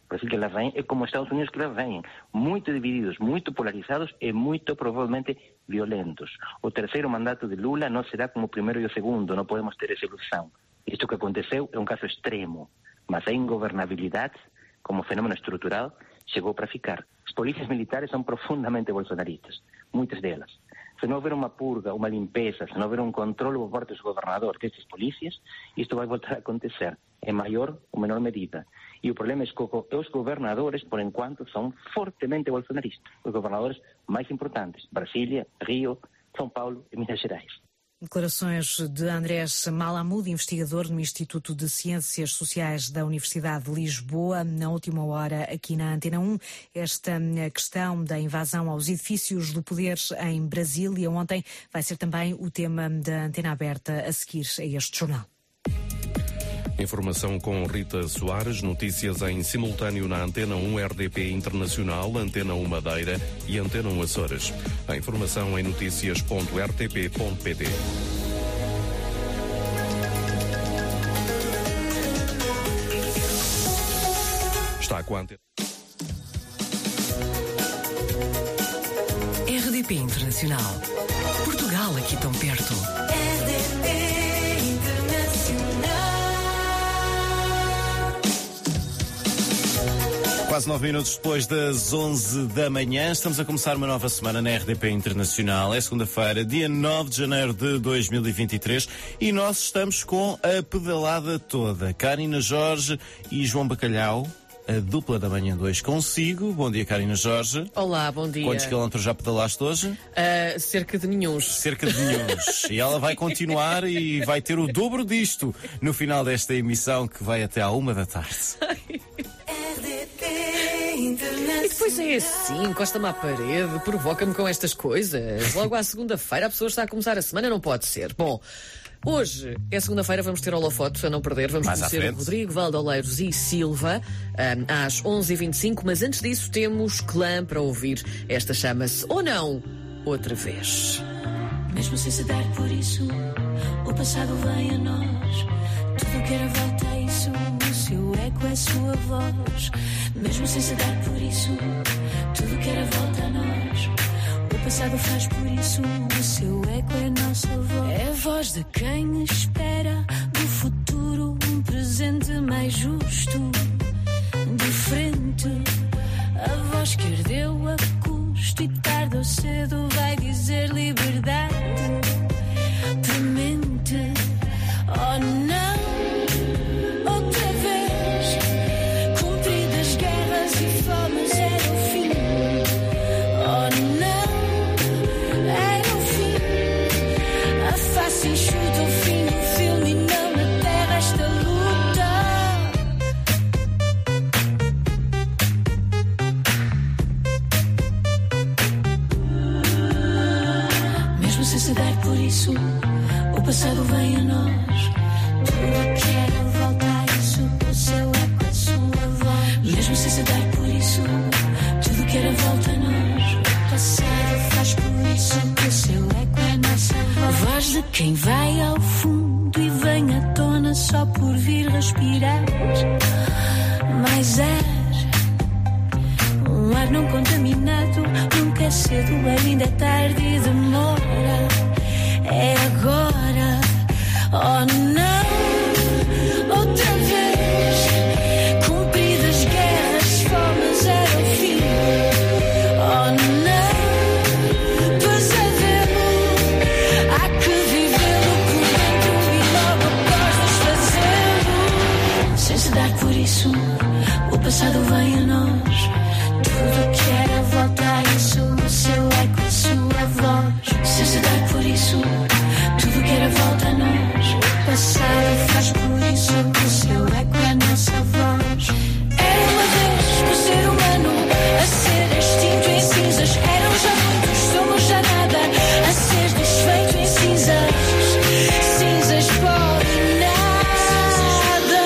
O Brasil que ela vem é como os Estados Unidos que ela vem, muito divididos, muito polarizados e muito provavelmente violentos. O terceiro mandato de Lula não será como o primeiro e o segundo, não podemos ter essa ilusão. Isto que aconteceu é um caso extremo, mas a ingovernabilidade, como fenômeno estrutural, chegou para ficar. As polícias militares são profundamente bolsonaristas, muitas delas. Se não houver uma purga, uma limpeza, se não houver um controle por parte dos governadores destas polícias, isto vai voltar a acontecer, em maior ou menor medida. E o problema é que os governadores, por enquanto, são fortemente bolsonaristas. Os governadores mais importantes, Brasília, Rio, São Paulo e Minas Gerais. Declarações de Andrés Malamud, investigador no Instituto de Ciências Sociais da Universidade de Lisboa. Na última hora, aqui na Antena um, esta questão da invasão aos edifícios do poder em Brasília ontem vai ser também o tema da Antena Aberta a seguir a este jornal. Informação com Rita Soares, notícias em simultâneo na Antena um R D P Internacional, Antena um Madeira e Antena um Açores. A informação em notícias ponto r t p ponto p t. Está com a Antena. R D P Internacional. Portugal aqui tão perto. R D P Internacional. Quase nove minutos depois das onze da manhã, estamos a começar uma nova semana na R D P Internacional. É segunda-feira, dia nove de janeiro de dois mil e vinte e três, e nós estamos com a pedalada toda. Karina Jorge e João Bacalhau, a dupla da manhã dois consigo. Bom dia, Karina Jorge. Olá, bom dia. Quantos quilómetros já pedalaste hoje? Uh, cerca de nenhuns. Cerca de nenhuns. E ela vai continuar e vai ter o dobro disto no final desta emissão, que vai até à uma da tarde. E depois é assim, encosta-me à parede, provoca-me com estas coisas. Logo à segunda-feira a pessoa está a começar a semana, não pode ser. Bom, hoje é segunda-feira, vamos ter holofotes a não perder. Vamos Mais conhecer o Rodrigo Valdoleiros e Silva um, às onze e vinte e cinco, mas antes disso temos clã para ouvir. Esta chama-se Ou Não, Outra Vez. Mesmo sem se dar por isso, o passado vem a nós. Tudo que era volta a isso, o seu eco é a sua voz. Mesmo sem se dar por isso, tudo que era volta a nós. O passado faz por isso, o seu eco é a nossa voz. É a voz de quem espera do futuro um presente mais justo, diferente. A voz que ardeu a custo e tarde ou cedo vai dizer liberdade. Premente, oh não. Outra vez, cumpridas guerras e fomes era o fim. Oh não, era o fim. A face enxuta o fim do filme e não na terra esta luta. Mesmo sem se dar por isso, o passado vem a nós. Tudo que era volta a isso, o seu eco, a sua voz. Mesmo sem se dar por isso, tudo que era volta a nós. O passado faz por isso, o seu eco é a nossa voz. A voz de quem vai ao fundo e vem à tona só por vir respirar. Mais ar, um ar não contaminado. Nunca é cedo, ainda é tarde e demora. É agora, oh não, outra vez, cumpridas guerras, fomes era o fim. Oh não, pesadelo, há que vivê-lo por dentro e logo após desfazê-lo. Sem se dar por isso, o passado vem a nós. Tudo que era volta a isso, o seu eco, a sua voz. Sem se dar por isso, tudo que era volta a nós. O passado faz por isso, o seu eco é a nossa voz. Era uma vez o ser humano a ser extinto em cinzas. Eram já muitos, somos já nada, a ser desfeito em cinzas. Cinzas, pó e nada.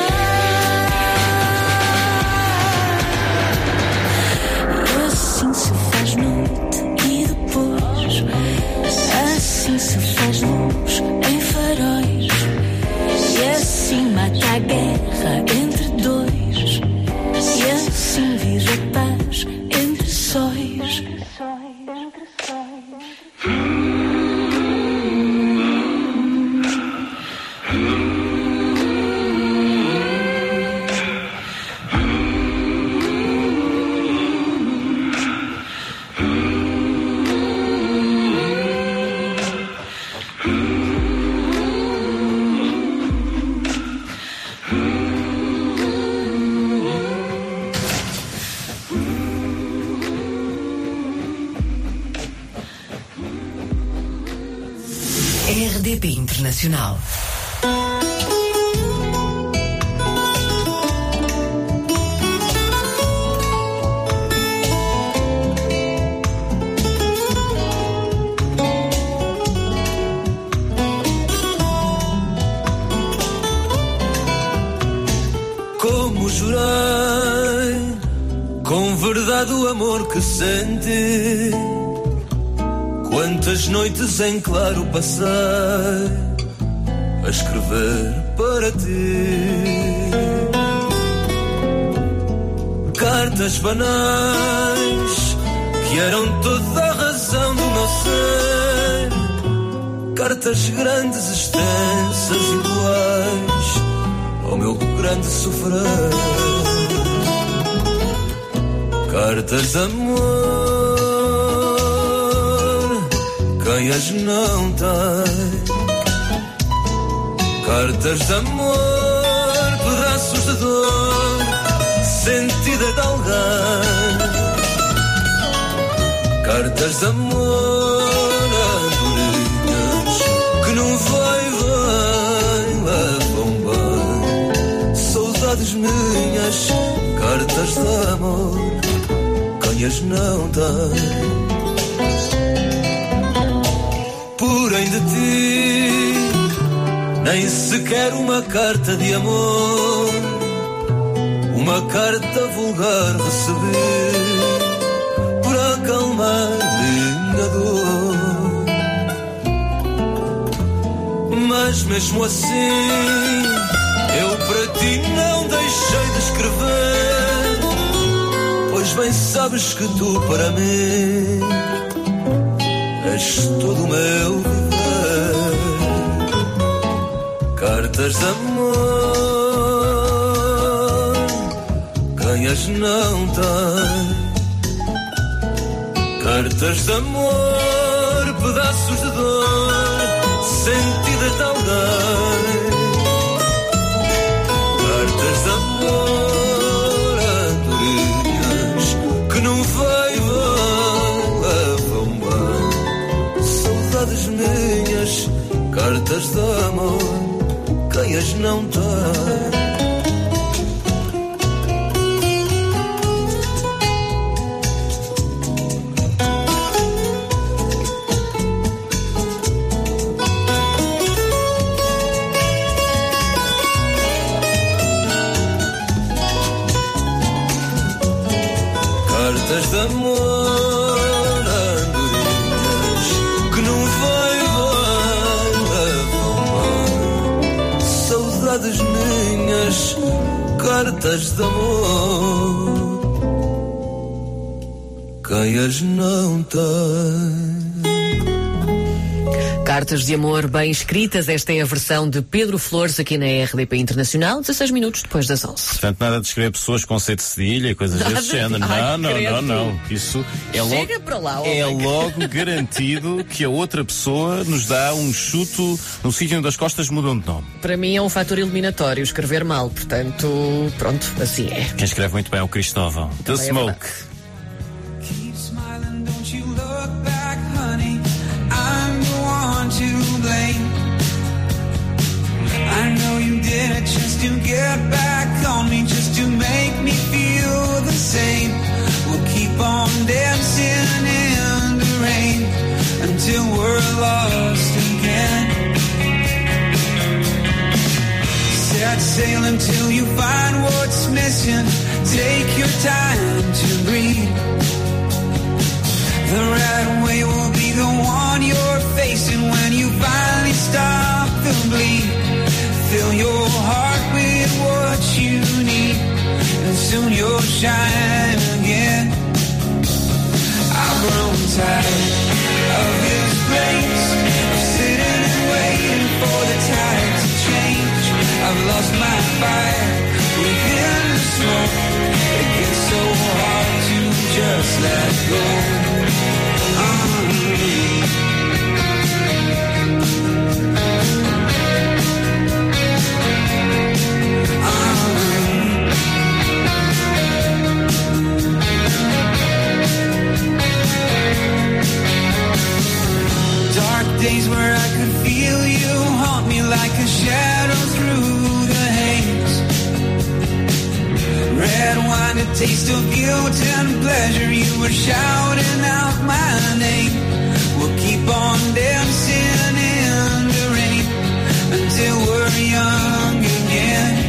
E assim se faz noite e depois assim se faz luz em faróis. E assim mata a guerra entre dois. E assim P Internacional. Como jurei, com verdade o amor que senti. Quantas noites em claro passei a escrever para ti. Cartas banais que eram toda a razão do meu ser. Cartas grandes, extensas, iguais ao meu grande sofrer. Cartas de amor, quem as não tem. Cartas de amor, pedaços de dor, sentida de alguém. Cartas de amor, andorinhas, que não vai, vem, levam bem. Saudades minhas, cartas de amor, quem as não tem. Porém de ti, nem sequer uma carta de amor, uma carta vulgar recebi, para acalmar minha dor. Mas mesmo assim, eu para ti não deixei de escrever, pois bem sabes que tu para mim és todo o meu viver. Cartas de amor, quem as não tem. Cartas de amor, pedaços de dor, sentida de alguém. Cartas de amor, andorinhas, que não vai, vão, levam bem. Saudades minhas, cartas de amor, quem as não tem. Cartas de amor, andorinhas, que não vai, vai, levam bem. Saudades minhas, cartas de amor, quem as não tem. Cartas de amor bem escritas, esta é a versão de Pedro Flores aqui na R D P Internacional, dezasseis minutos depois das onze. Portanto, nada de escrever pessoas com C de cedilha e coisas Nada. desse género. Ai, Não, não, credo. não, não. Isso é logo, Chega para lá, é homem. logo garantido que a outra pessoa nos dá um chuto no sítio onde as costas mudam de nome. Para mim é um fator eliminatório escrever mal, portanto, pronto, assim é. Quem escreve muito bem é o Cristóvão. The Também é Smoke. Keep smiling, don't you look back, honey. I'm the one to blame. I know you did it just to get back on me, just to make me feel the same. We'll keep on dancing in the rain until we're lost again. Set sail until you find what's missing. Take your time to breathe. The right way will be the one you're facing when you finally stop the bleed. Fill your heart with what you need, and soon you'll shine again. I've grown tired of this place, of sitting and waiting for the tide to change. I've lost my fire within the smoke. It gets so hard to just let go. Dark days where I could feel you shadow through the haze. Red wine, a taste of guilt and pleasure. You were shouting out my name. We'll keep on dancing in the rain until we're young again.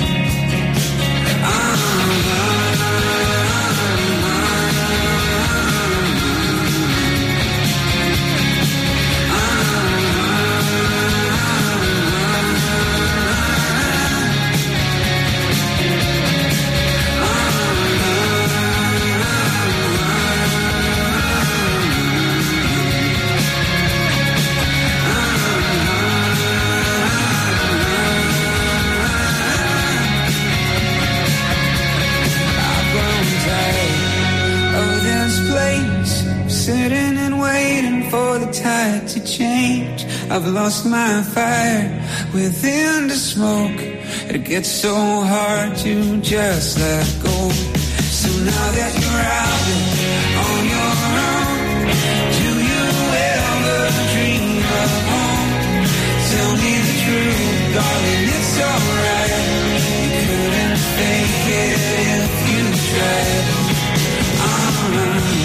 Sitting and waiting for the tide to change. I've lost my fire within the smoke. It gets so hard to just let go. So now that you're out on your own, do you ever dream of home? Tell me the truth, darling, it's alright. You couldn't fake it if you tried. Uh-huh.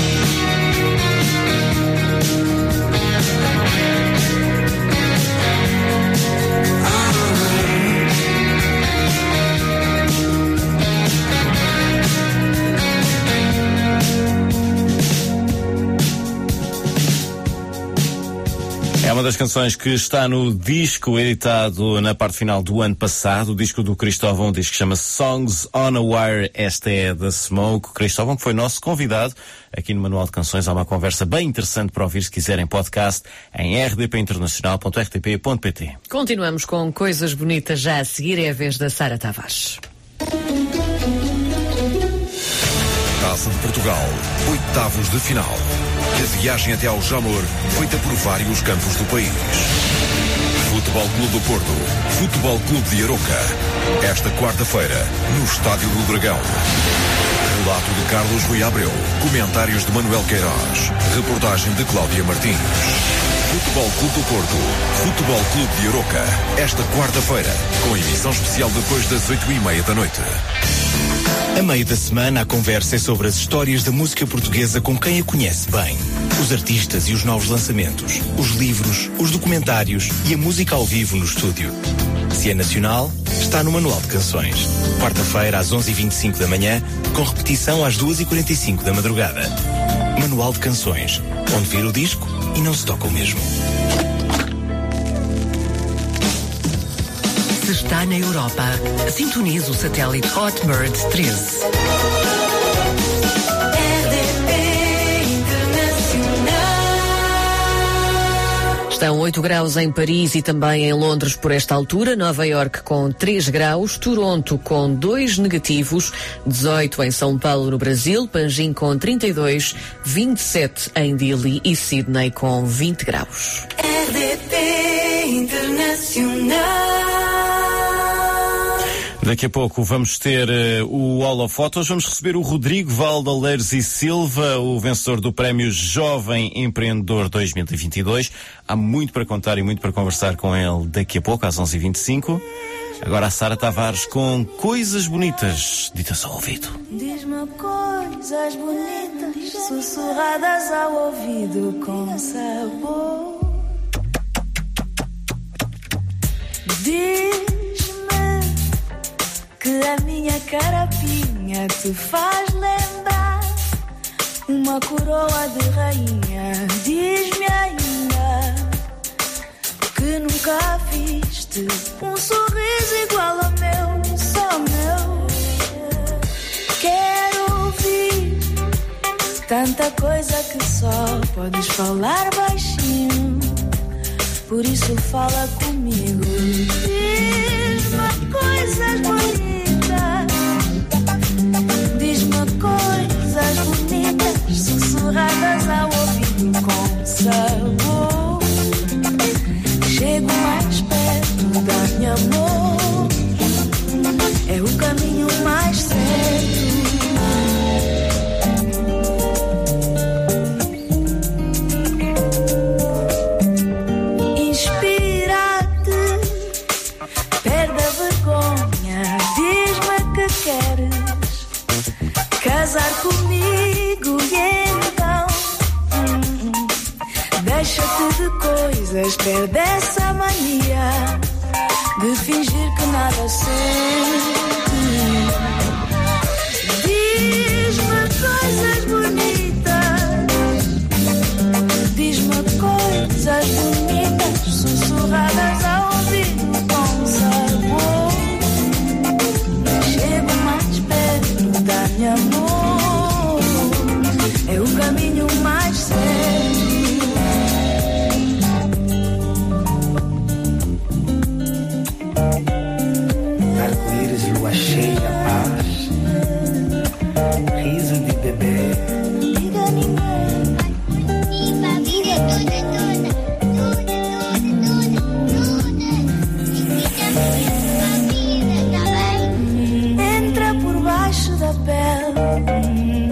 É uma das canções que está no disco editado na parte final do ano passado, o disco do Cristóvão, um disco que chama-se Songs on a Wire. Esta é da Smoke. O Cristóvão, que foi nosso convidado aqui no Manual de Canções. Há uma conversa bem interessante para ouvir, se quiserem, podcast em r d p internacional ponto r t p ponto p t. Continuamos com coisas bonitas já a seguir. É a vez da Sara Tavares. Taça de Portugal, oitavos de final. A viagem até ao Jamor, feita por vários campos do país. Futebol Clube do Porto, Futebol Clube de Aroca. Esta quarta-feira, no Estádio do Dragão. Relato de Carlos Rui Abreu, comentários de Manuel Queiroz, reportagem de Cláudia Martins. Futebol Clube do Porto, Futebol Clube de Aroca. Esta quarta-feira, com emissão especial depois das oito e meia da noite. A meio da semana, a conversa é sobre as histórias da música portuguesa com quem a conhece bem. Os artistas e os novos lançamentos, os livros, os documentários e a música ao vivo no estúdio. Se é nacional, está no Manual de Canções. Quarta-feira, às onze e vinte e cinco da manhã, com repetição às duas e quarenta e cinco da madrugada. Manual de Canções, onde vir o disco e não se toca o mesmo. Se está na Europa, sintonize o satélite Hotbird treze. Estão oito graus em Paris e também em Londres por esta altura, Nova Iorque com três graus, Toronto com dois negativos, dezoito em São Paulo no Brasil, Panjim com trinta e dois, vinte e sete em Dili e Sydney com vinte graus. R D P Internacional. Daqui a pouco vamos ter uh, o holofotos. Vamos receber o Rodrigo Valdaleiros e Silva, o vencedor do Prémio Jovem Empreendedor dois mil e vinte e dois. Há muito para contar e muito para conversar com ele daqui a pouco, às onze e vinte e cinco. Agora a Sara Tavares com Coisas Bonitas, ditas ao ouvido. Diz-me coisas bonitas, sussurradas ao ouvido com sabor. Diz que a minha carapinha te faz lembrar uma coroa de rainha. Diz-me ainda que nunca viste um sorriso igual ao meu, só meu. Quero ouvir tanta coisa que só podes falar baixinho, por isso fala comigo. Diz-me coisas bonitas, diz-me coisas bonitas, sussurradas ao ouvido com sabor. Chego mais perto, dá-me amor, é o caminho mais certo. Mas perde essa mania de fingir que nada sente. Diz-me coisas bonitas, diz-me coisas bonitas, sussurradas ao ouvido com sabor. Chego mais perto, dá-me amor, é o caminho mais certo. Arco-íris, lua cheia, paz, riso de bebê. Diga a ninguém. Viva, viva toda, toda, toda, toda, toda, toda. Vida, tá bem? Entra por baixo da pele,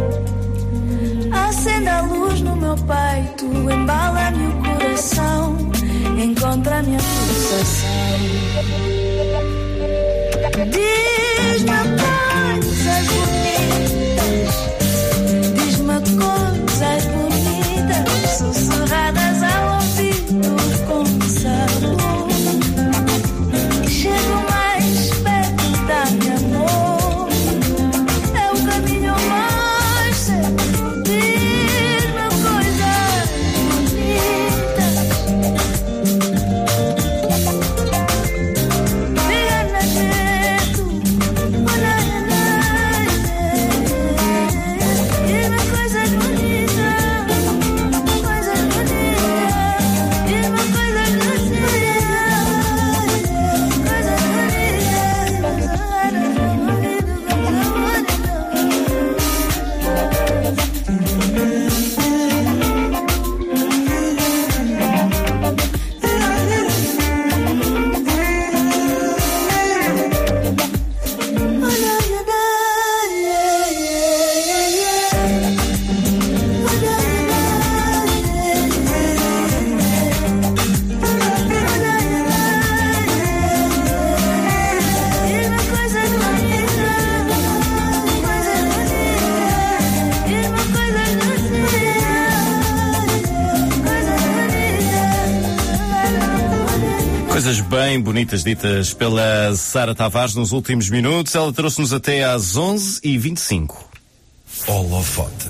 acende a luz no meu peito, embala-me o coração, encontra a minha pulsação. Diz-me coisas bonitas, diz-me coisas bonitas, sussurradas ao ouvido com sabor. Chego mais perto, dá-me amor, é o caminho mais certo. Diz-me coisas bonitas. Coisas bem bonitas ditas pela Sara Tavares nos últimos minutos. Ela trouxe-nos até às onze e vinte e cinco. Holofote.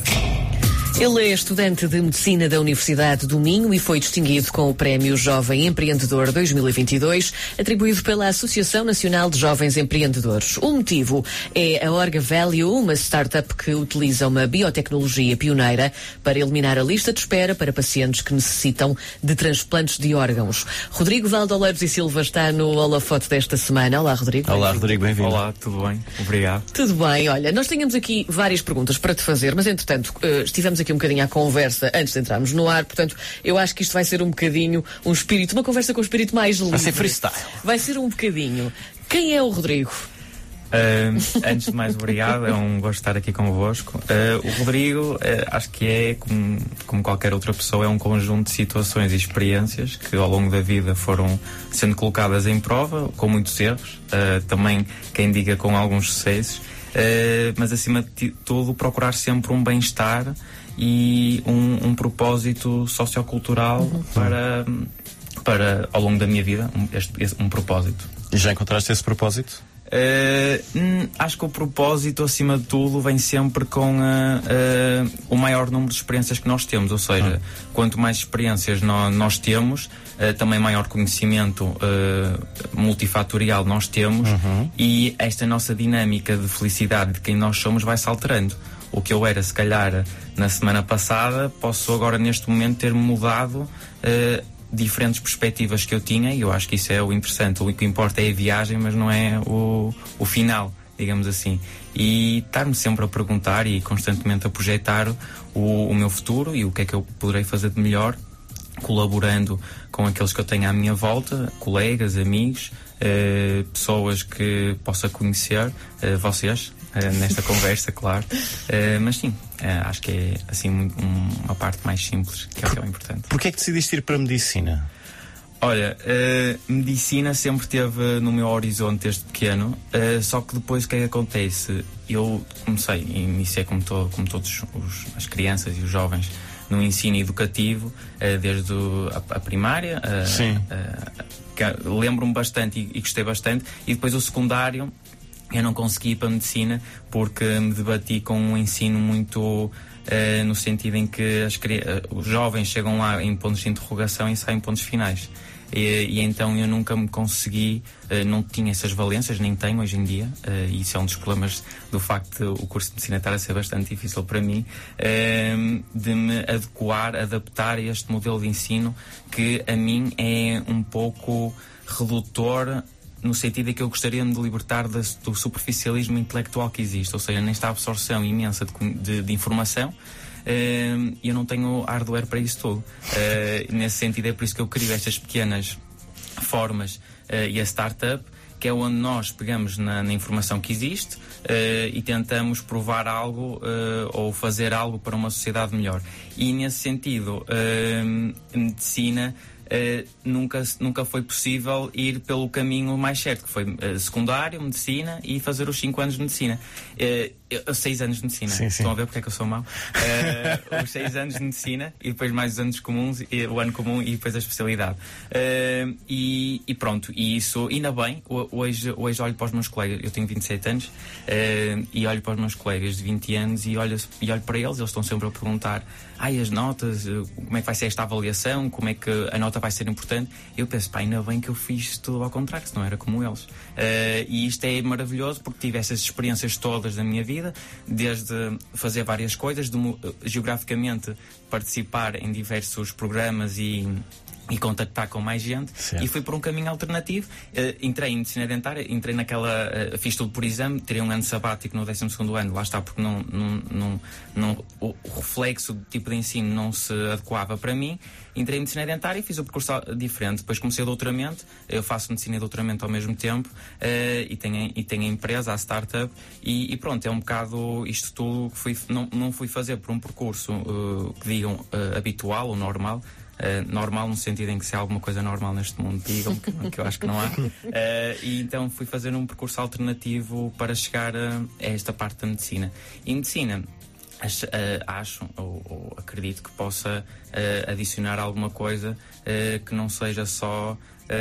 Ele é estudante de Medicina da Universidade do Minho e foi distinguido com o Prémio Jovem Empreendedor dois mil e vinte e dois, atribuído pela Associação Nacional de Jovens Empreendedores. O motivo é a Orga Value, uma startup que utiliza uma biotecnologia pioneira para eliminar a lista de espera para pacientes que necessitam de transplantes de órgãos. Rodrigo Valdoleiros e Silva está no holofote desta semana. Olá, Rodrigo. Olá, Rodrigo, bem-vindo. Olá, tudo bem? Obrigado. Tudo bem. Olha, nós tínhamos aqui várias perguntas para te fazer, mas entretanto, uh, estivemos aqui um bocadinho à conversa antes de entrarmos no ar, portanto, eu acho que isto vai ser um bocadinho um espírito, uma conversa com um espírito mais livre. Vai ser freestyle. Vai ser um bocadinho. Quem é o Rodrigo? Uh, antes de mais, obrigado, é um gosto estar aqui convosco. Uh, o Rodrigo, uh, acho que é, como, como qualquer outra pessoa, é um conjunto de situações e experiências que ao longo da vida foram sendo colocadas em prova, com muitos erros, uh, também, quem diga, com alguns sucessos, uh, mas acima de tudo procurar sempre um bem-estar e um, um propósito sociocultural uhum. para, para, ao longo da minha vida, um, este, um propósito. E já encontraste esse propósito? Uh, hum, acho que o propósito, acima de tudo, vem sempre com uh, uh, o maior número de experiências que nós temos, ou seja, uhum. quanto mais experiências no, nós temos, uh, também maior conhecimento uh, multifatorial nós temos uhum. e esta nossa dinâmica de felicidade de quem nós somos vai-se alterando. O que eu era, se calhar, na semana passada, posso agora, neste momento, ter mudado uh, diferentes perspectivas que eu tinha, e eu acho que isso é o interessante. O que importa é a viagem, mas não é o, o final, digamos assim. E estar-me sempre a perguntar e constantemente a projetar o, o meu futuro e o que é que eu poderei fazer de melhor, colaborando com aqueles que eu tenho à minha volta, colegas, amigos, uh, pessoas que possa conhecer, uh, vocês, uh, nesta conversa, claro. Uh, mas sim, uh, acho que é assim um, uma parte mais simples, que é o que é o importante. Porquê é que decidiste ir para a medicina? Olha, uh, medicina sempre esteve no meu horizonte desde pequeno, uh, só que depois o que é que acontece? Eu comecei, e iniciei como, to, como todos os, as crianças e os jovens, no ensino educativo, uh, desde o, a, a primária. Uh, Sim. Uh, lembro-me bastante e, e gostei bastante. E depois o secundário, eu não consegui ir para a medicina porque me debati com um ensino muito uh, no sentido em que as, uh, os jovens chegam lá em pontos de interrogação e saem em pontos finais. E, e então eu nunca me consegui, uh, não tinha essas valências, nem tenho hoje em dia, uh, e isso é um dos problemas do facto de o curso de medicina estar a ser bastante difícil para mim, uh, de me adequar, adaptar a este modelo de ensino que a mim é um pouco redutor, no sentido em que eu gostaria de me libertar de, do superficialismo intelectual que existe, ou seja, nesta absorção imensa de, de, de informação. Uh, eu não tenho hardware para isso tudo. Uh, nesse sentido, é por isso que eu crio estas pequenas formas uh, e a startup, que é onde nós pegamos na, na informação que existe uh, e tentamos provar algo uh, ou fazer algo para uma sociedade melhor. E nesse sentido, uh, medicina Uh, nunca, nunca foi possível ir pelo caminho mais certo, que foi uh, secundário, medicina e fazer os cinco anos de medicina. Uh, seis anos de medicina. Sim, sim. Estão a ver porque é que eu sou mau? Uh, os seis anos de medicina e depois mais os anos comuns, e, o ano comum e depois a especialidade. Uh, e, e pronto, e isso, ainda bem, hoje, hoje olho para os meus colegas, eu tenho vinte e sete anos, uh, e olho para os meus colegas de vinte anos e olho, e olho para eles, eles estão sempre a perguntar: ai, as notas, como é que vai ser esta avaliação, como é que a nota vai ser importante. Eu penso, pá, ainda bem que eu fiz tudo ao contrário, senão era como eles. Uh, e isto é maravilhoso porque tive essas experiências todas da minha vida, desde fazer várias coisas, de, geograficamente participar em diversos programas e e contactar com mais gente, certo. E fui por um caminho alternativo. Uh, entrei em medicina dentária, entrei naquela, uh, fiz tudo por exame, tirei um ano sabático no décimo segundo ano, lá está, porque não, não, não, não, o, o reflexo do tipo de ensino não se adequava para mim. Entrei em medicina dentária e fiz o percurso diferente. Depois comecei o doutoramento, eu faço medicina e doutoramento ao mesmo tempo, uh, e, tenho, e tenho a empresa, a startup, e, e pronto, é um bocado isto tudo que fui, não, não fui fazer por um percurso uh, que digam uh, habitual ou normal. Uh, normal no sentido em que se há alguma coisa normal neste mundo, digam que, que eu acho que não há. Uh, e então fui fazer um percurso alternativo para chegar a, a esta parte da medicina. E medicina, acho, uh, acho ou, ou acredito que possa uh, adicionar alguma coisa uh, que não seja só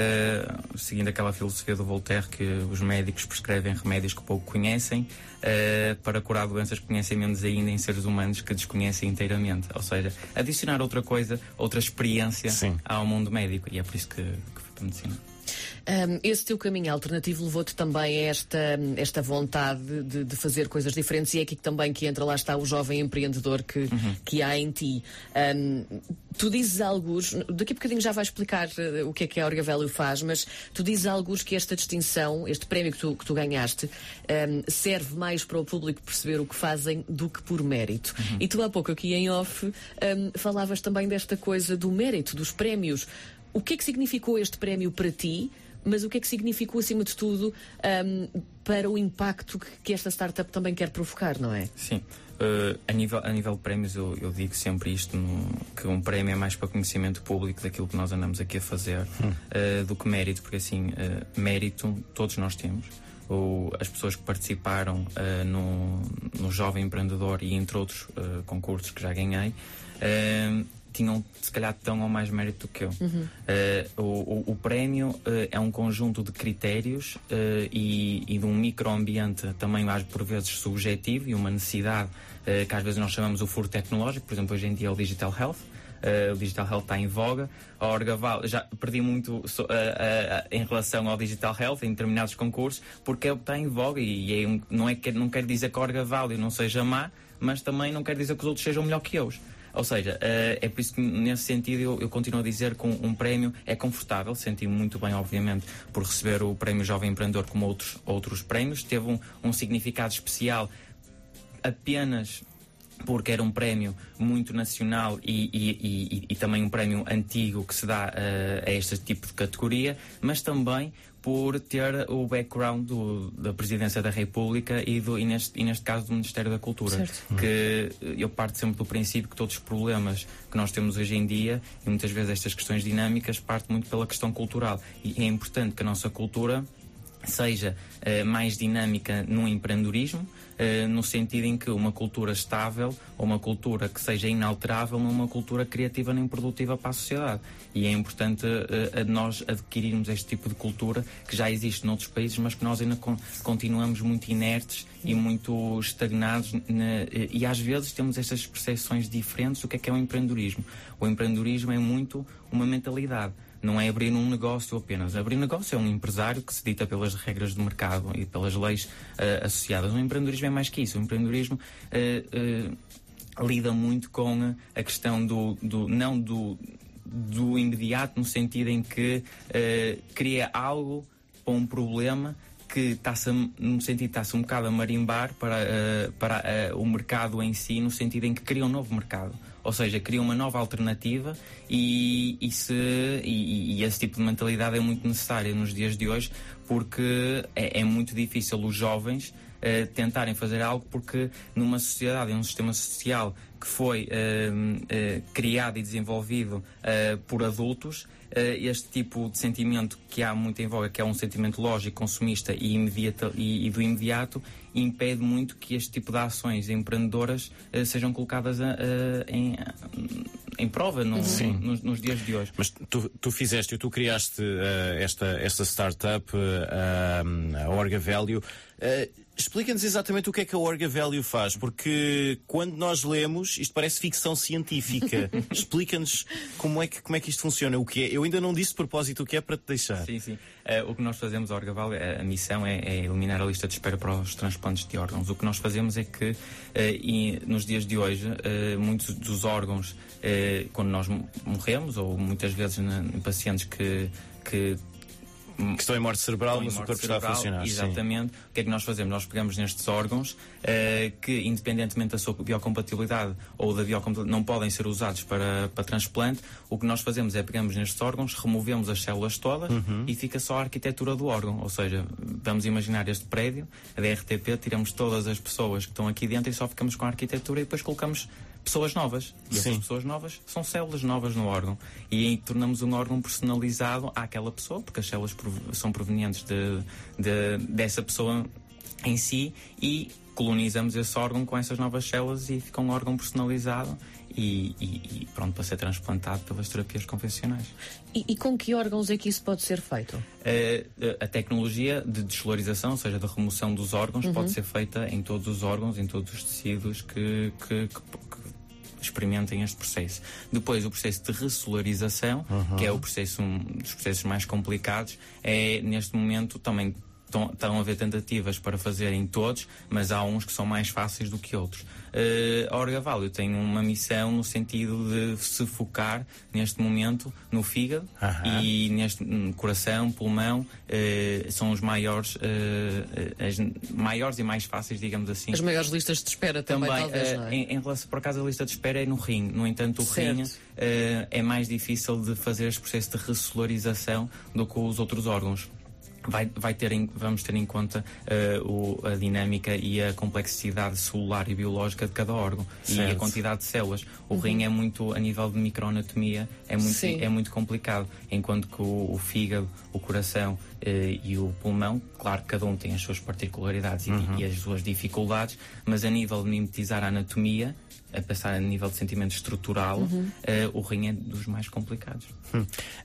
Uh, seguindo aquela filosofia do Voltaire, que os médicos prescrevem remédios que pouco conhecem uh, para curar doenças que conhecem menos ainda em seres humanos que desconhecem inteiramente. Ou seja, adicionar outra coisa, outra experiência, sim, ao mundo médico. E é por isso que, que fui para a medicina. Um, esse teu caminho alternativo levou-te também a esta, esta vontade de, de fazer coisas diferentes, e é aqui que também que entra, lá está, o jovem empreendedor que, uhum. que há em ti. Um, tu dizes alguns, daqui a bocadinho já vais explicar uh, o que é que a Orga Value faz, mas tu dizes alguns que esta distinção, este prémio que tu, que tu ganhaste, um, serve mais para o público perceber o que fazem do que por mérito. Uhum. E tu há pouco aqui em off um, falavas também desta coisa do mérito, dos prémios. O que é que significou este prémio para ti? Mas o que é que significou, acima de tudo, um, para o impacto que, que esta startup também quer provocar, não é? Sim. Uh, a, nível, a nível de prémios, eu, eu digo sempre isto, no, que um prémio é mais para conhecimento público daquilo que nós andamos aqui a fazer, hum. uh, do que mérito, porque assim, uh, mérito todos nós temos. Ou as pessoas que participaram uh, no, no Jovem Empreendedor e entre outros uh, concursos que já ganhei, uh, tinham se calhar tão ou mais mérito do que eu. Uhum. Uh, o, o, o prémio uh, é um conjunto de critérios uh, e, e de um microambiente também mais por vezes subjetivo, e uma necessidade uh, que às vezes nós chamamos o furo tecnológico. Por exemplo, hoje em dia é o Digital Health. Uh, o Digital Health está em voga. A Orgaval, já perdi muito so, uh, uh, uh, em relação ao Digital Health em determinados concursos, porque é o que está em voga, e é um, não, é que, não quer dizer que a Orgaval não seja má, mas também não quer dizer que os outros sejam melhor que eu. Ou seja, uh, é por isso que nesse sentido eu, eu continuo a dizer que um, um prémio é confortável. Senti-me muito bem, obviamente, por receber o Prémio Jovem Empreendedor, como outros, outros prémios. Teve um, um significado especial apenas porque era um prémio muito nacional e, e, e, e também um prémio antigo que se dá uh, a este tipo de categoria, mas também por ter o background do, da Presidência da República e, do, e, neste, e neste caso do Ministério da Cultura. Certo. Que eu parto sempre do princípio que todos os problemas que nós temos hoje em dia, e muitas vezes estas questões dinâmicas, partem muito pela questão cultural, e é importante que a nossa cultura seja uh, mais dinâmica no empreendedorismo, uh, no sentido em que uma cultura estável ou uma cultura que seja inalterável não é uma cultura criativa nem produtiva para a sociedade. E é importante uh, nós adquirirmos este tipo de cultura que já existe noutros países, mas que nós ainda con- continuamos muito inertes e muito estagnados na, e às vezes temos estas percepções diferentes do que é que é o empreendedorismo. O empreendedorismo é muito uma mentalidade. Não é abrir um negócio apenas. Abrir negócio é um empresário que se dita pelas regras do mercado e pelas leis uh, associadas. O empreendedorismo é mais que isso. O empreendedorismo uh, uh, lida muito com a questão do, do não do, do imediato, no sentido em que uh, cria algo para um problema que está-se, no sentido está-se um bocado a marimbar para, uh, para uh, o mercado em si, no sentido em que cria um novo mercado. Ou seja, cria uma nova alternativa e, e, se, e, e esse tipo de mentalidade é muito necessária nos dias de hoje, porque é, é muito difícil os jovens uh, tentarem fazer algo, porque numa sociedade, num sistema social que foi uh, uh, criado e desenvolvido uh, por adultos, Uh, este tipo de sentimento que há muito em voga, que é um sentimento lógico, consumista e, imediato, e, e do imediato, impede muito que este tipo de ações empreendedoras uh, sejam colocadas a, uh, em, em prova no, Sim. nos, nos dias de hoje. Mas tu, tu fizeste, tu criaste uh, esta, esta startup, uh, a Orga Value. Uh, Explica-nos exatamente o que é que a Orga Value faz, porque quando nós lemos, isto parece ficção científica. Explica-nos como é, que, como é que isto funciona, o que é. Eu ainda não disse de propósito o que é para te deixar. Sim, sim. Uh, o que nós fazemos, a Orga Value, a, a missão é, é eliminar a lista de espera para os transplantes de órgãos. O que nós fazemos é que, uh, e, nos dias de hoje, uh, muitos dos órgãos, uh, quando nós morremos, ou muitas vezes na, em pacientes que, que que estão em morte cerebral, mas o corpo está a funcionar. Exatamente. Sim. O que é que nós fazemos? Nós pegamos nestes órgãos uh, que, independentemente da sua biocompatibilidade ou da biocompatibilidade, não podem ser usados para, para transplante. O que nós fazemos é pegamos nestes órgãos, removemos as células todas uhum. e fica só a arquitetura do órgão. Ou seja, vamos imaginar este prédio, a D R T P, tiramos todas as pessoas que estão aqui dentro e só ficamos com a arquitetura e depois colocamos pessoas novas. E essas Sim. pessoas novas são células novas no órgão. E aí tornamos um órgão personalizado àquela pessoa, porque as células são provenientes de, de, dessa pessoa em si, e colonizamos esse órgão com essas novas células e fica um órgão personalizado e, e, e pronto para ser transplantado pelas terapias convencionais. E, e com que órgãos é que isso pode ser feito? A, a tecnologia de descolorização, ou seja, da remoção dos órgãos, uhum. pode ser feita em todos os órgãos, em todos os tecidos que, que, que, que experimentem este processo. Depois, o processo de ressolarização, uhum. que é o processo, um dos processos mais complicados, é neste momento também estão, estão a haver tentativas para fazerem todos, mas há uns que são mais fáceis do que outros. Uh, a Orga Value tem uma missão no sentido de se focar neste momento no fígado uhum. e neste no coração, pulmão, uh, são os maiores, uh, as maiores e mais fáceis, digamos assim. As maiores listas de espera também, também talvez, uh, não é? em, em relação, por acaso, a lista de espera é no rim. No entanto, o certo. rim uh, é mais difícil de fazer este processo de ressolarização do que os outros órgãos. Vai, vai ter em, vamos ter em conta uh, o, a dinâmica e a complexidade celular e biológica de cada órgão certo. E a quantidade de células. O uhum. rim é muito, a nível de microanatomia, é muito, é muito complicado, enquanto que o, o fígado, o coração uh, e o pulmão, claro que cada um tem as suas particularidades uhum. e, e as suas dificuldades, mas a nível de mimetizar a anatomia, a passar a nível de sentimento estrutural, uhum. uh, o rim é dos mais complicados. Hum.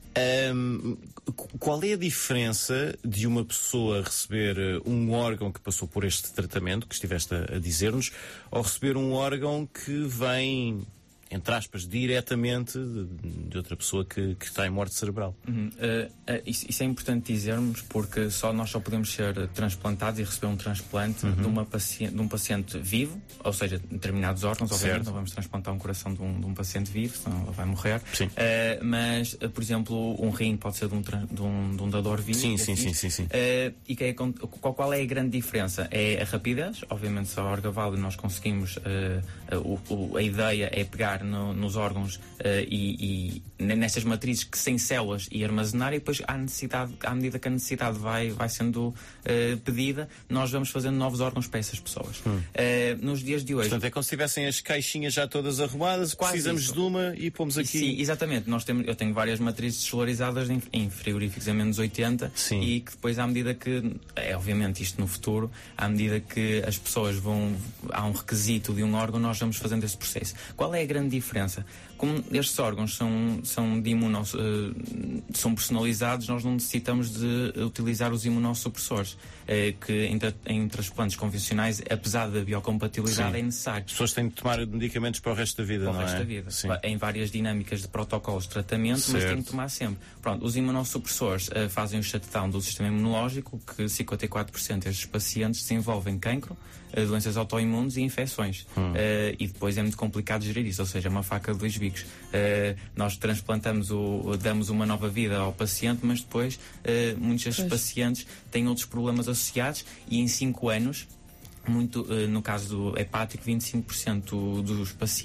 Um, qual é a diferença de uma pessoa receber um órgão que passou por este tratamento que estiveste a, a dizer-nos, ou receber um órgão que vem, entre aspas, diretamente de, de outra pessoa que, que está em morte cerebral? Uhum. Uh, uh, isso, isso é importante dizermos, porque só nós só podemos ser transplantados e receber um transplante uhum. de, uma paciente, de um paciente vivo, ou seja, determinados órgãos, obviamente certo. Não vamos transplantar um coração de um, de um paciente vivo, senão ele vai morrer. Sim. Uh, mas, uh, por exemplo, um rim pode ser de um, de um, de um dador vivo. Sim, sim, sim, sim, sim. Uh, e que é, qual, qual é a grande diferença? É a rapidez. Obviamente, se a Orga Value nós conseguimos, uh, uh, o, o, a ideia é pegar pegar no, nos órgãos uh, e, e nestas matrizes que sem células e armazenar, e depois à necessidade, à medida que a necessidade vai, vai sendo uh, pedida, nós vamos fazendo novos órgãos para essas pessoas. Hum. Uh, nos dias de hoje... Portanto, é como se tivessem as caixinhas já todas arrumadas, quase precisamos isso. de uma e pomos aqui... Sim, exatamente. Nós temos, eu tenho várias matrizes desvalorizadas em, em frigoríficos a menos oitenta. Sim. E que depois, à medida que... É obviamente isto no futuro, à medida que as pessoas vão... Há um requisito de um órgão, nós vamos fazendo esse processo. Qual é a grande diferença? Como estes órgãos são, são, de imuno, uh, são personalizados, nós não necessitamos de utilizar os imunossupressores, uh, que em, tra em transplantes convencionais, apesar da biocompatibilidade, Sim. é necessário. As pessoas têm de tomar medicamentos para o resto da vida, para não o resto é? da vida. Sim. Em várias dinâmicas de protocolos de tratamento, certo. Mas têm de tomar sempre. Pronto, os imunossupressores uh, fazem o shutdown do sistema imunológico, que cinquenta e quatro por cento destes pacientes desenvolvem cancro, uh, doenças autoimunes e infecções. Hum. Uh, e depois é muito complicado gerir isso, ou seja, é uma faca de dois bicos. Uh, nós transplantamos, o, damos uma nova vida ao paciente, mas depois uh, muitos destes pacientes têm outros problemas associados e em cinco anos, muito, uh, no caso do hepático, vinte e cinco por cento dos pacientes